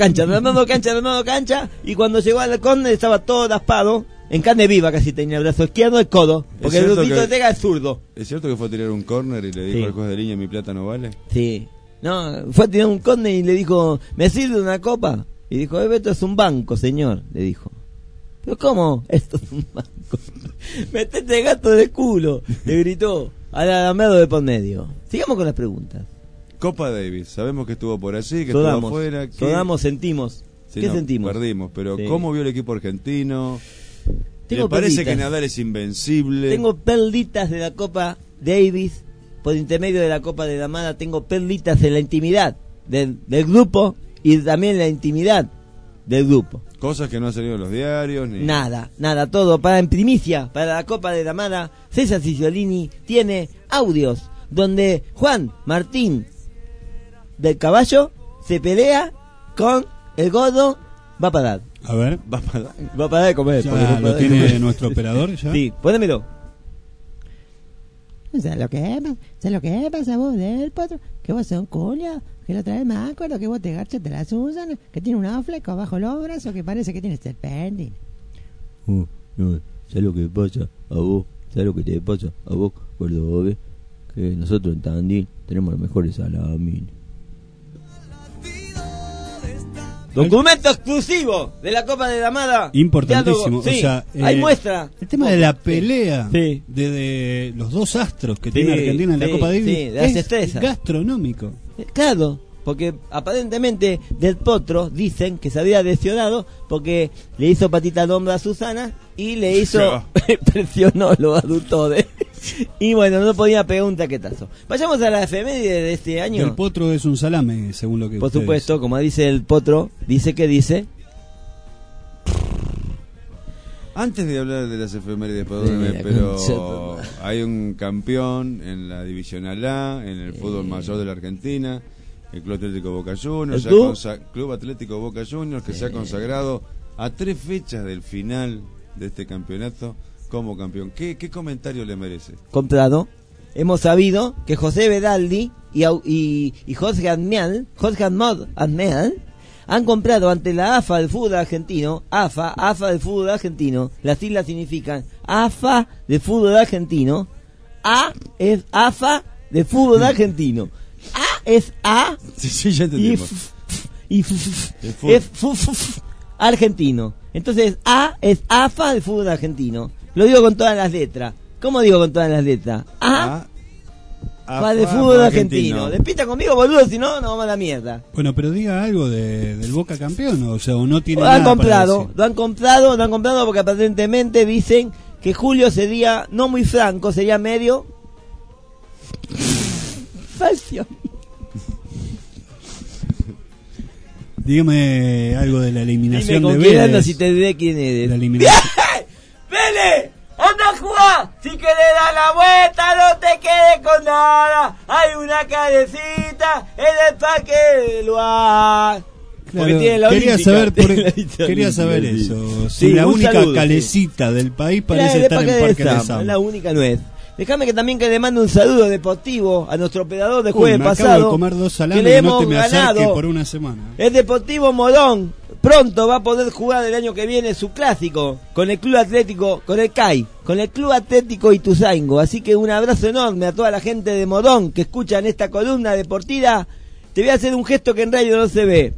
y cuando llegó al córner estaba todo raspado, en carne viva casi tenía el brazo izquierdo y el codo, porque el Budito Ortega es zurdo. ¿Es cierto que fue a tirar un córner y le dijo al juez de línea, mi plata no vale? Sí. No, fue a tirar un córner y le dijo, ¿me sirve una copa? Y dijo, esto es un banco, señor, le dijo. ¿Pero cómo? Esto es un banco. Metete el gato de culo, le gritó al alambrado de por medio. Sigamos con las preguntas. Copa Davis, sabemos que estuvo por allí, que Sodamos, estuvo afuera. Sodamos, sentimos. Sí, ¿Qué no, sentimos? Perdimos, pero Sí. ¿cómo vio el equipo argentino? Tengo ¿Le parece perlitas. que Nadal es invencible? Tengo perlitas de la Copa Davis, por intermedio de la Copa de Damada, tengo perlitas de la intimidad del grupo y también la intimidad del grupo. Cosas que no han salido en los diarios. Ni... Nada, todo. En primicia, para la Copa de Damada, César Cicciolini tiene audios donde Juan Martín del Caballo se pelea con el gordo Vapadad. A ver. Va a parar de comer. Ya lo tiene nuestro operador ya. Sí, pónemelo. ¿Sabes lo que pasa vos del potro? Que vos sos un culo, que la otra vez me acuerdo que vos te garchaste la Susan, que tiene un fleco bajo los brazos que parece que tiene serpentina. No, ¿sabes lo que pasa a vos? ¿Sabes lo que te pasa a vos, gordo? Que nosotros en Tandil tenemos los mejores salamines. Documento exclusivo de la Copa de Damada. Importantísimo. Sí, o sea, hay muestra. El tema de la pelea Sí. de los dos astros que Sí, tiene Argentina en la sí, Copa Davis sí, de las es estrellas. gastronómico. Claro, porque aparentemente Del Potro dicen que se había lesionado porque le hizo patita al hombro a Susana y le hizo presionó los aductores. Y bueno, no podía pegar un taquetazo. Vayamos a la efeméride de este año. El potro es un salame, según lo que Por ustedes- supuesto, como dice el Potro, dice que dice. Antes de hablar de las efemérides, perdóname, pero hay un campeón en la Divisional A, en el fútbol mayor de la Argentina, el Club Atlético Boca Juniors, Club Atlético Boca Juniors, que se ha consagrado a 3 fechas del final de este campeonato como campeón. ¿Qué comentario le merece? Comprado. Hemos sabido que José Bedaldi y Jorge Admiral han comprado ante la AFA del fútbol argentino, AFA del fútbol argentino, las siglas significan AFA del fútbol argentino, A es AFA del fútbol argentino, A es A Sí, ya entendimos. y es argentino. Entonces A es AFA del fútbol argentino. Lo digo con todas las letras. ¿Cómo digo con todas las letras? AFA del fútbol argentino. Despista conmigo, boludo, si no, nos vamos a la mierda. Bueno, pero diga algo del Boca campeón, o sea, o no tiene Lo han nada para comprado, decir. lo han comprado porque aparentemente dicen que Julio sería no muy franco, sería medio falso. Dígame algo de la eliminación Dime con de quién Vélez. andas y te diré quién eres. La eliminación. ¡Vélez! ¡Anda a jugar! Si querés dar la vuelta, no te quedes con nada. Hay una calecita en el parque del lugar. Porque Claro, tiene la quería olímpica, saber, tiene la lista quería olímpica, saber sí. eso. Si Sí, la un única saludo, calecita del país La parece de estar en Parque de Sam, Sam. la única no es. Déjame que también que le mande un saludo deportivo a nuestro operador de Uy, jueves me pasado. acabo de comer 2 salames que le y no hemos te me acerques ganado. por una semana. El Deportivo Morón pronto va a poder jugar el año que viene su clásico con el Club Atlético, con el CAI, con el Club Atlético Ituzaingó. Así que un abrazo enorme a toda la gente de Morón que escuchan esta columna deportiva. Te voy a hacer un gesto que en radio no se ve.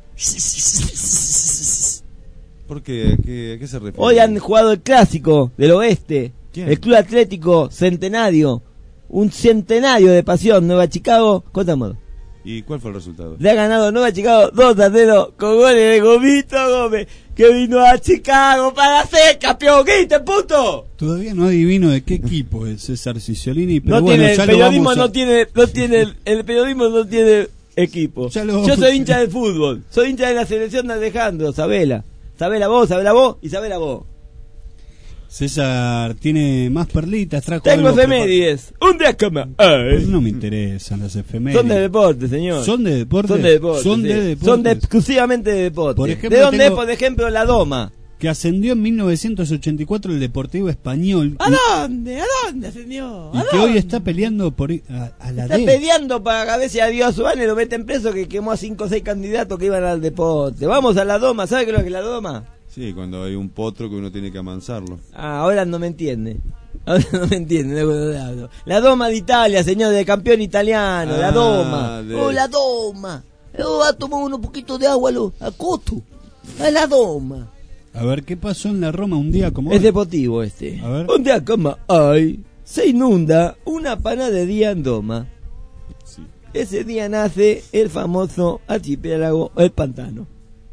¿Por qué? ¿A qué se refiere? Hoy han jugado el clásico del oeste. ¿Quién? El Club Atlético Centenario un centenario de pasión Nueva Chicago, contamos. ¿Y cuál fue el resultado? Le ha ganado Nueva Chicago 2-0 con goles de Gomito Gómez, que vino a Chicago para ser campeón. ¿Qué puto? Todavía no adivino de qué equipo es César Cicciolini, pero No bueno, tiene, ya el lo periodismo vamos a... el periodismo no tiene equipo. Yo soy hincha del fútbol, soy hincha de la selección de Alejandro, sabela vos y sabela vos. César tiene más perlitas, trajo Tengo algo efemérides, un día cama. Pues no me interesan las efemérides. Son de deporte, señor. ¿Son de deporte? Son de deporte. Son sí. de deporte. Son exclusivamente de deporte. Por ejemplo, ¿de dónde es, tengo- por ejemplo, la Doma? Que ascendió en 1984 el Deportivo Español. ¿A dónde? ¿A dónde, señor? Y que hoy está peleando por ir a la Está D. peleando para a ver si a Dios Suárez lo meten preso, que quemó a 5 o 6 candidatos que iban al deporte. Vamos a la Doma, ¿sabe qué es lo que es la Doma? Sí, cuando hay un potro que uno tiene que amansarlo. Ah, ahora no me entiende. Ahora no me entiende de cuando le hablo. La Doma de Italia, señor, de campeón italiano, la Doma. Oh, la Doma. Va a tomar un poquito de agua a Coto. A la Doma. A ver, ¿qué pasó en la Roma un día como Es hoy? deportivo este. A ver. Un día como hoy se inunda una panadería en Doma. Sí. Ese día nace el famoso archipiélago El Pantano.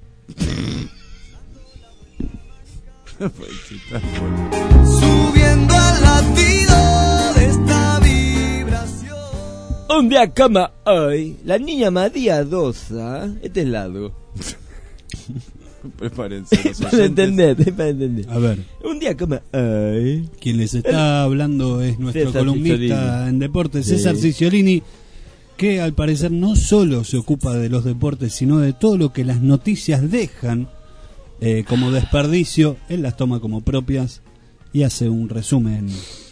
Subiendo al latido de esta vibración. Un día como hoy, la niña María Dosa, este es largo. Prepárense. Para entender. A ver. Un día como hoy. Quien les está hablando es nuestro César columnista Cicciolini. en deportes, Sí. César Cicciolini, que al parecer no solo se ocupa de los deportes, sino de todo lo que las noticias dejan como desperdicio. Él las toma como propias y hace un resumen.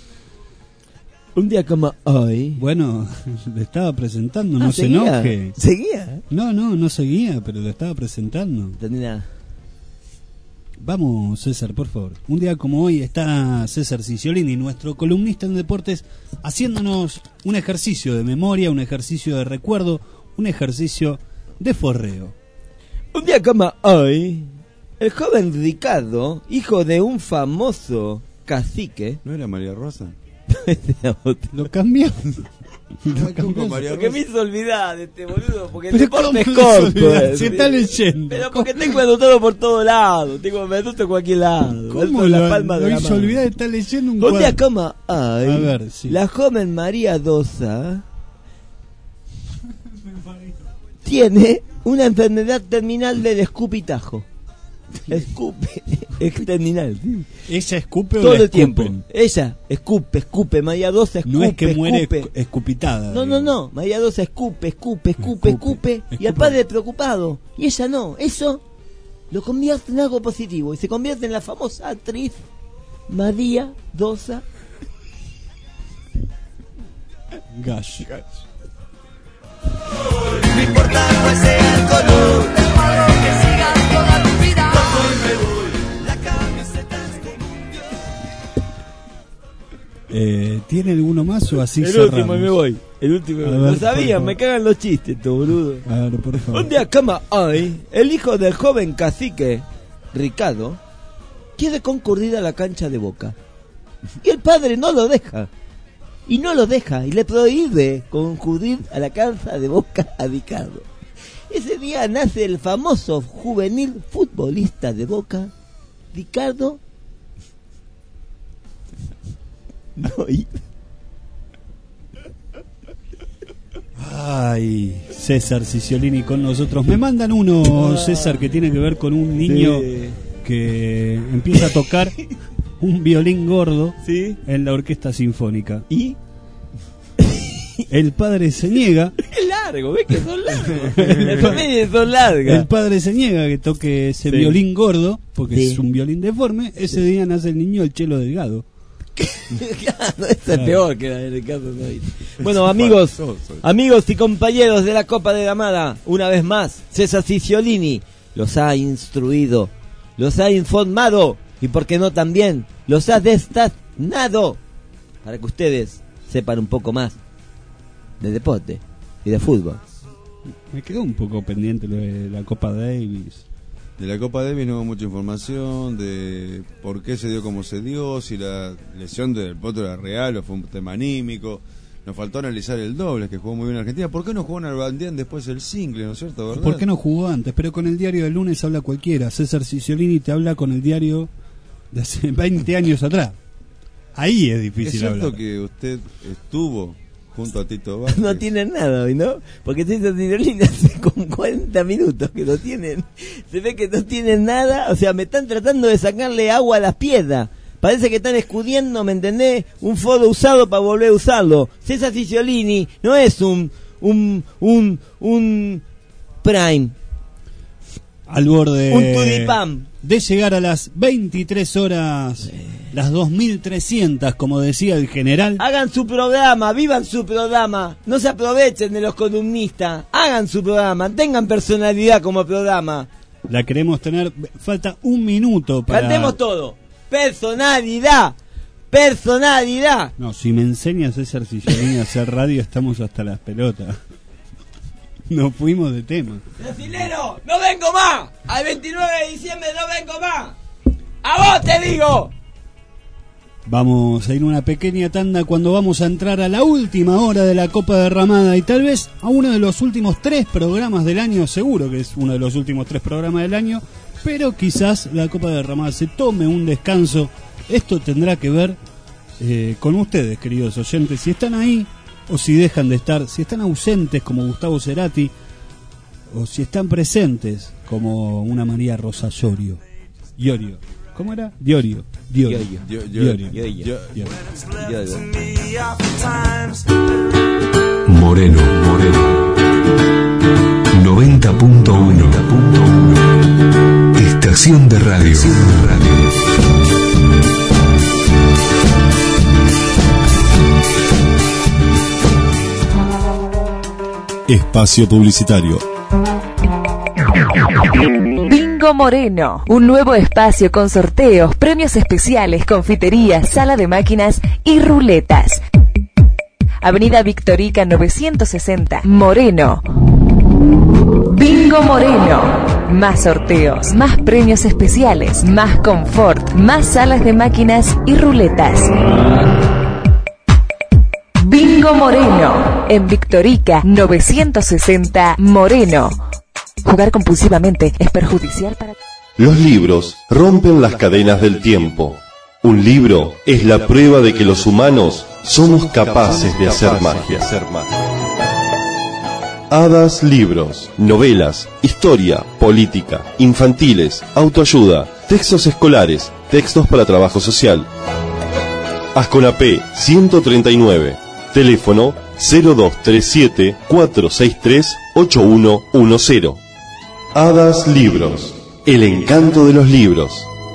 Un día como hoy. Bueno, le estaba presentando, no se ¿seguía? enoje. ¿Seguía? No seguía, pero lo estaba presentando. Tenía. Vamos, César, por favor. Un día como hoy está César Cicciolini, nuestro columnista en deportes, haciéndonos un ejercicio de memoria, un ejercicio de recuerdo, un ejercicio de forreo. Un día como hoy, el joven Ricardo, hijo de un famoso cacique. ¿No era María Rosa? Lo cambió. Porque me hizo olvidar de este boludo, porque el Pero deporte es ¿cómo se corto. olvida? Se está leyendo. Pero porque tengo anotado por todos lados, me anoto en cualquier lado. ¿Cómo la lo, palma lo de la hizo mano. olvidar? Está leyendo un Un día cuadro. como hoy, A ver, sí. la joven María Dosa tiene una enfermedad terminal del escupitajo. Escupe, es terminal, sí. ¿Ella escupe o Todo la el tiempo. escupen? Ella escupe, María Dosa escupe. No es que muere escupe. escupitada. No, María Dosa escupe, y el padre preocupado, y ella no, eso lo convierte en algo positivo, y se convierte en la famosa actriz María Dosa. Gash. No importa cuál sea el color, que siga toda tu vida. Me voy, la camiseta es ¿Tiene alguno más o así El cerramos? último y me voy. El último y me A voy. ver, Lo sabían, por favor. me cagan los chistes, esto, boludo. A ver, por favor. Un día como hoy, el hijo del joven cacique, Ricardo, quiere concurrir a la cancha de Boca. Y el padre no lo deja. Y le prohíbe concurrir a la cancha de Boca a Ricardo. Ese día nace el famoso juvenil futbolista de Boca, Ricardo. Ay, César Cicciolini con nosotros. Me mandan uno, César, que tiene que ver con un niño que empieza a tocar un violín gordo en la orquesta sinfónica. ¿Y? El padre se niega. Es largo, ves que son largos. Las comedias son largas. El padre se niega que toque ese violín gordo, porque es un violín deforme. Ese día nace el niño, el Chelo Delgado. Claro, esto es peor que la del caso de... Bueno, amigos y compañeros de la Copa de Gamada, una vez más, César Cicciolini los ha instruido, los ha informado y, por qué no, también los ha destazonado para que ustedes sepan un poco más de deporte y de fútbol. Me quedó un poco pendiente lo de la Copa Davis. De la Copa Davis no hubo mucha información de por qué se dio como se dio, si la lesión del potro era real o fue un tema anímico. Nos faltó analizar el doble, que jugó muy bien Argentina. ¿Por qué no jugó Nalbandián después el single, no es cierto? ¿Verdad? ¿Por qué no jugó antes? Pero con el diario del lunes habla cualquiera. César Ciciolini te habla con el diario de hace 20 años atrás. Ahí es difícil hablar. ¿Es cierto que usted estuvo junto a Tito Vázquez? No tienen nada hoy, ¿no? Porque César Ciciolini hace como 40 minutos que no tienen. Se ve que no tienen nada. O sea, me están tratando de sacarle agua a las piedras. Parece que están escudiendo, ¿me entendés? Un foro usado para volver a usarlo. César Ciciolini no es un Prime. Al borde Un tulipán. de llegar a las 23 horas, las 2300, como decía el general. Hagan su programa, vivan su programa. No se aprovechen de los columnistas. Hagan su programa, tengan personalidad como programa. La queremos tener. Falta un minuto para... Cantemos todo. Personalidad. Personalidad. No, si me enseñas César Ciciolini a hacer radio, estamos hasta las pelotas. Nos fuimos de tema. Brasilero, no vengo más. Al 29 de diciembre no vengo más. A vos te digo. Vamos a ir una pequeña tanda cuando vamos a entrar a la última hora de la Copa Derramada y tal vez a uno de los últimos 3 programas del año. Seguro que es uno de los últimos 3 programas del año, pero quizás la Copa Derramada se tome un descanso. Esto tendrá que ver con ustedes, queridos oyentes, si están ahí o si dejan de estar, si están ausentes como Gustavo Cerati o si están presentes como una María Rosa Llorio. ¿Cómo era? Diorio. Moreno 90.1 Estación de radio. Espacio publicitario. Bingo Moreno, un nuevo espacio con sorteos, premios especiales, confitería, sala de máquinas y ruletas. Avenida Victorica 960, Moreno. Bingo Moreno. Más sorteos, más premios especiales, más confort, más salas de máquinas y ruletas. Bingo Moreno, en Victorica 960, Moreno. Jugar compulsivamente es perjudicial para... Los libros rompen las cadenas del tiempo. Un libro es la prueba de que los humanos somos capaces de hacer magia. Hadas Libros, novelas, historia, política, infantiles, autoayuda, textos escolares, textos para trabajo social. Asconapé 139, teléfono 0237-463-8110. Hadas Libros, el encanto de los libros.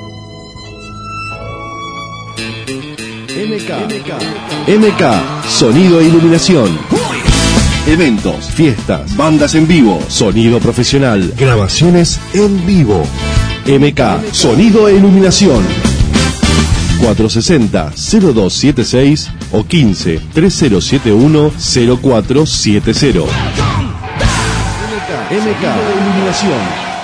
MK, sonido e iluminación. Eventos, fiestas, bandas en vivo, sonido profesional, grabaciones en vivo. MK, sonido e iluminación. 460-0276 o 15-3071-0470. MK Iluminación.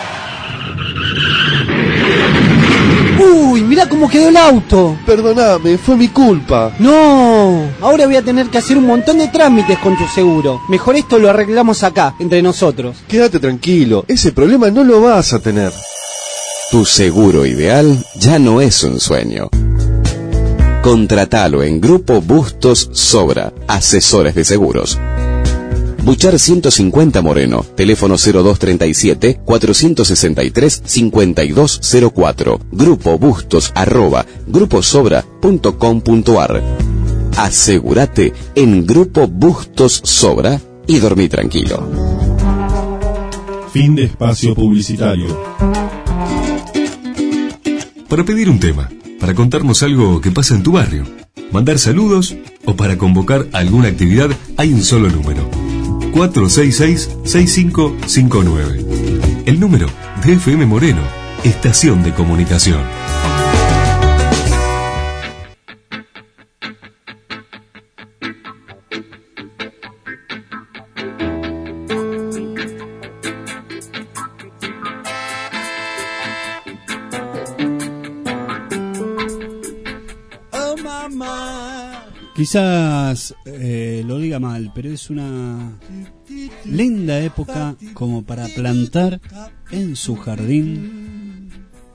Uy, mirá cómo quedó el auto. Perdóname, fue mi culpa. No, ahora voy a tener que hacer un montón de trámites con tu seguro. Mejor esto lo arreglamos acá, entre nosotros. Quédate tranquilo, ese problema no lo vas a tener. Tu seguro ideal ya no es un sueño. Contratalo en Grupo Bustos Sobra, asesores de seguros. Buchar 150 Moreno, teléfono 0237-463-5204, Grupo Bustos @gruposobra.com.ar. Asegúrate en Grupo Bustos Sobra y dormí tranquilo. Fin de espacio publicitario. Para pedir un tema, para contarnos algo que pasa en tu barrio, mandar saludos o para convocar alguna actividad, hay un solo número: 466-6559. El número de FM Moreno, Estación de Comunicación. Quizás lo diga mal, pero es una linda época como para plantar en su jardín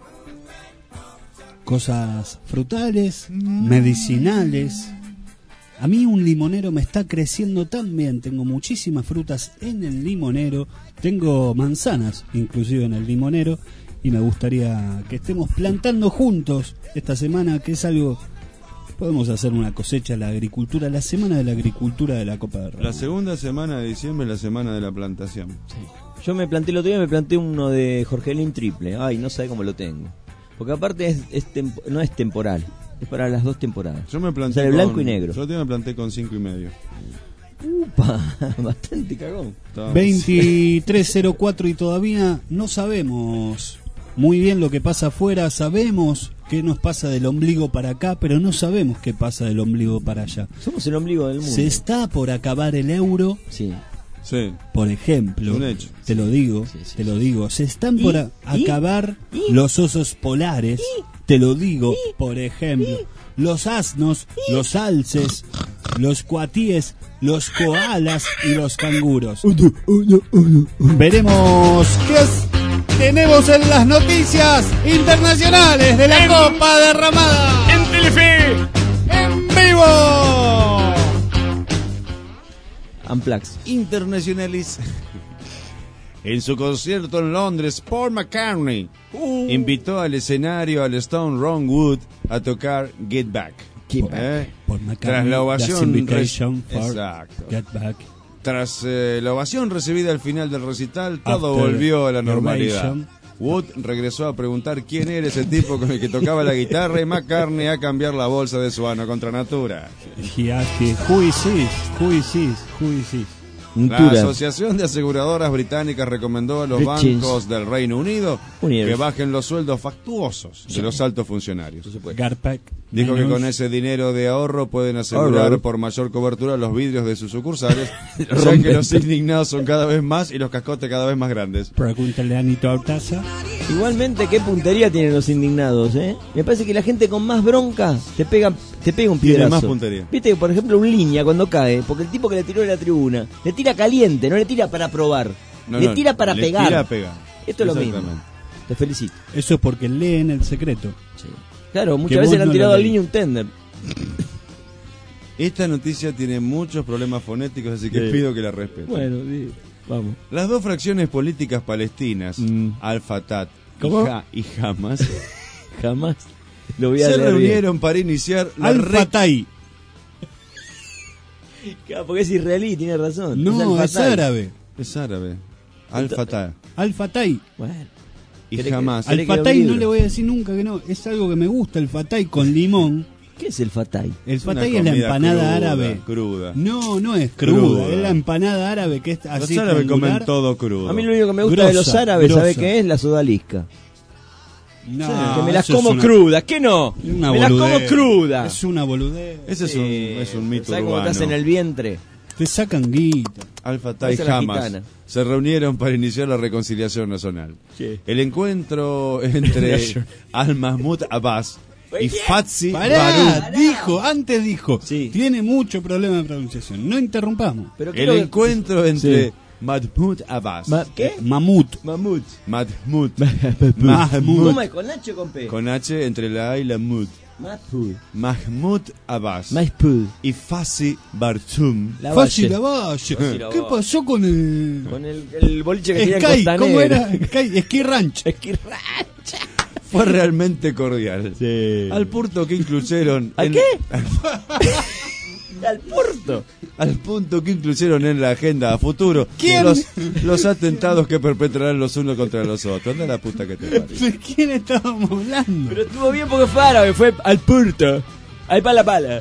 cosas frutales, medicinales. A mí un limonero me está creciendo tan bien, tengo muchísimas frutas en el limonero, tengo manzanas inclusive en el limonero, y me gustaría que estemos plantando juntos esta semana, que es algo... Podemos hacer una cosecha de la agricultura, la semana de la agricultura de la Copa de Rama. La segunda semana de diciembre es la semana de la plantación. Sí. Yo me planté el otro día, me planté uno de Jorgelín triple. Ay, no sabe cómo lo tengo. Porque aparte no es temporal, es para las 2 temporadas. Yo me planté de blanco y negro. Yo me planté con 5,5. Upa, bastante cagón. 23:04 y todavía no sabemos muy bien lo que pasa afuera. Sabemos qué nos pasa del ombligo para acá, pero no sabemos qué pasa del ombligo para allá. Somos el ombligo del mundo. Se está por acabar el euro. Sí. Sí. Por ejemplo, Un hecho. te lo digo, te lo digo. Se están por acabar los osos polares. Te lo digo, por ejemplo. Los asnos, los alces, los cuatíes, los koalas y los canguros. Veremos qué tenemos en las noticias internacionales de la Copa Derramada. En Telefe. En vivo. Unplugged. Internacionales. En su concierto en Londres, Paul McCartney invitó al escenario al Stone Ron Wood a tocar Get Back. Tras la ovación Get Back. Tras la ovación recibida al final del recital, todo volvió a la normalidad. Wood regresó a preguntar quién era ese tipo con el que tocaba la guitarra y McCartney a cambiar la bolsa de su ano contra natura. He asked, who is this? La Asociación de Aseguradoras Británicas recomendó a los bancos del Reino Unido que bajen los sueldos factuosos de los altos funcionarios. Dijo que con ese dinero de ahorro pueden asegurar por mayor cobertura los vidrios de sus sucursales, ya que los indignados son cada vez más y los cascotes cada vez más grandes. Pregúntale a Anito Artaza. Igualmente, qué puntería tienen los indignados, ¿eh? Me parece que la gente con más bronca te pega un piedrazo. Tiene más puntería. Viste que, por ejemplo, un línea cuando cae, porque el tipo que le tiró de la tribuna, le tira caliente, no le tira para probar, le tira para pegar. Tira a pegar. Esto es lo mismo. Te felicito. Eso es porque leen el secreto. Sí. Claro, muchas veces le han tirado al niño un tender. Esta noticia tiene muchos problemas fonéticos, así que pido que la respeten. Bueno, vamos. Las dos fracciones políticas palestinas, Al-Fatah y Hamas, lo voy a se leer reunieron para iniciar la Al-Fatah. Claro, porque es israelí, tiene razón. No, es árabe. Es árabe. Al-Fatah. Al-Fatah. Bueno. Y Hamas. Al Fatah no le voy a decir nunca que no. Es algo que me gusta, el Fatah con limón. ¿Qué es el Fatah? El Fatah es la empanada árabe. Cruda. No es cruda. Es la empanada árabe que es así. Los árabes comen todo crudo. A mí lo único que me gusta de los árabes, ¿sabe qué es? La sodalisca. No, que me las como crudas. ¿Qué no? Me las como crudas. Es una boludez. Ese es un mito ¿sabes urbano. cómo te hacen el vientre? Te sacan guita. Al-Fatah y Hamas se reunieron para iniciar la reconciliación nacional. ¿Qué? El encuentro entre Al-Mahmoud Abbas y Fatsi Baroud. Antes dijo. Sí. Tiene mucho problema de pronunciación. No interrumpamos. Pero el encuentro entre Mahmoud Abbas. ¿Qué? Mahmoud. Mahmoud. ¿Cómo es? ¿Con H o con P? Con H entre la A y la Mud. Mahmoud Abbas y Fassi Bartum. Fassi Lavalle. ¿Qué pasó con el boliche que tenía en Sky? Costa ¿Cómo Negra? era? Ski Ranch. Fue realmente cordial. Sí. Al punto que incluyeron... ¿A qué? Al punto. Al punto que incluyeron en la agenda a futuro ¿Quién? los atentados que perpetrarán los unos contra los otros. Anda la puta que te parió. ¿De quién estábamos hablando? Pero estuvo bien porque fue árabe, fue al punto. Al pala.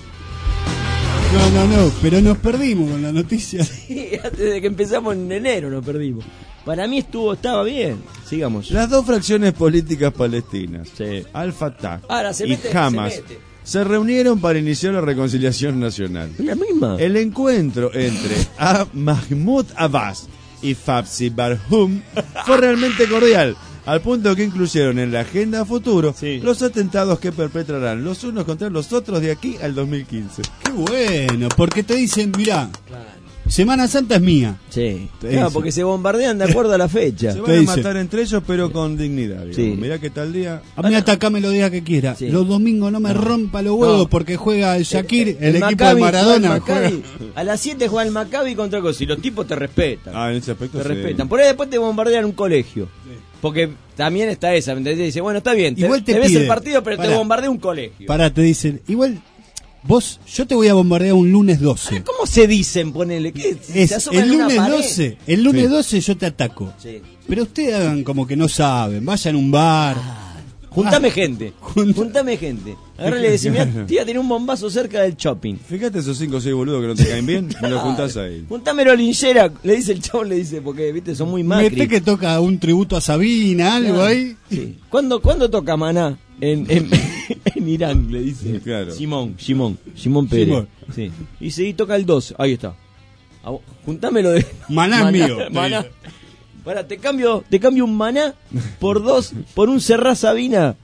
No, pero nos perdimos con la noticia. Sí, antes de que empezamos en enero nos perdimos. Para mí estaba bien. Sigamos. Las dos fracciones políticas palestinas, sí. Al-Fatah y Hamas, se reunieron para iniciar la reconciliación nacional. La misma. El encuentro entre Mahmoud Abbas y Fassi Barhum fue realmente cordial. Al punto que incluyeron en la agenda a futuro los atentados que perpetrarán los unos contra los otros de aquí al 2015. Qué bueno, porque te dicen, mirá, Semana Santa es mía. Sí. Claro, porque se bombardean de acuerdo a la fecha. Se van a matar entre ellos, pero con dignidad. Digamos. Sí. Mirá que tal día. A mí atacame los días que quiera. Sí. Los domingos no me rompa los huevos porque juega el Shakir, el equipo Maccabi, de Maradona. juega el Maccabi. A las 7 juega el Maccabi contra Così. Y los tipos te respetan. Ah, en ese aspecto te sí. respetan. Por ahí después te bombardean un colegio. Porque también está esa. ¿Me dice, bueno, está bien. Igual te ves el partido, pero te Pará. bombardea un colegio. Pará, te dicen, igual. Vos, yo te voy a bombardear un lunes 12. ¿Cómo se dicen, ponele? ¿Qué? Es ¿Se asoman el en una lunes pared? 12. El lunes 12 yo te ataco. Sí. Pero ustedes hagan como que no saben. Vayan a un bar. Juntame gente. Juntame gente. Agarra y le decís, mira, tía, tiene un bombazo cerca del shopping. Fíjate esos 5 o 6 boludos que no te caen bien, me los juntás ahí. Juntámelo linchera, le dice el chabón, le dice, porque viste, son muy macri. Mete que toca un tributo a Sabina, algo ahí. Sí. ¿Cuándo toca Maná? En Irán, le dice. Claro. Simón Pérez. Simón. Sí. Y sí, toca el 12. Ahí está. Juntámelo de. Maná es mío. Maná. Para, te cambio un Maná por un Serrat Sabina.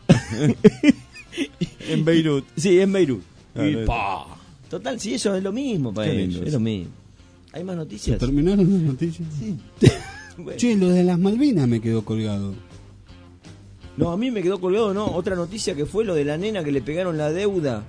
En Beirut. Sí, en Beirut. Claro, Y pa. Total, sí, eso es lo mismo para Qué ellos. lindo Es eso. lo mismo. ¿Hay más noticias? ¿Terminaron las noticias? Sí. Bueno. Che, lo de las Malvinas me quedó colgado. No, a mí me quedó colgado, no. Otra noticia que fue lo de la nena que le pegaron la deuda.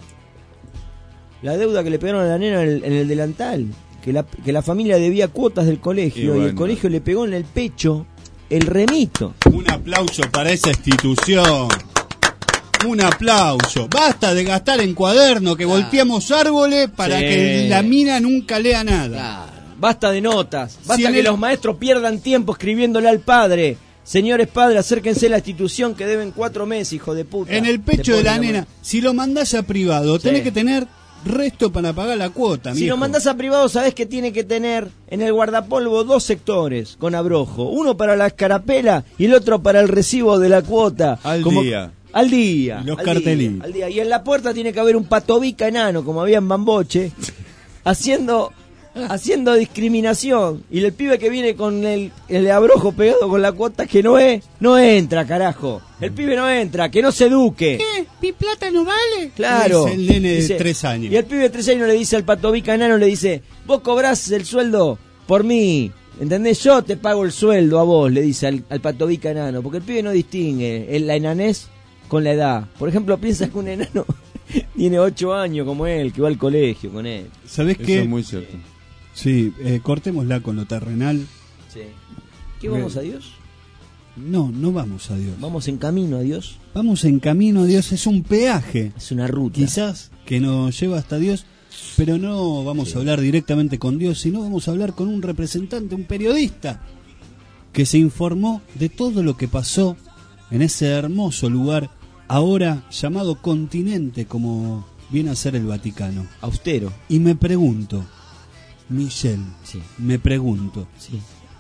La deuda que le pegaron a la nena en el delantal. Que la familia debía cuotas del colegio y bueno. el colegio le pegó en el pecho el remito. Un aplauso para esa institución. Un aplauso. Basta de gastar en cuaderno que volteamos árboles para Sí. que la mina nunca lea nada. Claro. Basta de notas. Basta Si en que el- los maestros pierdan tiempo escribiéndole al padre. Señores padres, acérquense a la institución que deben 4 meses, hijo de puta. En el pecho Te de la ponen nena. Si lo mandás a privado, Sí. tenés que tener resto para pagar la cuota. Si mijo. lo mandás a privado, sabés que tiene que tener en el guardapolvo 2 sectores con abrojo. Uno para la escarapela y el otro para el recibo de la cuota. Al día. Al día. Los al cartelitos. día, al día. Y en la puerta tiene que haber un patobica enano, como había en Bamboche, haciendo discriminación. Y el pibe que viene con el abrojo pegado con la cuota que no entra, carajo. El pibe no entra, que no se eduque. ¿Qué? ¿Mi plata no vale? Claro. Es el nene de Dice- 3 años. Y el pibe de 3 años le dice al patobica enano, le dice, vos cobrás el sueldo por mí, ¿entendés? Yo te pago el sueldo a vos, le dice al patobica enano, porque el pibe no distingue la enanez con la edad. Por ejemplo, piensa que un enano tiene 8 años como él, que va al colegio con él. ¿Sabés Eso qué? es muy cierto. Sí, cortémosla con lo terrenal. Sí. ¿Qué vamos a Dios? No, no vamos a Dios. Vamos en camino a Dios. Vamos en camino a Dios, es un peaje. Es una ruta. Quizás que nos lleva hasta Dios, pero no vamos a hablar directamente con Dios, sino vamos a hablar con un representante, un periodista, que se informó de todo lo que pasó en ese hermoso lugar, ahora llamado continente, como viene a ser el Vaticano. Austero. Y me pregunto, Michelle, Sí. me pregunto, Sí.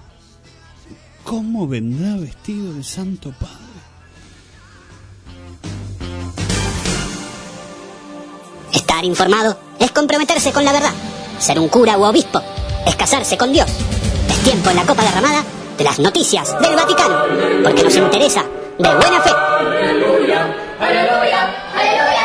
¿cómo vendrá vestido el Santo Padre? Estar informado es comprometerse con la verdad. Ser un cura u obispo es casarse con Dios. Es tiempo en la copa derramada de las noticias del Vaticano, porque nos interesa de buena fe. Aleluya, aleluya, aleluya.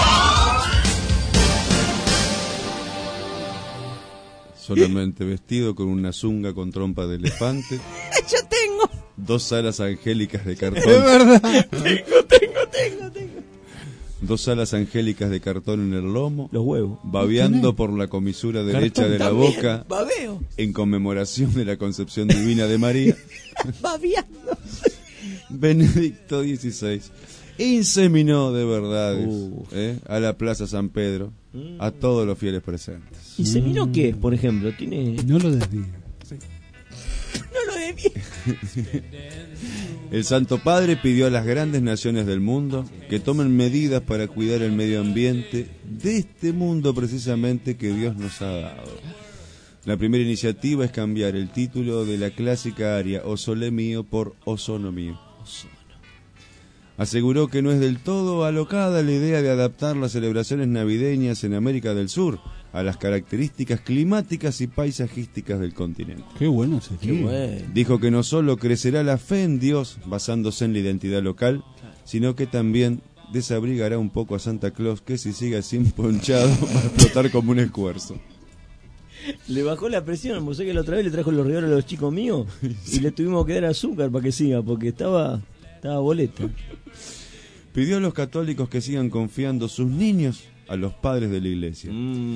Solamente vestido con una zunga con trompa de elefante. Yo tengo. 2 alas angélicas de cartón. Es verdad. Tengo. 2 alas angélicas de cartón en el lomo. Los huevos. Babeando por la comisura derecha Cartón de la también. boca. Babeo. En conmemoración de la concepción divina de María. Babeando. Benedicto XVI inseminó de verdades a la Plaza San Pedro a todos los fieles presentes. ¿Y se miró qué es, por ejemplo? Tiene... No lo desvíes. No lo debí. El Santo Padre pidió a las grandes naciones del mundo que tomen medidas para cuidar el medio ambiente de este mundo precisamente que Dios nos ha dado. La primera iniciativa es cambiar el título de la clásica aria O Sole Mio por Ozono Mio. Aseguró que no es del todo alocada la idea de adaptar las celebraciones navideñas en América del Sur a las características climáticas y paisajísticas del continente. Qué bueno sería. Dijo que no solo crecerá la fe en Dios basándose en la identidad local, sino que también desabrigará un poco a Santa Claus, que si sigue así ponchado va a explotar como un escuerzo. Le bajó la presión, vos sabés que la otra vez le trajo los regalos a los chicos míos y le tuvimos que dar azúcar para que siga, porque estaba boleta. Pidió a los católicos que sigan confiando sus niños a los padres de la iglesia.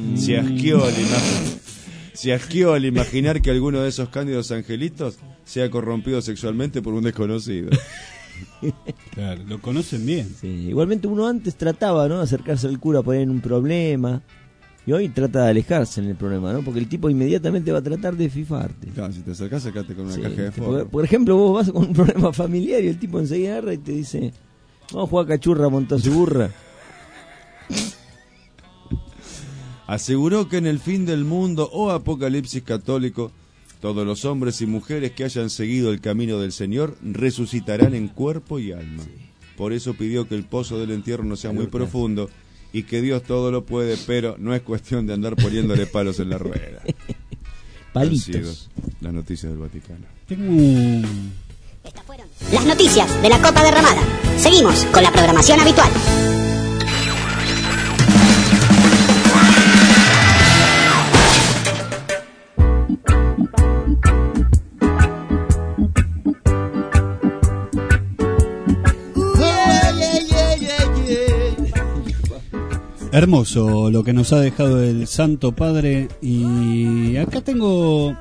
Se asqueó al imaginar que alguno de esos cándidos angelitos sea corrompido sexualmente por un desconocido. Claro, lo conocen bien. Sí, igualmente uno antes trataba, ¿no?, de acercarse al cura por ahí en un problema, y hoy trata de alejarse en el problema, ¿no? Porque el tipo inmediatamente va a tratar de fifarte. Claro, si te acercás, sacate con una caja de fuego. Por ejemplo, vos vas con un problema familiar y el tipo enseguida agarra y te dice: vamos a jugar cachurra, monta su burra. Aseguró que en el fin del mundo o apocalipsis católico, todos los hombres y mujeres que hayan seguido el camino del Señor resucitarán en cuerpo y alma. Por eso pidió que el pozo del entierro no sea muy profundo y que Dios todo lo puede, pero no es cuestión de andar poniéndole palos en la rueda. Palitos. Las noticias del Vaticano. Estas fueron las noticias de la Copa Derramada. Seguimos con la programación habitual. Hermoso lo que nos ha dejado el Santo Padre. Y acá tengo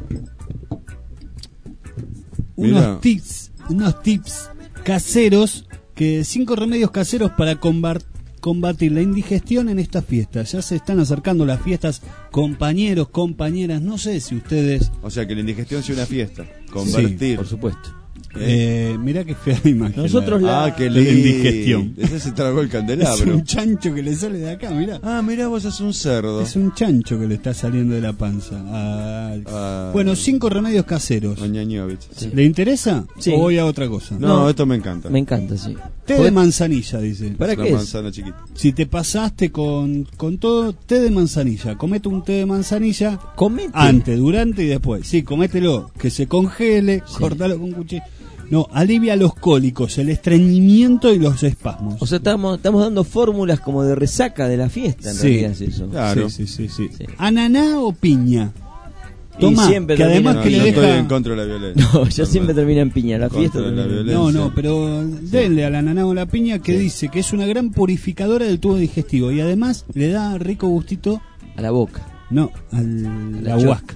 unos tips caseros, 5 remedios caseros para combatir la indigestión en estas fiestas. Ya se están acercando las fiestas, compañeros, compañeras, no sé si ustedes... O sea, que la indigestión sea una fiesta, convertir. Sí, por supuesto. Mirá qué fea imagen. Nosotros qué la indigestión. Ese se tragó el candelabro. Es un chancho que le sale de acá, mirá. Mirá, vos sos un cerdo. Es un chancho que le está saliendo de la panza. Bueno, 5 remedios caseros. Sí. ¿Le interesa? Sí. ¿O voy a otra cosa? No, esto me encanta. Me encanta, sí. Té de manzanilla, dice. ¿Para qué? Manzana chiquita. Si te pasaste con todo, té de manzanilla. Comete un té de manzanilla. Antes, durante y después. Sí, comételo. Que se congele, cortalo con cuchillo. No, alivia los cólicos, el estreñimiento y los espasmos. O sea, estamos dando fórmulas como de resaca de la fiesta, en realidad es eso. Claro. Sí. ¿Ananá o piña? Toma, siempre que además que le deja... estoy en contra de la violencia. No, yo siempre termina en piña, la fiesta de la violencia. No, pero denle al ananá o la piña, que dice que es una gran purificadora del tubo digestivo y además le da rico gustito a la boca. No, a la huasca.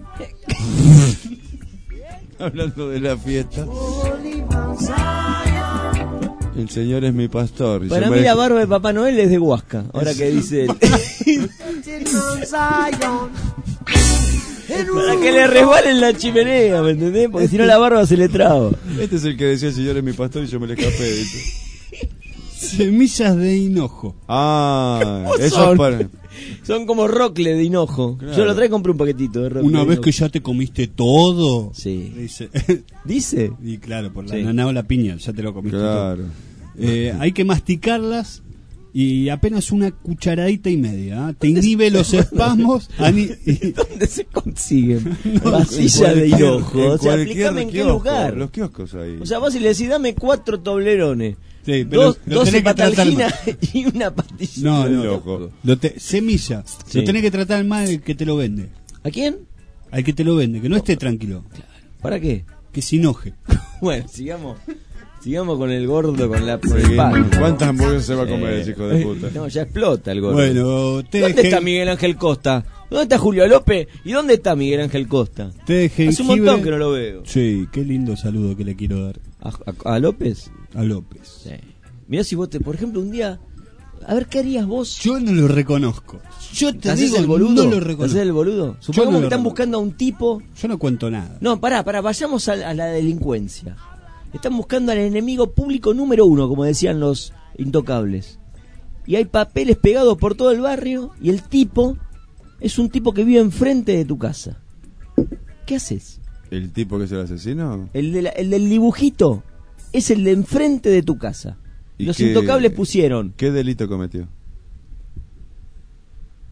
Hablando de la fiesta, el Señor es mi pastor. Para mí la barba de Papá Noel es de Huasca, ahora que dice él. Para que le resbalen la chimenea, ¿me entendés? Porque si no la barba se le traba. Este es el que decía: el Señor es mi pastor, y yo me le escapé, dice. Semillas de hinojo. Eso es para... Son como rocle de hinojo. Claro. Yo lo traje y compré un paquetito de rocle. Una vez que ya te comiste todo. Sí. ¿Dice? Y claro, por la ananá o la piña, ya te lo comiste todo. Hay que masticarlas y apenas una cucharadita y media. Te inhibe los espasmos. ¿Dónde se consiguen? Vasilla de hinojo. O sea, explícame en qué lugar. Los kioscos ahí. O sea, vos si le decís: dame 4 toblerones. Sí, pero 12 patalginas y una pastilla. No. Semilla. Sí. Lo tenés que tratar mal el que te lo vende. ¿A quién? Al que te lo vende, que no esté tranquilo. Claro. ¿Para qué? Que se enoje. Bueno, sigamos con el gordo, con el pan. ¿Cuántas hamburguesas se va a comer ese hijo de puta? No, ya explota el gordo. Bueno, ¿dónde está Miguel Ángel Costa? ¿Dónde está Julio López? ¿Y dónde está Miguel Ángel Costa? Hace un montón que no lo veo. Sí, qué lindo saludo que le quiero dar. ¿A López? A López. Sí. Mirá, si vos por ejemplo, un día... A ver, ¿qué harías vos? Yo no lo reconozco. Yo te digo, el boludo? No lo reconozco. ¿Haces el boludo? Supongamos que están buscando a un tipo... Yo no cuento nada. No, pará, vayamos a la delincuencia. Están buscando al enemigo público número 1, como decían los intocables. Y hay papeles pegados por todo el barrio y el tipo es un tipo que vive enfrente de tu casa. ¿Qué haces? ¿El tipo que es el asesino? El del dibujito es el de enfrente de tu casa. Los intocables pusieron... ¿Qué delito cometió?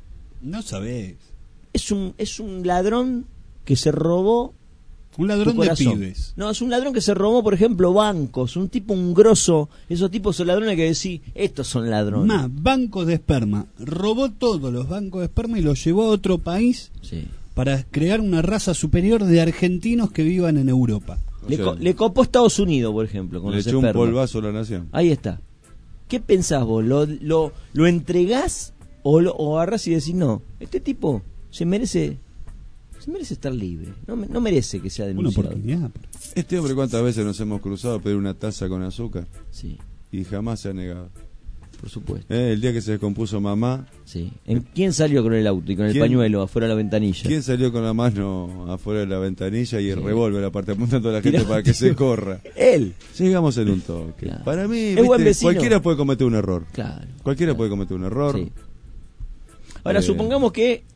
No sabés. Es un ladrón que se robó. Un ladrón de pibes. No, es un ladrón que se robó, por ejemplo, bancos. Un tipo, un grosso. Esos tipos son ladrones que decís, estos son ladrones. Más, bancos de esperma. Robó todos los bancos de esperma y los llevó a otro país para crear una raza superior de argentinos que vivan en Europa. Le copó Estados Unidos, por ejemplo, con le los echó un espermas. polvazo a la nación. Ahí está. ¿Qué pensás vos? ¿Lo entregás o agarrás y decís, no, este tipo se merece estar libre, no merece que sea denunciado? Una oportunidad. Este hombre, ¿cuántas veces nos hemos cruzado a pedir una taza con azúcar? Sí. Y jamás se ha negado. Por supuesto. El día que se descompuso mamá. Sí. ¿Quién salió con el auto y con el pañuelo afuera de la ventanilla? ¿Quién salió con la mano afuera de la ventanilla y el revólver aparte apuntando a la gente para que se corra? Él. Llegamos en un toque. Claro. Para mí, es buen vecino. Cualquiera puede cometer un error. Claro. Cualquiera puede cometer un error. Sí. Ahora, supongamos que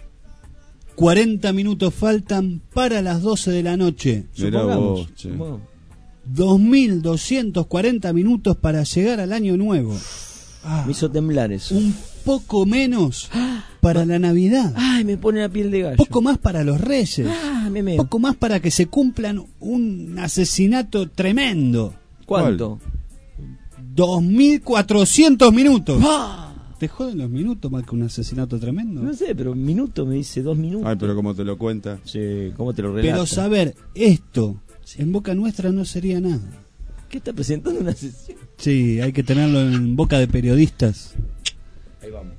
40 minutos faltan para las 12 de la noche. Mirá vos, che. 2.240 minutos para llegar al año nuevo. Me hizo temblar eso. Un poco menos para la Navidad. Ay, me pone la piel de gallo. Poco más para los Reyes. Me poco más para que se cumplan un asesinato tremendo. ¿Cuánto? 2.400 minutos. ¿Te joden los minutos más que un asesinato tremendo? No sé, pero un minuto me dice 2 minutos. Ay, pero ¿cómo te lo cuenta? Sí, ¿cómo te lo relata? Pero saber esto en boca nuestra no sería nada. ¿Qué está presentando una sesión? Sí, hay que tenerlo en boca de periodistas. Ahí vamos.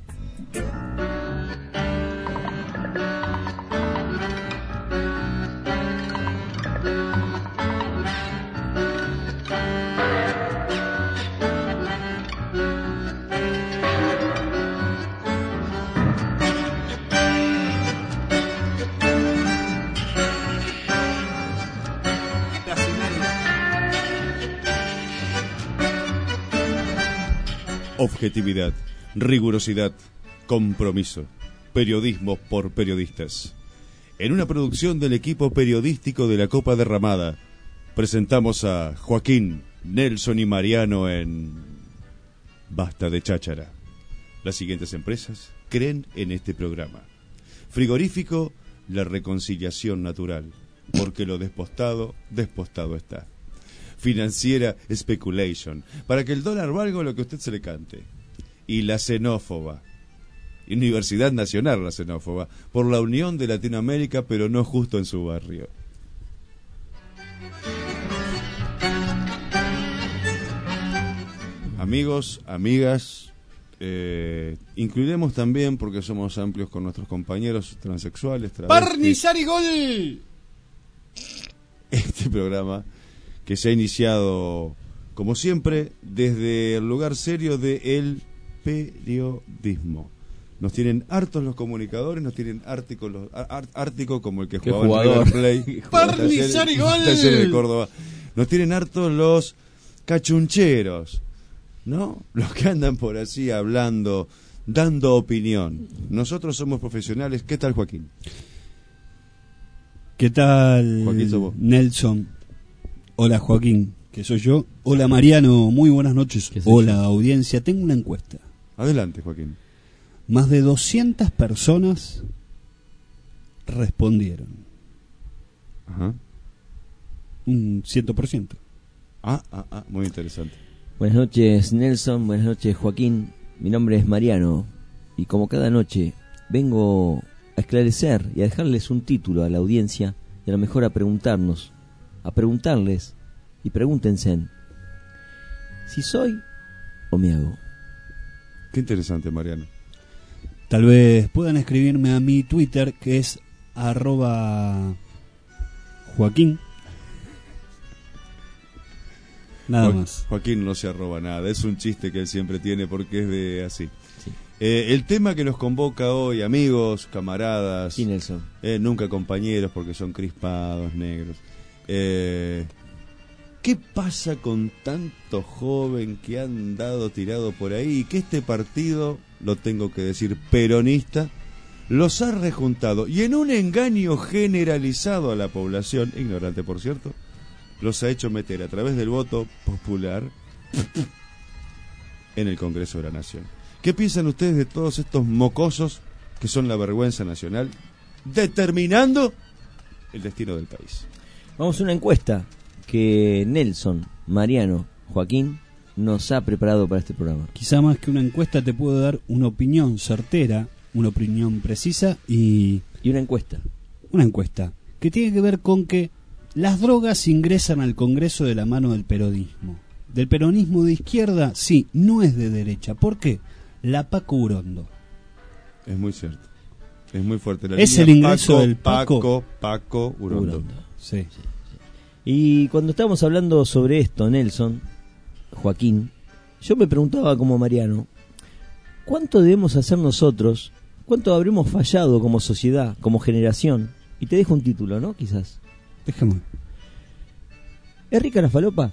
Objetividad, rigurosidad, compromiso, periodismo por periodistas. En una producción del equipo periodístico de la Copa Derramada, presentamos a Joaquín, Nelson y Mariano en Basta de Cháchara. Las siguientes empresas creen en este programa. Frigorífico, La Reconciliación Natural, porque lo despostado, despostado está. Financiera Speculation, para que el dólar valga lo que a usted se le cante. Y La Xenófoba, Universidad Nacional La Xenófoba, por la unión de Latinoamérica, pero no justo en su barrio. Amigos, amigas, incluiremos también, porque somos amplios con nuestros compañeros transexuales, ¡Barnizar y gol! Este programa que se ha iniciado, como siempre, desde el lugar serio del periodismo. Nos tienen hartos los comunicadores, nos tienen ártico como el que jugaba en River Plate. ¡Barnizar y gol! Talleres de Córdoba. Nos tienen hartos los cachuncheros, ¿no? Los que andan por así hablando, dando opinión. Nosotros somos profesionales. ¿Qué tal, Joaquín? ¿Qué tal, Joaquín, sos vos? Nelson? Hola, Joaquín, que soy yo. Hola, Mariano, muy buenas noches. Hola, audiencia. Tengo una encuesta. Adelante, Joaquín. Más de 200 personas respondieron. Ajá. Un 100%. Muy interesante. Buenas noches, Nelson. Buenas noches, Joaquín. Mi nombre es Mariano y como cada noche vengo a esclarecer y a dejarles un título a la audiencia y a lo mejor a preguntarles y pregúntense si soy o me hago. Qué interesante, Mariano. Tal vez puedan escribirme a mi Twitter, que es @Joaquín. Nada más. Joaquín no se arroba nada, es un chiste que él siempre tiene porque es de así. Sí. El tema que nos convoca hoy, amigos, camaradas, sí, Nelson. Nunca compañeros porque son crispados, negros. ¿Qué pasa con tanto joven que han dado tirado por ahí y que este partido, lo tengo que decir, peronista, los ha rejuntado y en un engaño generalizado a la población, ignorante por cierto, los ha hecho meter a través del voto popular en el Congreso de la Nación? ¿Qué piensan ustedes de todos estos mocosos que son la vergüenza nacional, determinando el destino del país. Vamos a una encuesta que Nelson, Mariano, Joaquín nos ha preparado para este programa. Quizá más que una encuesta te puedo dar una opinión certera, una opinión precisa y una encuesta. Una encuesta que tiene que ver con que las drogas ingresan al Congreso de la mano del peronismo. Del peronismo de izquierda, sí, no es de derecha. ¿Por qué? La Paco Urondo. Es muy cierto. Es muy fuerte. Es el ingreso del Paco Urondo. Sí. Y cuando estábamos hablando sobre esto, Nelson, Joaquín, yo me preguntaba como Mariano, ¿cuánto debemos hacer nosotros? ¿Cuánto habremos fallado como sociedad, como generación? Y te dejo un título, ¿no? Quizás. Déjame. ¿Es rica la falopa?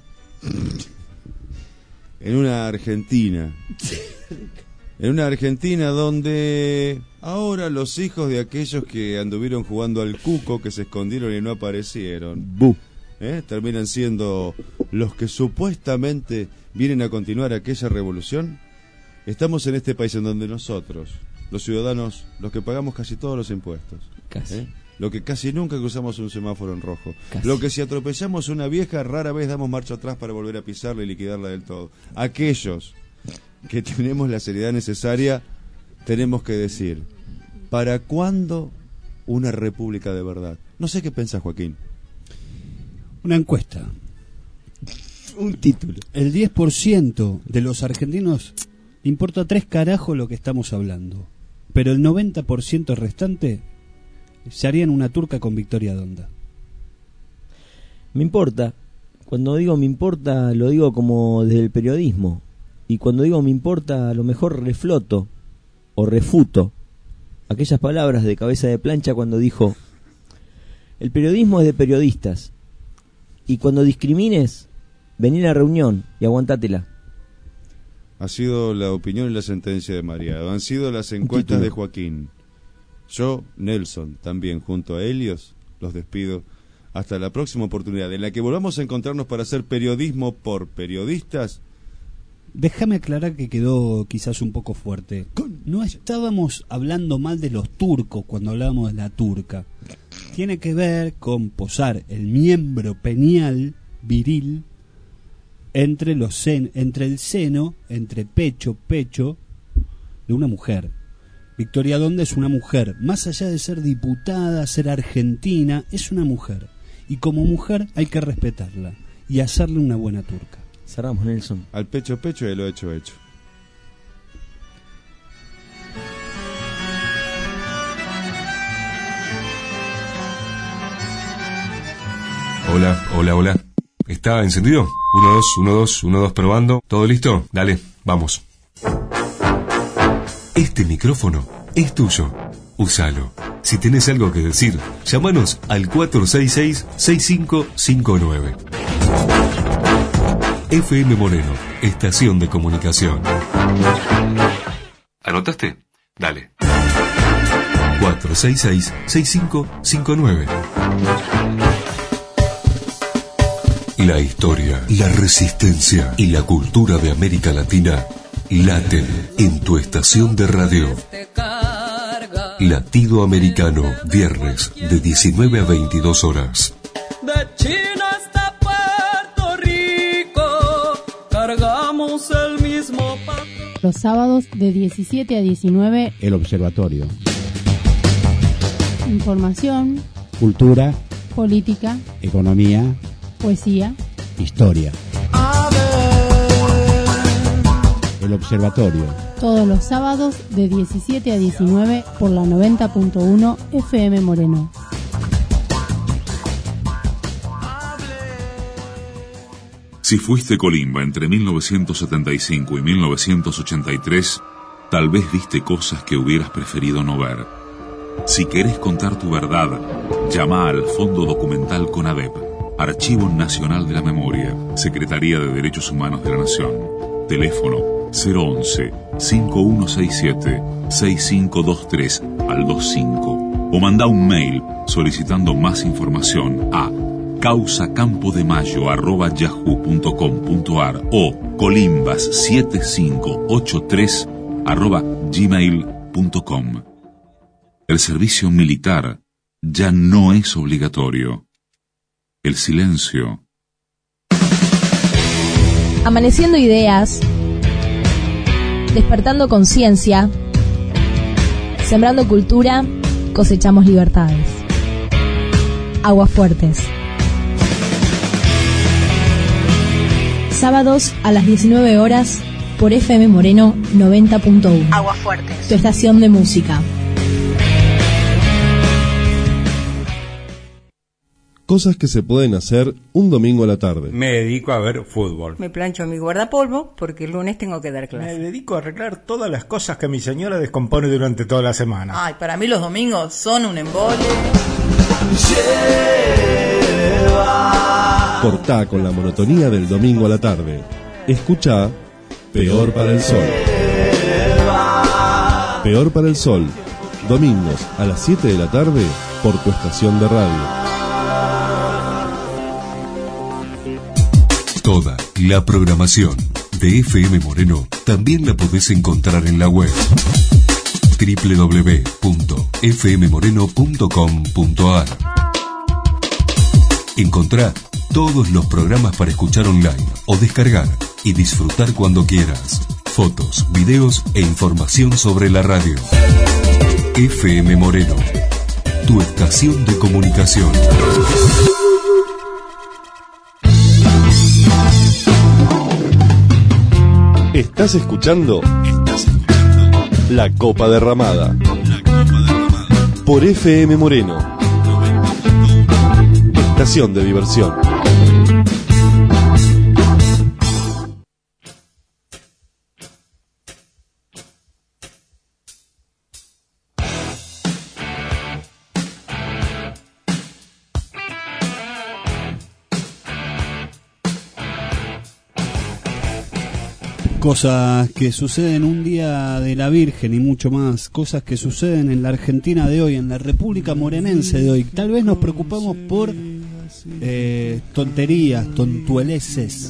En una Argentina. En una Argentina donde ahora los hijos de aquellos que anduvieron jugando al cuco, que se escondieron y no aparecieron, terminan siendo los que supuestamente vienen a continuar aquella revolución. Estamos en este país en donde nosotros, los ciudadanos, los que pagamos casi todos los impuestos, lo que casi nunca cruzamos un semáforo en rojo, lo que si atropellamos una vieja rara vez damos marcha atrás para volver a pisarla y liquidarla del todo, aquellos que tenemos la seriedad necesaria, tenemos que decir, ¿para cuándo una república de verdad? No sé qué piensa Joaquín. Una encuesta. Un título. El 10% de los argentinos le importa 3 carajos lo que estamos hablando, pero el 90% restante se harían una turca con Victoria Donda. Me importa. Cuando digo me importa, lo digo como desde el periodismo. Y cuando digo me importa, a lo mejor refloto o refuto aquellas palabras de Cabeza de Plancha cuando dijo: el periodismo es de periodistas, y cuando discrimines, vení a la reunión y aguantátela. Ha sido la opinión y la sentencia de Mariano, han sido las encuestas de Joaquín. Yo, Nelson, también junto a Helios, los despido hasta la próxima oportunidad en la que volvamos a encontrarnos para hacer periodismo por periodistas. Déjame aclarar que quedó quizás un poco fuerte. No estábamos hablando mal de los turcos cuando hablábamos de la turca. Tiene que ver con posar el miembro penial viril entre el seno, entre pecho de una mujer. Victoria Donda es una mujer, más allá de ser diputada, ser argentina, es una mujer. Y como mujer hay que respetarla y hacerle una buena turca. Cerramos, Nelson. Al pecho y lo hecho. Hola. ¿Está encendido? 1, 2, probando. ¿Todo listo? Dale, vamos. Este micrófono es tuyo. Úsalo. Si tenés algo que decir, llámanos al 466-6559. FM Moreno, estación de comunicación. ¿Anotaste? Dale. 466-6559. La historia, la resistencia y la cultura de América Latina laten en tu estación de radio. Latido Americano, viernes de 19 a 22 horas. De China hasta Puerto Rico, cargamos el mismo patrón. Los sábados de 17 a 19, El Observatorio. Información, Cultura, política, economía, poesía, historia. El Observatorio. Todos los sábados de 17 a 19 por la 90.1 FM Moreno. Si fuiste colimba entre 1975 y 1983, tal vez viste cosas que hubieras preferido no ver. Si querés contar tu verdad, llama al Fondo Documental CONADEP, Archivo Nacional de la Memoria, Secretaría de Derechos Humanos de la Nación. Teléfono 011-5167-6523 al 25. O manda un mail solicitando más información a causacampoDemayo@yahoo.com.ar o colimbas7583@gmail.com. El servicio militar ya no es obligatorio. El silencio. Amaneciendo ideas, despertando conciencia, sembrando cultura, cosechamos libertades. Aguafuertes. Sábados a las 19 horas por FM Moreno 90.1. Aguafuertes. Tu estación de música. Cosas que se pueden hacer un domingo a la tarde. Me dedico a ver fútbol. Me plancho mi guardapolvo porque el lunes tengo que dar clase. Me dedico a arreglar todas las cosas que mi señora descompone durante toda la semana. Ay, para mí los domingos son un embole. Cortá con la monotonía del domingo a la tarde. Escuchá Peor para el Sol. Peor para el Sol. Domingos a las 7 de la tarde por tu estación de radio. Toda la programación de FM Moreno también la podés encontrar en la web www.fmmoreno.com.ar. Encontrá todos los programas para escuchar online o descargar y disfrutar cuando quieras. Fotos, videos e información sobre la radio. FM Moreno, tu estación de comunicación. Estás escuchando La Copa Derramada por FM Moreno, estación de diversión. Cosas que suceden un día de la Virgen y mucho más. Cosas que suceden en la Argentina de hoy, en la República Morenense de hoy. Tal vez nos preocupamos por tonterías, tontueleces.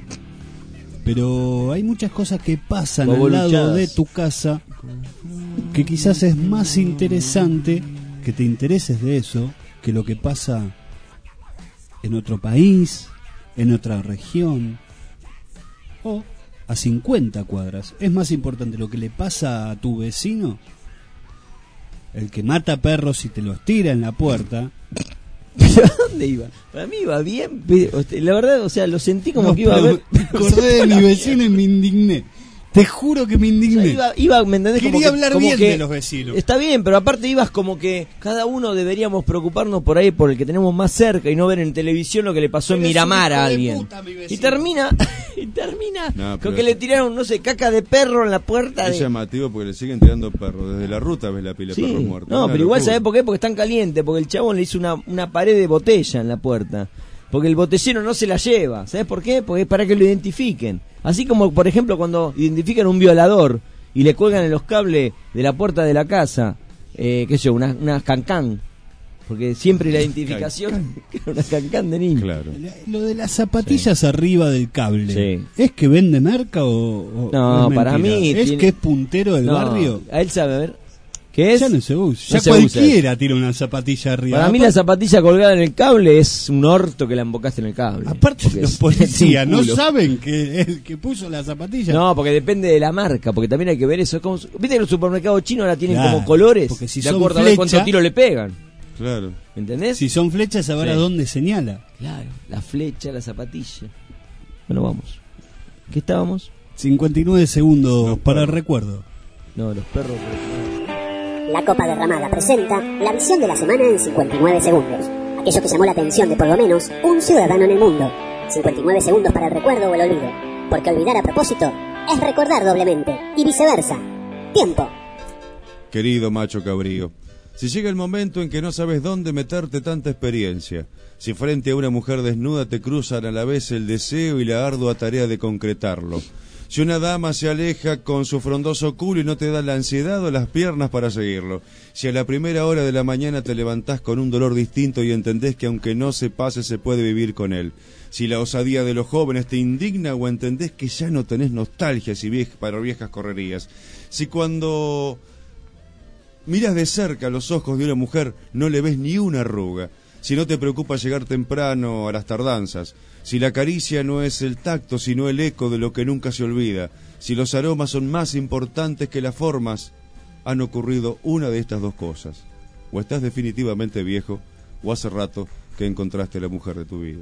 Pero hay muchas cosas que pasan al lado de tu casa que quizás es más interesante que te intereses de eso que lo que pasa en otro país, en otra región o a 50 cuadras. Es más importante lo que le pasa a tu vecino, el que mata perros y te los tira en la puerta. ¿Pero a dónde iba? Para mí iba bien, la verdad, o sea, lo sentí como que iba a ver. Me acordé de mi vecino y me indigné. Te juro que me indigné. O sea, iba, ¿me entendés? Quería hablar como bien que, de los vecinos. Está bien, pero aparte ibas como que cada uno deberíamos preocuparnos por ahí, por el que tenemos más cerca y no ver en televisión lo que le pasó en Miramar a alguien. Puta, y termina con que le tiraron, no sé, caca de perro en la puerta. Es llamativo porque le siguen tirando perros. Desde la ruta ves la pila de perros muertos. No, pero igual, ¿sabés por qué? Porque están calientes, porque el chabón le hizo una pared de botella en la puerta. Porque el botellero no se la lleva. ¿Sabes por qué? Porque es para que lo identifiquen. Así como, por ejemplo, cuando identifican un violador y le cuelgan en los cables de la puerta de la casa, qué sé yo, una cancán. Porque siempre la identificación una cancán de niño. Claro. Lo de las zapatillas arriba del cable. ¿Es que vende merca o no, para mí ¿es que es puntero del barrio? A él sabe, a ver. ¿Qué es? Ya no se usa. No Ya cualquiera tira una zapatilla arriba. Para mí la zapatilla colgada en el cable es un orto que la embocaste en el cable. Aparte los policías no saben que el que puso la zapatilla. No, porque depende de la marca, porque también hay que ver eso. Como, viste que los supermercados chinos ahora tienen claro, como colores, porque si de son acuerdo a ver cuántos tiros le pegan. Claro. ¿Entendés? Si son flechas, saber a dónde señala. Claro, la flecha, la zapatilla. Bueno, vamos. ¿Qué estábamos? 59 segundos para el recuerdo. No, los perros. La Copa Derramada presenta la visión de la semana en 59 segundos. Aquello que llamó la atención de por lo menos un ciudadano en el mundo. 59 segundos para el recuerdo o el olvido. Porque olvidar a propósito es recordar doblemente. Y viceversa. Tiempo. Querido macho cabrío, si llega el momento en que no sabes dónde meterte tanta experiencia, si frente a una mujer desnuda te cruzan a la vez el deseo y la ardua tarea de concretarlo, si una dama se aleja con su frondoso culo y no te da la ansiedad o las piernas para seguirlo, si a la primera hora de la mañana te levantás con un dolor distinto y entendés que aunque no se pase se puede vivir con él, si la osadía de los jóvenes te indigna o entendés que ya no tenés nostalgia para viejas correrías, si cuando miras de cerca los ojos de una mujer, no le ves ni una arruga. Si no te preocupa llegar temprano a las tardanzas, si la caricia no es el tacto, sino el eco de lo que nunca se olvida, si los aromas son más importantes que las formas, han ocurrido una de estas dos cosas. O estás definitivamente viejo, o hace rato que encontraste a la mujer de tu vida.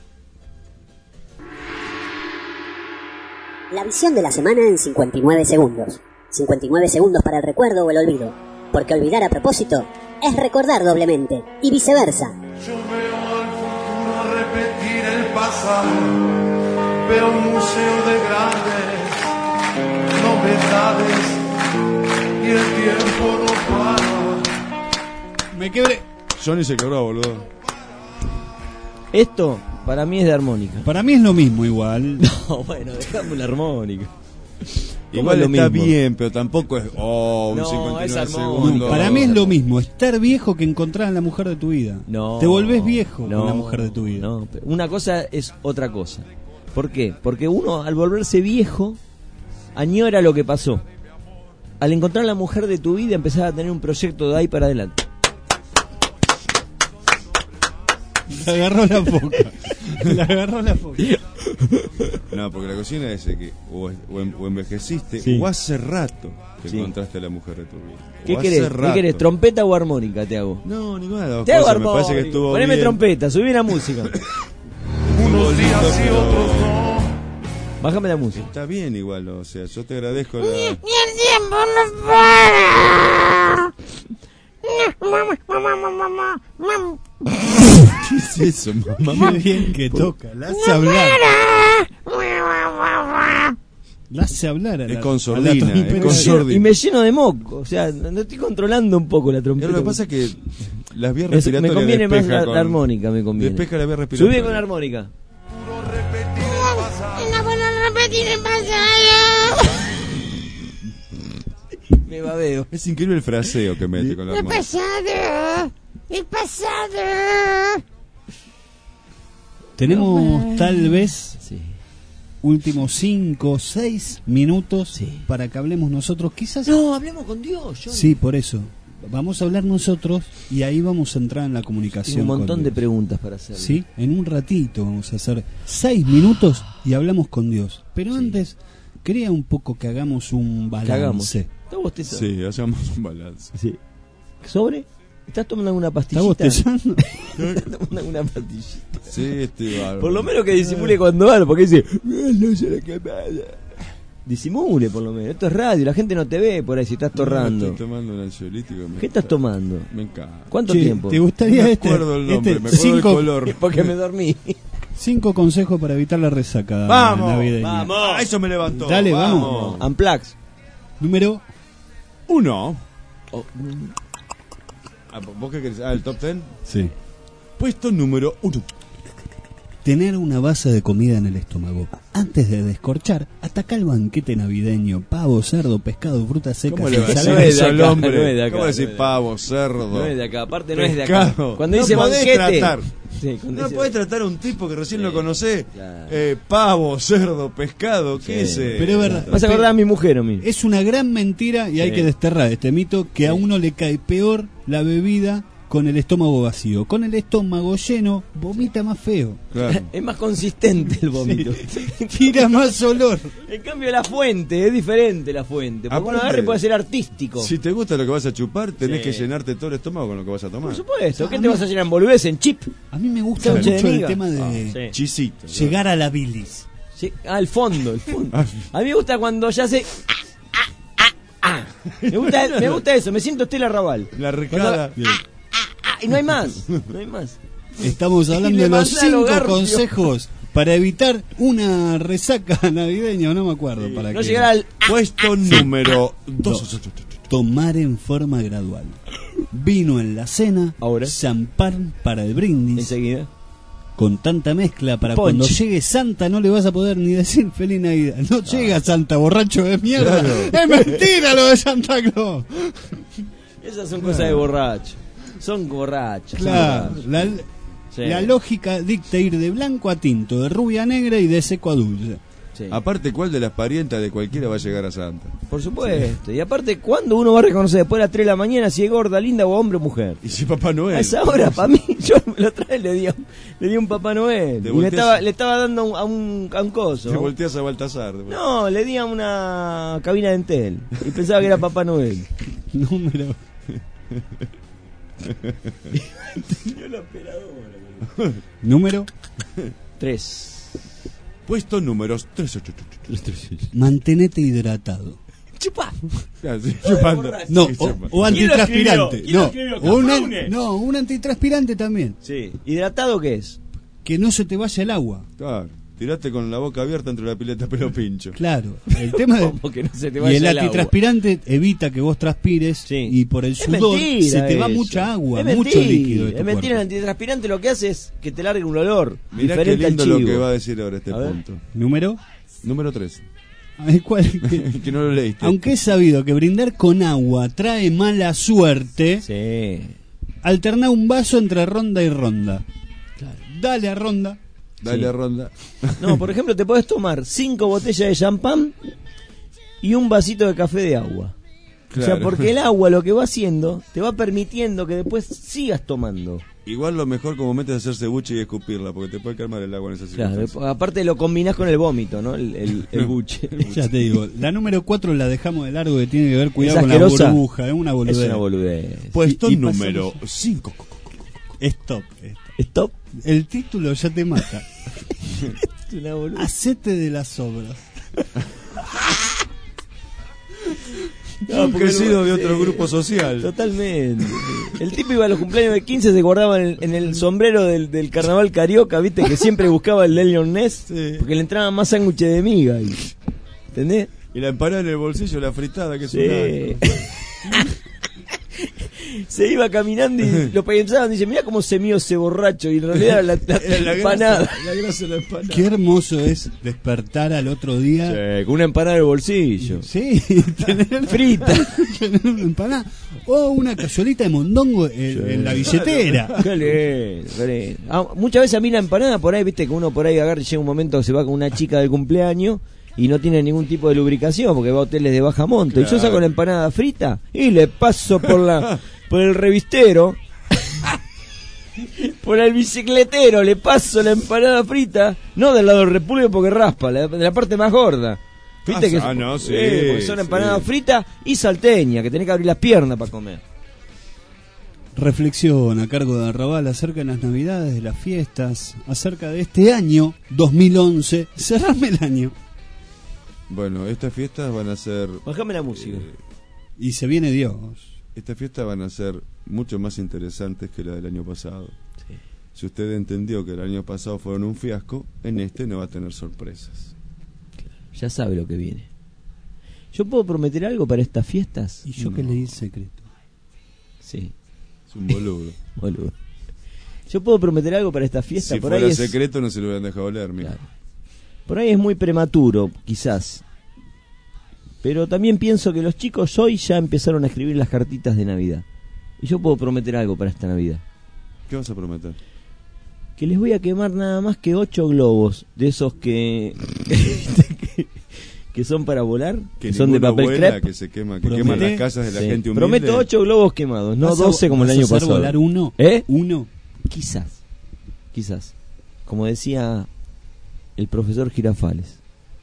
La visión de la semana en 59 segundos. 59 segundos para el recuerdo o el olvido. Porque olvidar a propósito es recordar doblemente, y viceversa. Yo veo al futuro repetir el pasado. Veo un museo de grandes novedades. Y el tiempo no para. Me quebré. Johnny se quebró, boludo. Esto para mí es de armónica. Para mí es lo mismo igual. No, bueno, dejame una armónica. Igual es lo está mismo? bien, pero tampoco es un No, 59 es armónico. segundos. Para mí es lo mismo estar viejo que encontrar a la mujer de tu vida. No. Te volvés viejo No, con la mujer de tu vida. No, pero una cosa es otra cosa. ¿Por qué? Porque uno al volverse viejo añora lo que pasó. Al encontrar a la mujer de tu vida empezás a tener un proyecto de ahí para adelante. Le agarró la foca. Le agarró la foca. No, porque la cocina es que o envejeciste, Sí. o hace rato que Sí. encontraste a la mujer de tu vida. ¿Qué O hace querés? ¿Qué rato. querés? ¿Trompeta o armónica te hago? No, ninguna de las dos Te hago cosas. Me armónica. parece que estuvo Poneme bien. trompeta, subí la música. Unos días y otros no. Bájame la música. Está bien igual, o sea, yo te agradezco la... Y el tiempo no para. Mamá. ¿Qué es eso, Qué bien que toca. La hace hablar. La hace hablar a la, Es con a la sordina, trompeta. es con sordina. Y me lleno de moco. O sea, no estoy controlando un poco la trompeta. Lo que pasa es que las vías Me respiratorias conviene más despeja la armónica, me conviene. Despeja la vía respiratoria. Subí con armónica. No puedo repetir el pasado. Me babeo. Es increíble el fraseo que mete con la El armónica. pasado. El pasado. Tenemos tal vez Sí. últimos 5 o 6 minutos Sí. para que hablemos nosotros. Quizás. No, hablemos con Dios. Johnny. Sí, por eso. Vamos a hablar nosotros y ahí vamos a entrar en la comunicación. Tengo un con montón de Dios. preguntas para hacer. Sí, en un ratito vamos a hacer 6 minutos y hablamos con Dios. Pero antes, quería un poco que hagamos un ¿Qué hagamos? balance. ¿Estás bostezando? Sí, hacemos un balance. Sí. ¿Sobre? ¿Estás tomando alguna ¿Estás pastillita? bostezando? ¿Estás tomando alguna pastillita? Sí, estoy bárbaro. Por lo menos que disimule cuando habla, porque dice... No sé la que pasa. Disimule, por lo menos. Esto es radio, la gente no te ve por ahí si estás torrando. Estoy tomando un ansiolítico. ¿Qué estás tomando? Me encanta. ¿Cuánto Che, tiempo? ¿te gustaría Me este? acuerdo el nombre, me acuerdo cinco, el color. Porque me dormí. 5 consejos para evitar la resaca ¡Vamos! navideña. ¡Vamos! Ah, eso me levantó. Dale, vamos. Amplax. Número 1. Oh, ¿Vos qué querés? Ah, el top 10. Sí. Puesto número 1. Tener una base de comida en el estómago. Antes de descorchar, ataca el banquete navideño. Pavo, cerdo, pescado, frutas secas. ¿Cómo le va a ensalada. decir eso al acá, hombre? no es de acá, ¿Cómo no decir es de acá. pavo, cerdo? no es de acá, aparte no es de acá. pescado? Cuando No dice podés banquete... tratar. Sí, cuando No dice- podés tratar a un tipo que recién lo conocés. Claro. Pavo, cerdo, pescado, ¿qué Sí. es? Pero es verdad. Vas a acordar a mi mujer o mí. Es una gran mentira y hay Sí. que desterrar este mito que a uno le cae peor la bebida con el estómago vacío. Con el estómago lleno, vomita más feo. Claro. Es más consistente el vómito. Tira más olor. En cambio la fuente, es diferente la fuente. Porque Aparte, uno agarre puede ser artístico. Si te gusta lo que vas a chupar, tenés Sí. que llenarte todo el estómago con lo que vas a tomar. Por supuesto, ¿qué te vas a llenar en boludez, en chip? A mí me gusta Sándwich de mucho el miga. tema de Sí. Chisito. llegar a la bilis. Sí. Ah, el fondo, el fondo. A mí me gusta cuando ya se... Me gusta eso, me siento Estela Raval. La recada. Y no hay más, no hay más. Estamos Y hablando le de los manda a lo 5 garfio. consejos para evitar una resaca navideña, o no me acuerdo. Para No que llegar al... Puesto número 2. tomar en forma gradual. Vino en la cena, Ahora. champán para el brindis. Enseguida. Con tanta mezcla para Punch. cuando llegue Santa no le vas a poder ni decir feliz Navidad. No llega Santa, borracho de mierda. Claro. Es mentira lo de Santa Claus. Esas son cosas de borracho. Son borrachos. Claro, la, Sí. la lógica dicta ir de blanco a tinto, de rubia a negra y de seco a dulce. Sí. Aparte, ¿cuál de las parientas de cualquiera va a llegar a Santa? Por supuesto. Y aparte, ¿cuándo uno va a reconocer después de las 3 de la mañana si es gorda, linda o hombre o mujer? Y si Papá Noel. A esa hora, para mí, yo la otra vez le di un Papá Noel. Y le estaba dando a un coso. Te volteas a Baltasar. No, le di a una cabina de Entel. Y pensaba que era Papá Noel. Número. Entendió la operadora. Número 3. Puesto números 3. Mantenete hidratado. Chupa. Chupando. No, o antitranspirante. No, un antitranspirante también. Sí. ¿Hidratado qué es? Que no se te vaya el agua. Claro. Tiraste con la boca abierta entre la pileta pelo pincho. Claro. El tema de... que no se te y vaya el el antitranspirante evita que vos transpires y por el sudor se te va mucha agua, mucho líquido. Es mentira, el antitranspirante lo que hace es que te largue un olor. Mirá qué lindo lo que va a decir ahora este punto. ¿Número? Número 3. ¿Cuál? Que no lo leíste. Aunque es sabido que brindar con agua trae mala suerte, alterná un vaso entre ronda y ronda. Claro. Dale a ronda. Dale a ronda. No, por ejemplo, te podés tomar 5 botellas de champán y un vasito de café de agua. Claro. O sea, porque el agua lo que va haciendo te va permitiendo que después sigas tomando. Igual lo mejor como metes a hacerse buche y escupirla, porque te puede calmar el agua en esa situación. Claro, aparte lo combinás con el vómito, ¿no? El buche. Ya te digo, la número 4 la dejamos de largo, que tiene que ver cuidado con la burbuja, es una boludez. Es una boludez. Puesto número 5. Stop. Stop. El título ya te mata. Es una boludez. Hacete de las obras. Un crecido de otro grupo social. Totalmente. El tipo iba a los cumpleaños de 15, se guardaba en el sombrero del carnaval carioca, viste, que siempre buscaba el de Leon Ness, porque le entraba más sándwich de miga. ¿Entendés? Y la empanada en el bolsillo, la fritada, que es una... Se iba caminando y lo pensaban, dice, mira cómo se mío ese borracho, y en realidad era la empanada. La grasa de la empanada. Qué hermoso es despertar al otro día con una empanada en el bolsillo. Sí, tener frita. Tener una empanada o una cazuelita de mondongo en la billetera. Qué lindo. Muchas veces a mí la empanada por ahí, viste, que uno por ahí agarra y llega un momento que se va con una chica del cumpleaños y no tiene ningún tipo de lubricación porque va a hoteles de baja monta. Claro. Y yo saco la empanada frita y le paso por el revistero, por el bicicletero, le paso la empanada frita, no del lado del repulgue porque raspa, de la parte más gorda. ¿Viste que no, sí, porque son empanadas fritas y salteña, que tenés que abrir las piernas para comer. Reflexión a cargo de Arrabal acerca de las navidades, de las fiestas, acerca de este año 2011. Cerrame el año. Bueno, estas fiestas van a ser... Bájame la música. Y se viene Dios. Estas fiestas van a ser mucho más interesantes que la del año pasado. Sí. Si usted entendió que el año pasado fueron un fiasco, en este no va a tener sorpresas. Claro, ya sabe lo que viene. ¿Yo puedo prometer algo para estas fiestas? ¿Y yo qué le di secreto? Sí. Es un boludo. Boludo. ¿Yo puedo prometer algo para esta fiesta? Si por fuera ahí secreto no se lo hubieran dejado leer, mira. Claro. Por ahí es muy prematuro, quizás. Pero también pienso que los chicos hoy ya empezaron a escribir las cartitas de Navidad. Y yo puedo prometer algo para esta Navidad. ¿Qué vas a prometer? Que les voy a quemar nada más que 8 globos, de esos que son para volar, que son de papel crepe. Que se quema, que queman las casas de la gente humilde. Prometo 8 globos quemados, no 12 como el año pasado. ¿Vas a volar uno? ¿Uno? Quizás. Como decía el profesor Girafales.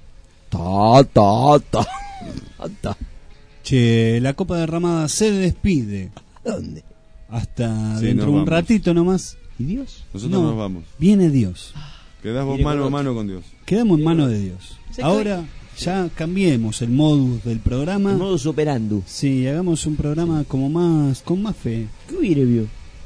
Che, la Copa Derramada se despide. ¿A dónde? Hasta dentro de un ratito nomás. ¿Y Dios? Nosotros nos vamos. Viene Dios. Quedamos mano a mano con Dios. Quedamos en mano de Dios. Ahora ya cambiemos el modus del programa. El modus operandi. Sí, hagamos un programa como más, con más fe. ¿Qué hubiera vio?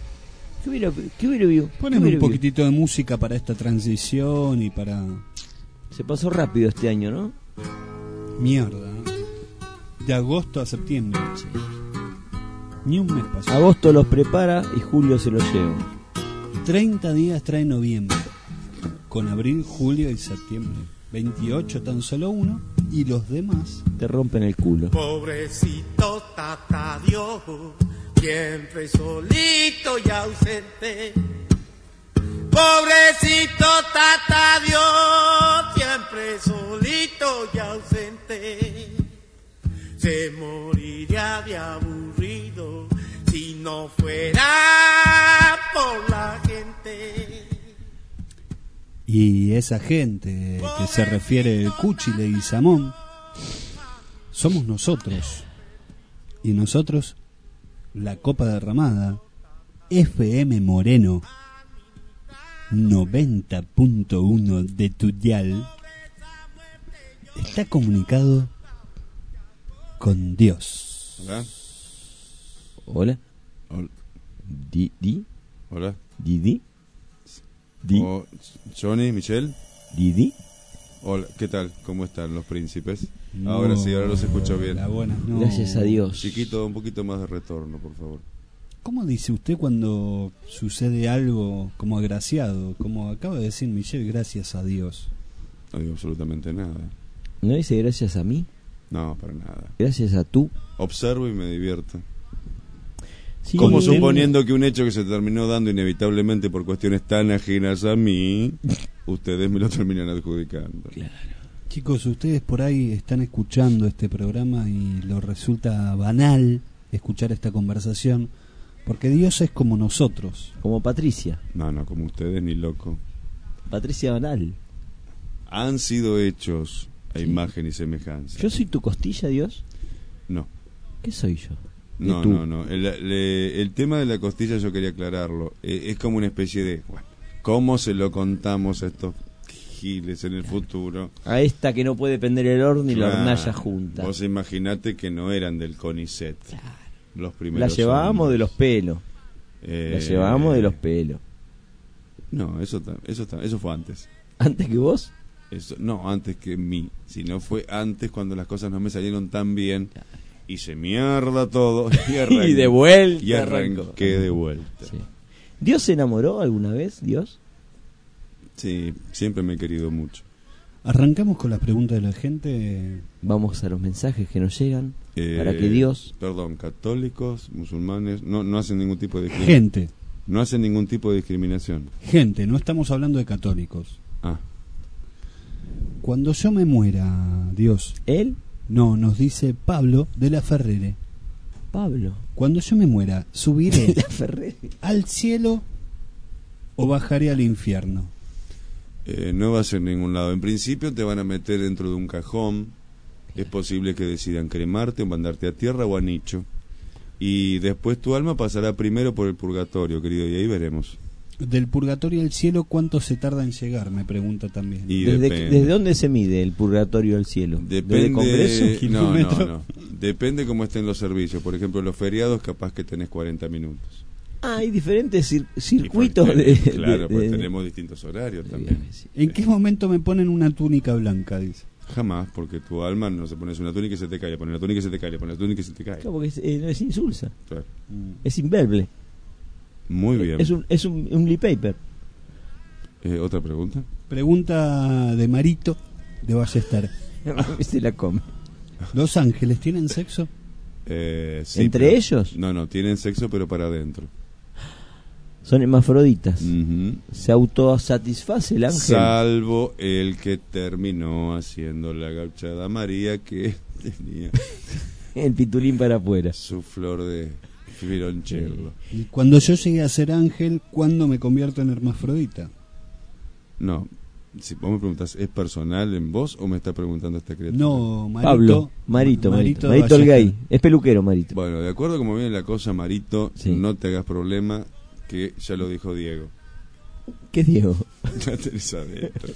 Poneme un poquitito de música para esta transición y para... Se pasó rápido este año, ¿no? Mierda. De agosto a septiembre. Sí. Ni un mes pasó. Agosto los prepara y julio se los lleva. 30 días trae noviembre. Con abril, julio y septiembre. 28 tan solo uno. Y los demás te rompen el culo. Pobrecito Tata Dios, siempre solito y ausente. Pobrecito Tata Dios, siempre solito y ausente. se moriría de aburrido si no fuera por la gente. Y esa gente que se refiere Cuchi Leguizamón somos nosotros. Y nosotros, la Copa Derramada, FM Moreno 90.1 de tu dial, está comunicado con Dios. Hola. Hola. Hola. Di. Hola. Didi. Johnny, Michelle. Didi. Hola, ¿qué tal? ¿Cómo están los príncipes? Ahora sí, ahora los escucho bien. No. Gracias a Dios. Chiquito, un poquito más de retorno, por favor. ¿Cómo dice usted cuando sucede algo como agraciado? Como acaba de decir Michelle, gracias a Dios. No digo absolutamente nada. ¿No dice gracias a mí? No, para nada. Gracias a tú. Observo y me divierto. Sí, como suponiendo que un hecho que se terminó dando inevitablemente por cuestiones tan ajenas a mí, ustedes me lo terminan adjudicando. Claro. Chicos, ustedes por ahí están escuchando este programa y les resulta banal escuchar esta conversación, porque Dios es como nosotros. Como Patricia. No, como ustedes ni loco. Patricia banal. Han sido hechos a imagen y semejanza. ¿Yo soy tu costilla, Dios? No. ¿Qué soy yo? No. El tema de la costilla yo quería aclararlo. Es como una especie de... Bueno, ¿cómo se lo contamos a estos giles en el futuro? A esta que no puede prender el horno y la hornalla junta. Vos imaginate que no eran del CONICET. Claro. Los primeros. La llevábamos hombres. de los pelos. La llevábamos de los pelos. No, eso fue antes. ¿Antes que vos? No, antes que mí. Sino fue antes cuando las cosas no me salieron tan bien. Claro. Hice mierda todo y de vuelta. Y arranqué de vuelta. Sí. ¿Dios se enamoró alguna vez? ¿Dios? Sí, siempre me he querido mucho. Arrancamos con las preguntas de la gente. Vamos a los mensajes que nos llegan para que Dios... Perdón, católicos, musulmanes, no hacen ningún tipo de discriminación. Gente. No hacen ningún tipo de discriminación. Gente, no estamos hablando de católicos. Cuando yo me muera, Dios... ¿Él? No, nos dice Pablo de la Ferrere. Pablo. Cuando yo me muera, ¿subiré la Ferrere al cielo o bajaré al infierno? No vas a ningún lado. En principio te van a meter dentro de un cajón. Es posible que decidan cremarte o mandarte a tierra o a nicho. Y después tu alma pasará primero por el purgatorio, querido, y ahí veremos. Del purgatorio al cielo, ¿cuánto se tarda en llegar? Me pregunta también. ¿Desde dónde se mide el purgatorio al cielo? Depende. ¿Desde Congreso? No. Depende cómo estén los servicios. Por ejemplo, los feriados capaz que tenés 40 minutos. Hay diferentes circuitos Claro, pues tenemos distintos horarios también. ¿En qué momento me ponen una túnica blanca? Dice. Jamás, porque tu alma no se pones una túnica y se te cae, le pones una túnica y se te cae, le pones una túnica y se te cae. Claro, porque es insulsa. Claro. Es inverble. Muy bien. Es un paper. ¿Otra pregunta? Pregunta de Marito de Ballester. Se la come. ¿Los ángeles tienen sexo? Sí, ¿Entre ellos? No, tienen sexo pero para adentro. Son hermafroditas. ¿Se autosatisface el ángel? Salvo el que terminó haciendo la gauchada María, que tenía el pitulín para afuera. Su flor de violoncello. Y cuando yo llegué a ser ángel, ¿cuándo me convierto en hermafrodita? No. Si vos me preguntás, ¿es personal en vos o me está preguntando esta criatura? No, Marito. Pablo, Marito el gay. Es peluquero, Marito. Bueno, de acuerdo a cómo viene la cosa, Marito, no te hagas problema, que ya lo dijo Diego. ¿Qué es Diego? Ya tenés adentro.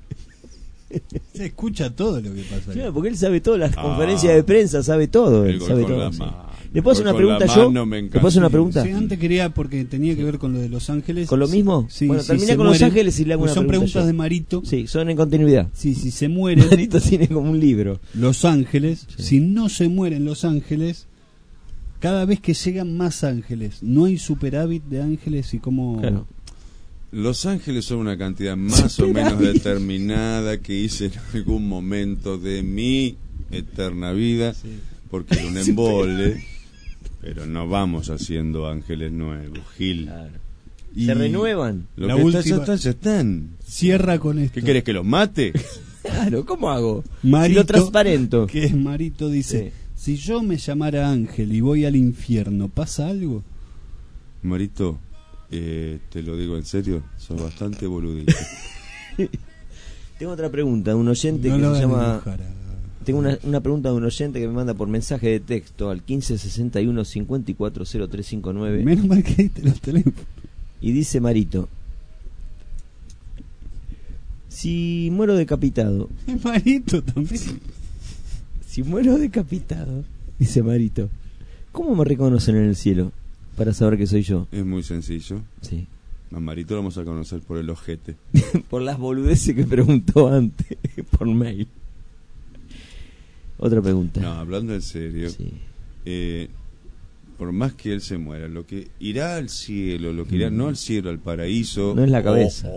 Se escucha todo lo que pasa. Claro, porque él sabe todo, las conferencias de prensa, sabe todo. Él sabe todo. ¿Le puedo hacer una pregunta yo? ¿Le puedo hacer una pregunta? Sí, antes quería, porque tenía que ver con lo de Los Ángeles. ¿Con lo mismo? Sí, bueno, si termina con Los Ángeles y le hago una son pregunta. Son preguntas yo. de Marito. Sí, son en continuidad. Sí, si se mueren. Marito tiene como un libro. Los Ángeles, si no se mueren Los Ángeles, cada vez que llegan más ángeles, no hay superávit de ángeles y como... Claro. Los ángeles son una cantidad más o menos determinada que hice en algún momento de mi eterna vida, porque era un embole, pero no vamos haciendo ángeles nuevos, Gil. Claro. ¿Se renuevan? Lo la que última, ya están. Cierra con esto. ¿Qué querés, que los mate? Claro, ¿cómo hago? Marito, si lo transparento. Que es Marito, dice, Si yo me llamara Ángel y voy al infierno, ¿pasa algo? Marito, te lo digo en serio, sos bastante boludito. Tengo otra pregunta de un oyente que se llama... Tengo una pregunta de un oyente que me manda por mensaje de texto al 1561 540359. Menos mal que diste los teléfonos. Y dice Marito: si muero decapitado. Marito también. Si muero decapitado, dice Marito, ¿cómo me reconocen en el cielo para saber que soy yo? Es muy sencillo. Sí. A Marito lo vamos a conocer por el ojete. Por las boludeces que preguntó antes por mail. Otra pregunta. No, hablando en serio, sí. Por más que él se muera, lo que irá al cielo, lo que irá no al cielo, al paraíso, no es la cabeza.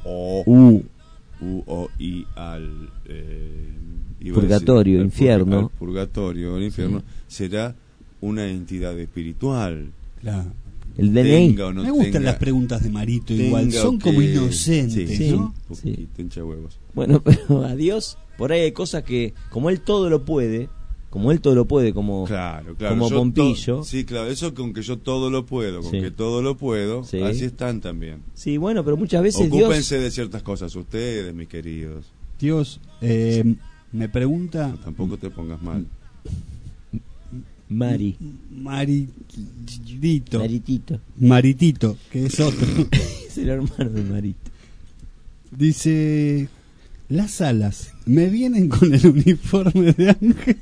Y al purgatorio, infierno. Al purgatorio, el infierno, será una entidad espiritual. Claro. El DNI. No me gustan las preguntas de Marito igual, son como inocentes, sí, ¿no? Un poquito, hincha huevos. Bueno, pero a Dios, por ahí hay cosas que, como él todo lo puede, como claro, como Pompillo. Sí, claro, eso con que yo todo lo puedo, con que todo lo puedo, así están también. Sí, bueno, pero muchas veces ocúpense de ciertas cosas ustedes, mis queridos. Dios, me pregunta... No, tampoco te pongas mal. Maritito, que es otro. Es el hermano de Marito. Dice: las alas me vienen con el uniforme de ángel.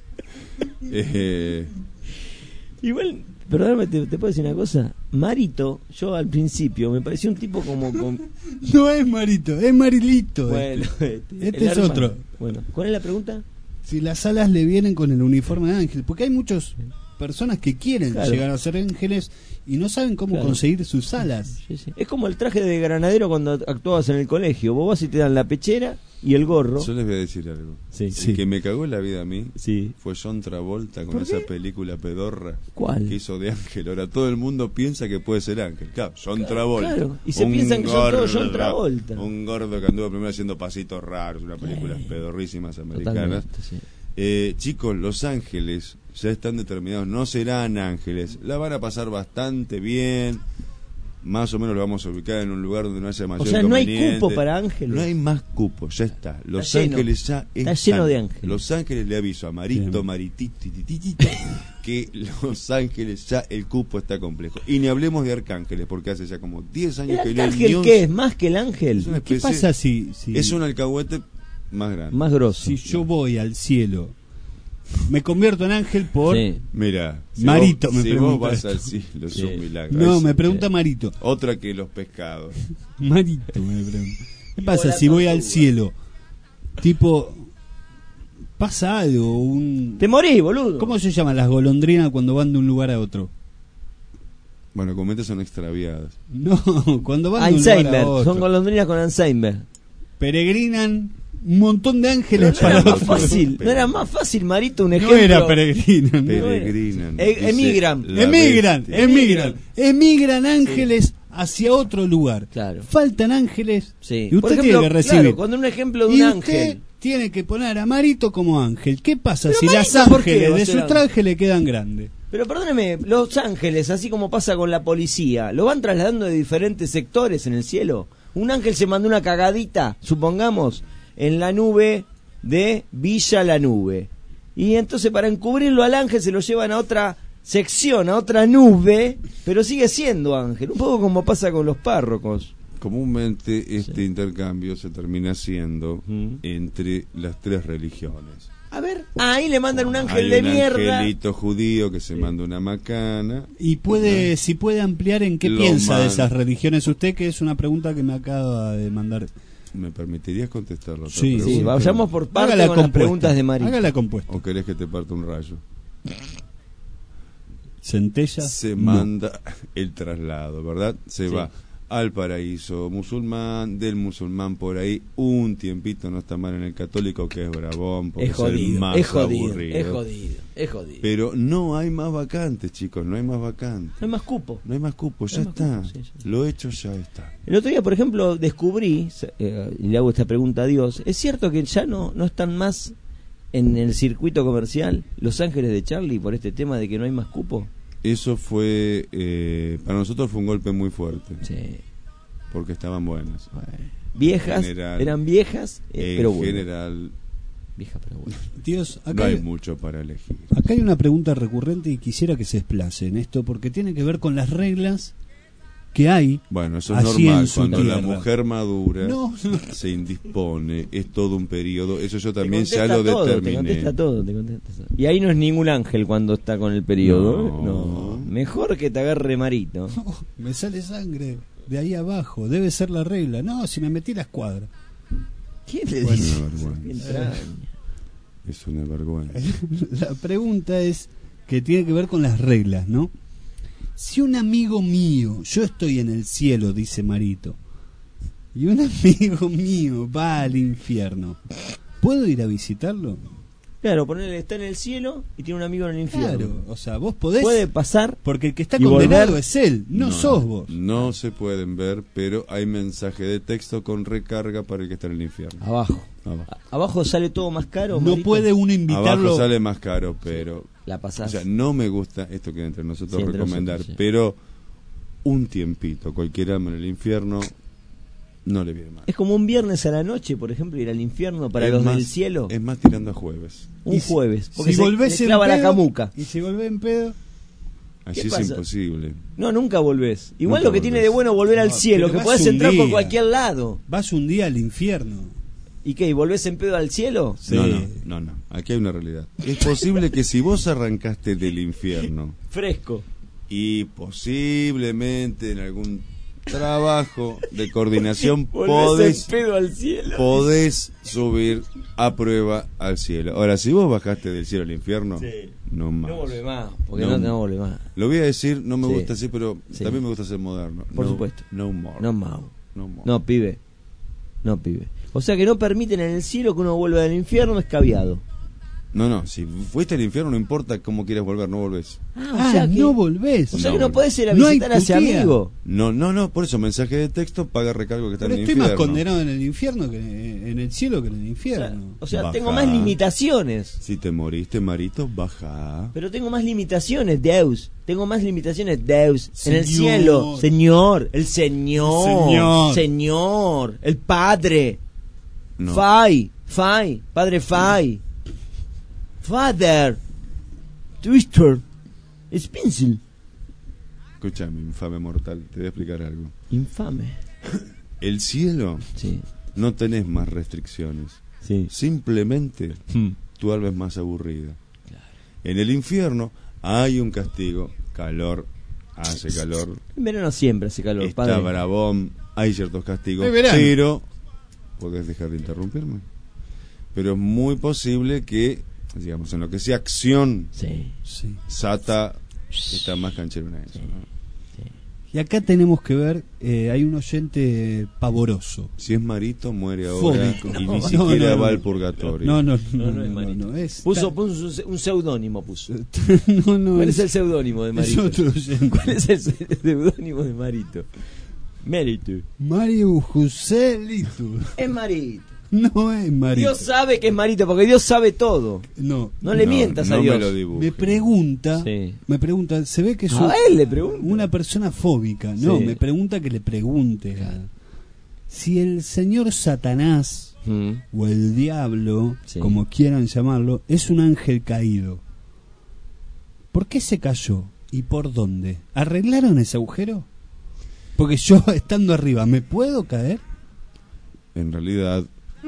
Igual, perdóname, te puedo decir una cosa. Marito, yo al principio me pareció un tipo como no es Marito, es Marilito. Bueno, este es otro. Bueno, ¿cuál es la pregunta? Si las alas le vienen con el uniforme de ángel, porque hay muchas personas que quieren llegar a ser ángeles y no saben cómo conseguir sus alas. Sí. Es como el traje de granadero cuando actuabas en el colegio. Vos vas y te dan la pechera y el gorro. Yo les voy a decir algo. El que me cagó la vida a mí fue John Travolta con esa película pedorra. ¿Cuál? Que hizo de ángel. Ahora todo el mundo piensa que puede ser ángel. Claro, John Travolta. Claro. Y se piensan que son todos John Travolta. Un gordo que anduvo primero haciendo pasitos raros, una película pedorrísimas americanas. Chicos, los ángeles ya están determinados, no serán ángeles, la van a pasar bastante bien, más o menos lo vamos a ubicar en un lugar donde no haya mayor inconveniente. O sea, no hay cupo para ángeles. No hay más cupo, ya está. Los está ángeles ya está lleno de ángeles. Los ángeles, le aviso a Marito, Marititititito, que los ángeles ya el cupo está complejo. Y ni hablemos de arcángeles, porque hace ya como 10 años que no hay ¿El qué es? ¿Más que el ángel? ¿Qué pasa si es un alcahuete más grande? Más grosso. Si yo voy al cielo, me convierto en ángel por... Mira, Marito, si vos vas al cielo, es un milagro. No, me pregunta Marito. Otra que los pescados. Marito me pregunta. ¿Qué pasa si voy al cielo? Tipo, pasa algo, Te morís, boludo. ¿Cómo se llaman las golondrinas cuando van de un lugar a otro? Bueno, comete son extraviadas. No, cuando van de un lugar a otro. Son golondrinas con Alzheimer. Peregrinan un montón de ángeles para más fácil. No era más fácil, Marito, un ejemplo. No era peregrinan. Emigran ángeles hacia otro lugar. Claro. Faltan ángeles. Sí. Y usted tiene que recibir. Claro, cuando un ejemplo de un ángel. Usted tiene que poner a Marito como ángel. ¿Qué pasa si las ángeles de su traje le quedan grandes? Pero perdóneme, los ángeles, así como pasa con la policía, ¿lo van trasladando de diferentes sectores en el cielo? Un ángel se mandó una cagadita, supongamos, en la nube de Villa La Nube. Y entonces para encubrirlo al ángel se lo llevan a otra sección, a otra nube, pero sigue siendo ángel. Un poco como pasa con los párrocos. Comúnmente este intercambio se termina haciendo entre las tres religiones. A ver, ahí le mandan un ángel de mierda. Hay un angelito judío que se manda una macana. Y si puede ampliar en qué piensa de esas religiones usted, que es una pregunta que me acaba de mandar. ¿Me permitirías contestarlo? Sí, vayamos por parte con las preguntas de María. Hágala compuesta. ¿O querés que te parte un rayo? ¿Centella? Se manda el traslado, ¿verdad? Se va al paraíso musulmán, del musulmán por ahí un tiempito, no está mal en el católico, que es bravón, porque es el más aburrido. Es jodido. Pero no hay más vacantes, chicos, no hay más vacantes. No hay más cupo. No hay más cupo, ya está. Lo hecho ya está. El otro día, por ejemplo, descubrí, y le hago esta pregunta a Dios, ¿es cierto que ya no están más en el circuito comercial Los Ángeles de Charlie por este tema de que no hay más cupo? Eso fue, para nosotros fue un golpe muy fuerte. Sí. Porque estaban buenas. Viejas, eran viejas, pero en bueno. general, vieja pero bueno. Dios, acá no hay mucho para elegir. Acá hay una pregunta recurrente y quisiera que se desplace en esto porque tiene que ver con las reglas que hay. Bueno, eso es allí normal. en su Cuando la tierra. mujer madura se indispone, es todo un periodo. Eso yo también ya lo determiné. Te contesta todo. Y ahí no es ningún ángel cuando está con el periodo. No. Mejor que te agarre Marito. Me sale sangre de ahí abajo. Debe ser la regla. No, si me metí la escuadra. ¿Quién le Bueno, dice? Es una vergüenza. La pregunta es que tiene que ver con las reglas, ¿no? Si un amigo mío, yo estoy en el cielo, dice Marito, y un amigo mío va al infierno, ¿puedo ir a visitarlo? Claro, ponerle, está en el cielo y tiene un amigo en el infierno. Claro, o sea, vos podés... Puede pasar. Porque el que está y condenado volver. es él, no sos vos. No se pueden ver, pero hay mensaje de texto con recarga para el que está en el infierno. Abajo sale todo más caro. No Marito. puede uno invitarlo. Abajo sale más caro, pero... La pasás. O sea, no me gusta, esto que entre nosotros Sí, entre recomendar, nosotros, sí. pero un tiempito, cualquier alma en el infierno, no le viene mal. Es como un viernes a la noche, por ejemplo, ir al infierno para Es los más- del cielo. Es más tirando a jueves. Un jueves. Porque si se volvés se en clava la pedo, camuca. Y si volvés en pedo... Así ¿Qué es pasa? imposible. No, nunca volvés. Igual Nunca lo que tiene volvés. de bueno volver al No, cielo, pero que vas podés un entrar por día. cualquier lado. Vas un día al infierno. ¿Y qué? ¿Y volvés en pedo al cielo? Sí. No. Aquí hay una realidad. Es posible que si vos arrancaste del infierno Fresco. y posiblemente en algún trabajo de coordinación Volvés en pedo al cielo. podés subir a prueba al cielo. Ahora, si vos bajaste del cielo al infierno, no más. No volvés más, porque no volvés más. Lo voy a decir, no me Sí. gusta así, pero Sí. también me gusta ser moderno. Por No- supuesto. No more. No más. No more. No, pibe. No, pibe. O sea que no permiten en el cielo que uno vuelva del infierno escabiado. No, si fuiste al infierno no importa cómo quieras volver, no volvés. O sea que no volvés. O sea No que no volvés. podés ir a No hay visitar a ese putía. amigo. No, por eso mensaje de texto, paga recargo que está Pero en el estoy infierno. más condenado en el infierno que en el cielo que en el infierno. O sea, Bajá. tengo más limitaciones. Si te moriste, Marito, baja. Pero tengo más limitaciones, Deus. Tengo más limitaciones, Deus. En el Señor. cielo, Señor. El Señor. Señor. Señor. El Padre. No. Fai. Padre Fai. Father. Twister. Spincil. Escúchame, infame mortal, te voy a explicar algo. Infame. El cielo, no tenés más restricciones. Simplemente tu alma es más aburrida. En el infierno hay un castigo, calor, hace calor. En verano siempre hace calor, Está padre. bravón, hay ciertos castigos, Es verano. pero podés dejar de interrumpirme. Pero es muy posible que, digamos, en lo que sea acción, Sata está más canchero en eso, ¿no? Y acá tenemos que ver, hay un oyente pavoroso. Si es Marito, muere ahora Fóbico. y No, ni siquiera no, va no. al purgatorio. No, es Marito. es Puso un seudónimo, puso. no, ¿Cuál es el seudónimo de Marito? Es otro oyente. ¿Cuál es el seudónimo de Marito? Mérito. Mario Joselito. Es Marito. No es Marito. Dios sabe que es Marito, porque Dios sabe todo. No le mientas a no Dios. me lo dibuje. Me pregunta, se ve que es A él le pregunta. una persona fóbica. No, Sí. me pregunta que le pregunte. Si el señor Satanás o el diablo, como quieran llamarlo, es un ángel caído, ¿por qué se cayó? ¿Y por dónde? ¿Arreglaron ese agujero? Porque yo, estando arriba, ¿me puedo caer? En realidad,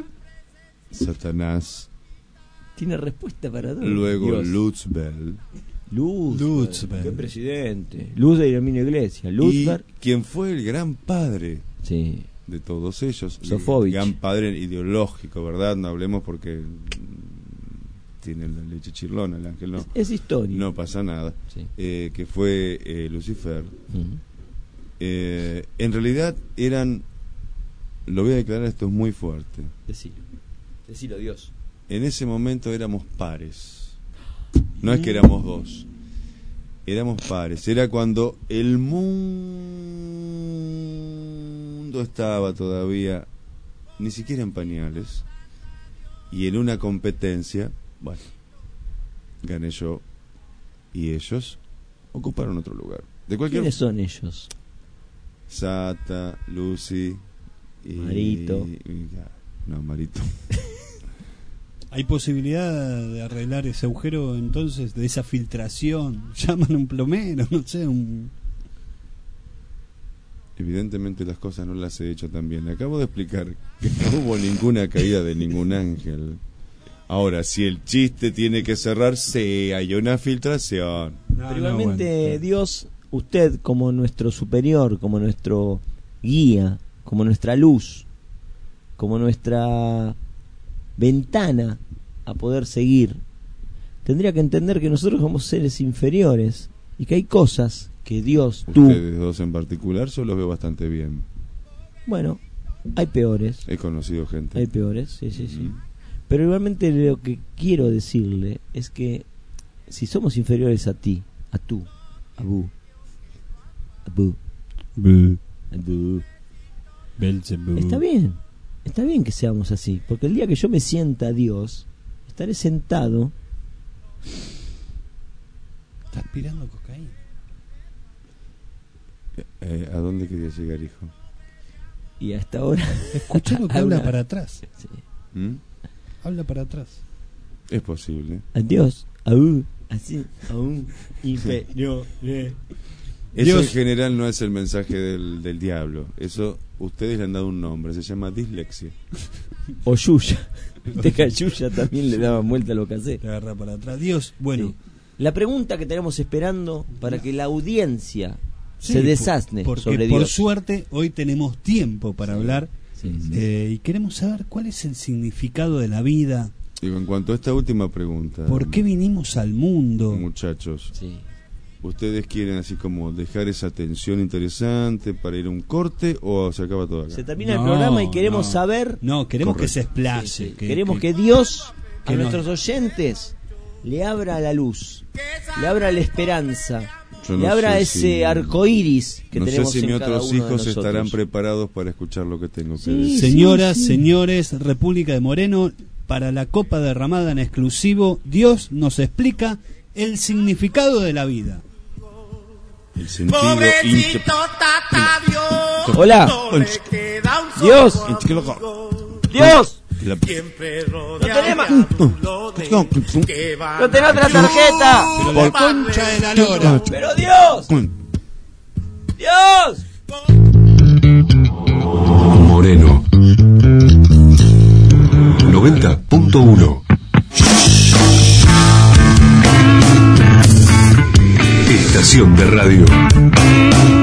Satanás, Tiene respuesta para todo. luego Dios. Luzbel, Luzbel. Qué presidente. Luz de Irmino Iglesia. y Luzbel. quien fue el gran padre Sí. de todos ellos, Sofovich. el gran padre ideológico, ¿verdad? No hablemos porque tiene la leche chirlona el ángel, no. Es historia. No pasa nada. Sí. Que fue Lucifer. En realidad eran, lo voy a declarar, esto es muy fuerte. Decilo, Dios. En ese momento éramos pares. No es que éramos dos. Éramos pares. Era cuando el mundo estaba todavía ni siquiera en pañales y en una competencia Bueno, gané yo y ellos ocuparon otro lugar. ¿Quiénes son ellos? Sata, Lucy y Marito. No, Marito. ¿Hay posibilidad de arreglar ese agujero entonces, de esa filtración? ¿Llaman a un plomero? No sé, Evidentemente las cosas no las he hecho tan bien. Acabo de explicar que no hubo ninguna caída de ningún ángel. Ahora, si el chiste tiene que cerrarse, hay una filtración. Pero igualmente, Dios, usted como nuestro superior, como nuestro guía, como nuestra luz, como nuestra ventana a poder seguir, tendría que entender que nosotros somos seres inferiores y que hay cosas que Dios, ustedes dos en particular, yo los veo bastante bien. Bueno, hay peores. He conocido gente. Hay peores, sí. Pero igualmente lo que quiero decirle es que si somos inferiores a ti, a tú, a Abu, está bien que seamos así, porque el día que yo me sienta a Dios, estaré sentado. ¿Estás aspirando cocaína? ¿A dónde quería llegar, hijo? Y hasta ahora escuché lo que habla para atrás. Sí. Habla para atrás. Es posible. Adiós, aún, así, aún, inferior. Eso en general no es el mensaje del diablo. Eso ustedes le han dado un nombre, se llama dislexia. O Yuya. Yuya también le daban vuelta a lo que hace. Te agarra para atrás. Dios, bueno. Sí. La pregunta que tenemos esperando para que la audiencia se desasne sobre Dios. Por suerte hoy tenemos tiempo para hablar y queremos saber cuál es el significado de la vida. Digo, en cuanto a esta última pregunta, ¿por qué vinimos al mundo? Muchachos, ¿ustedes quieren así como dejar esa tensión interesante para ir a un corte o se acaba todo acá? Se termina el programa y queremos saber. No, queremos que se explaye. Queremos que Dios a nuestros oyentes le abra la luz, le abra la esperanza, le abra ese arcoíris que tenemos en cada uno de nosotros. No sé si mis otros hijos estarán preparados para escuchar lo que tengo que decir. Señoras, señores, República de Moreno, para la Copa Derramada en exclusivo, Dios nos explica el significado de la vida. El sentido Hola. Dios. Dios. Siempre no tenés otra tarjeta. Pero la concha de la lora. Pero Dios. Dios. Moreno 90.1. Estación de radio.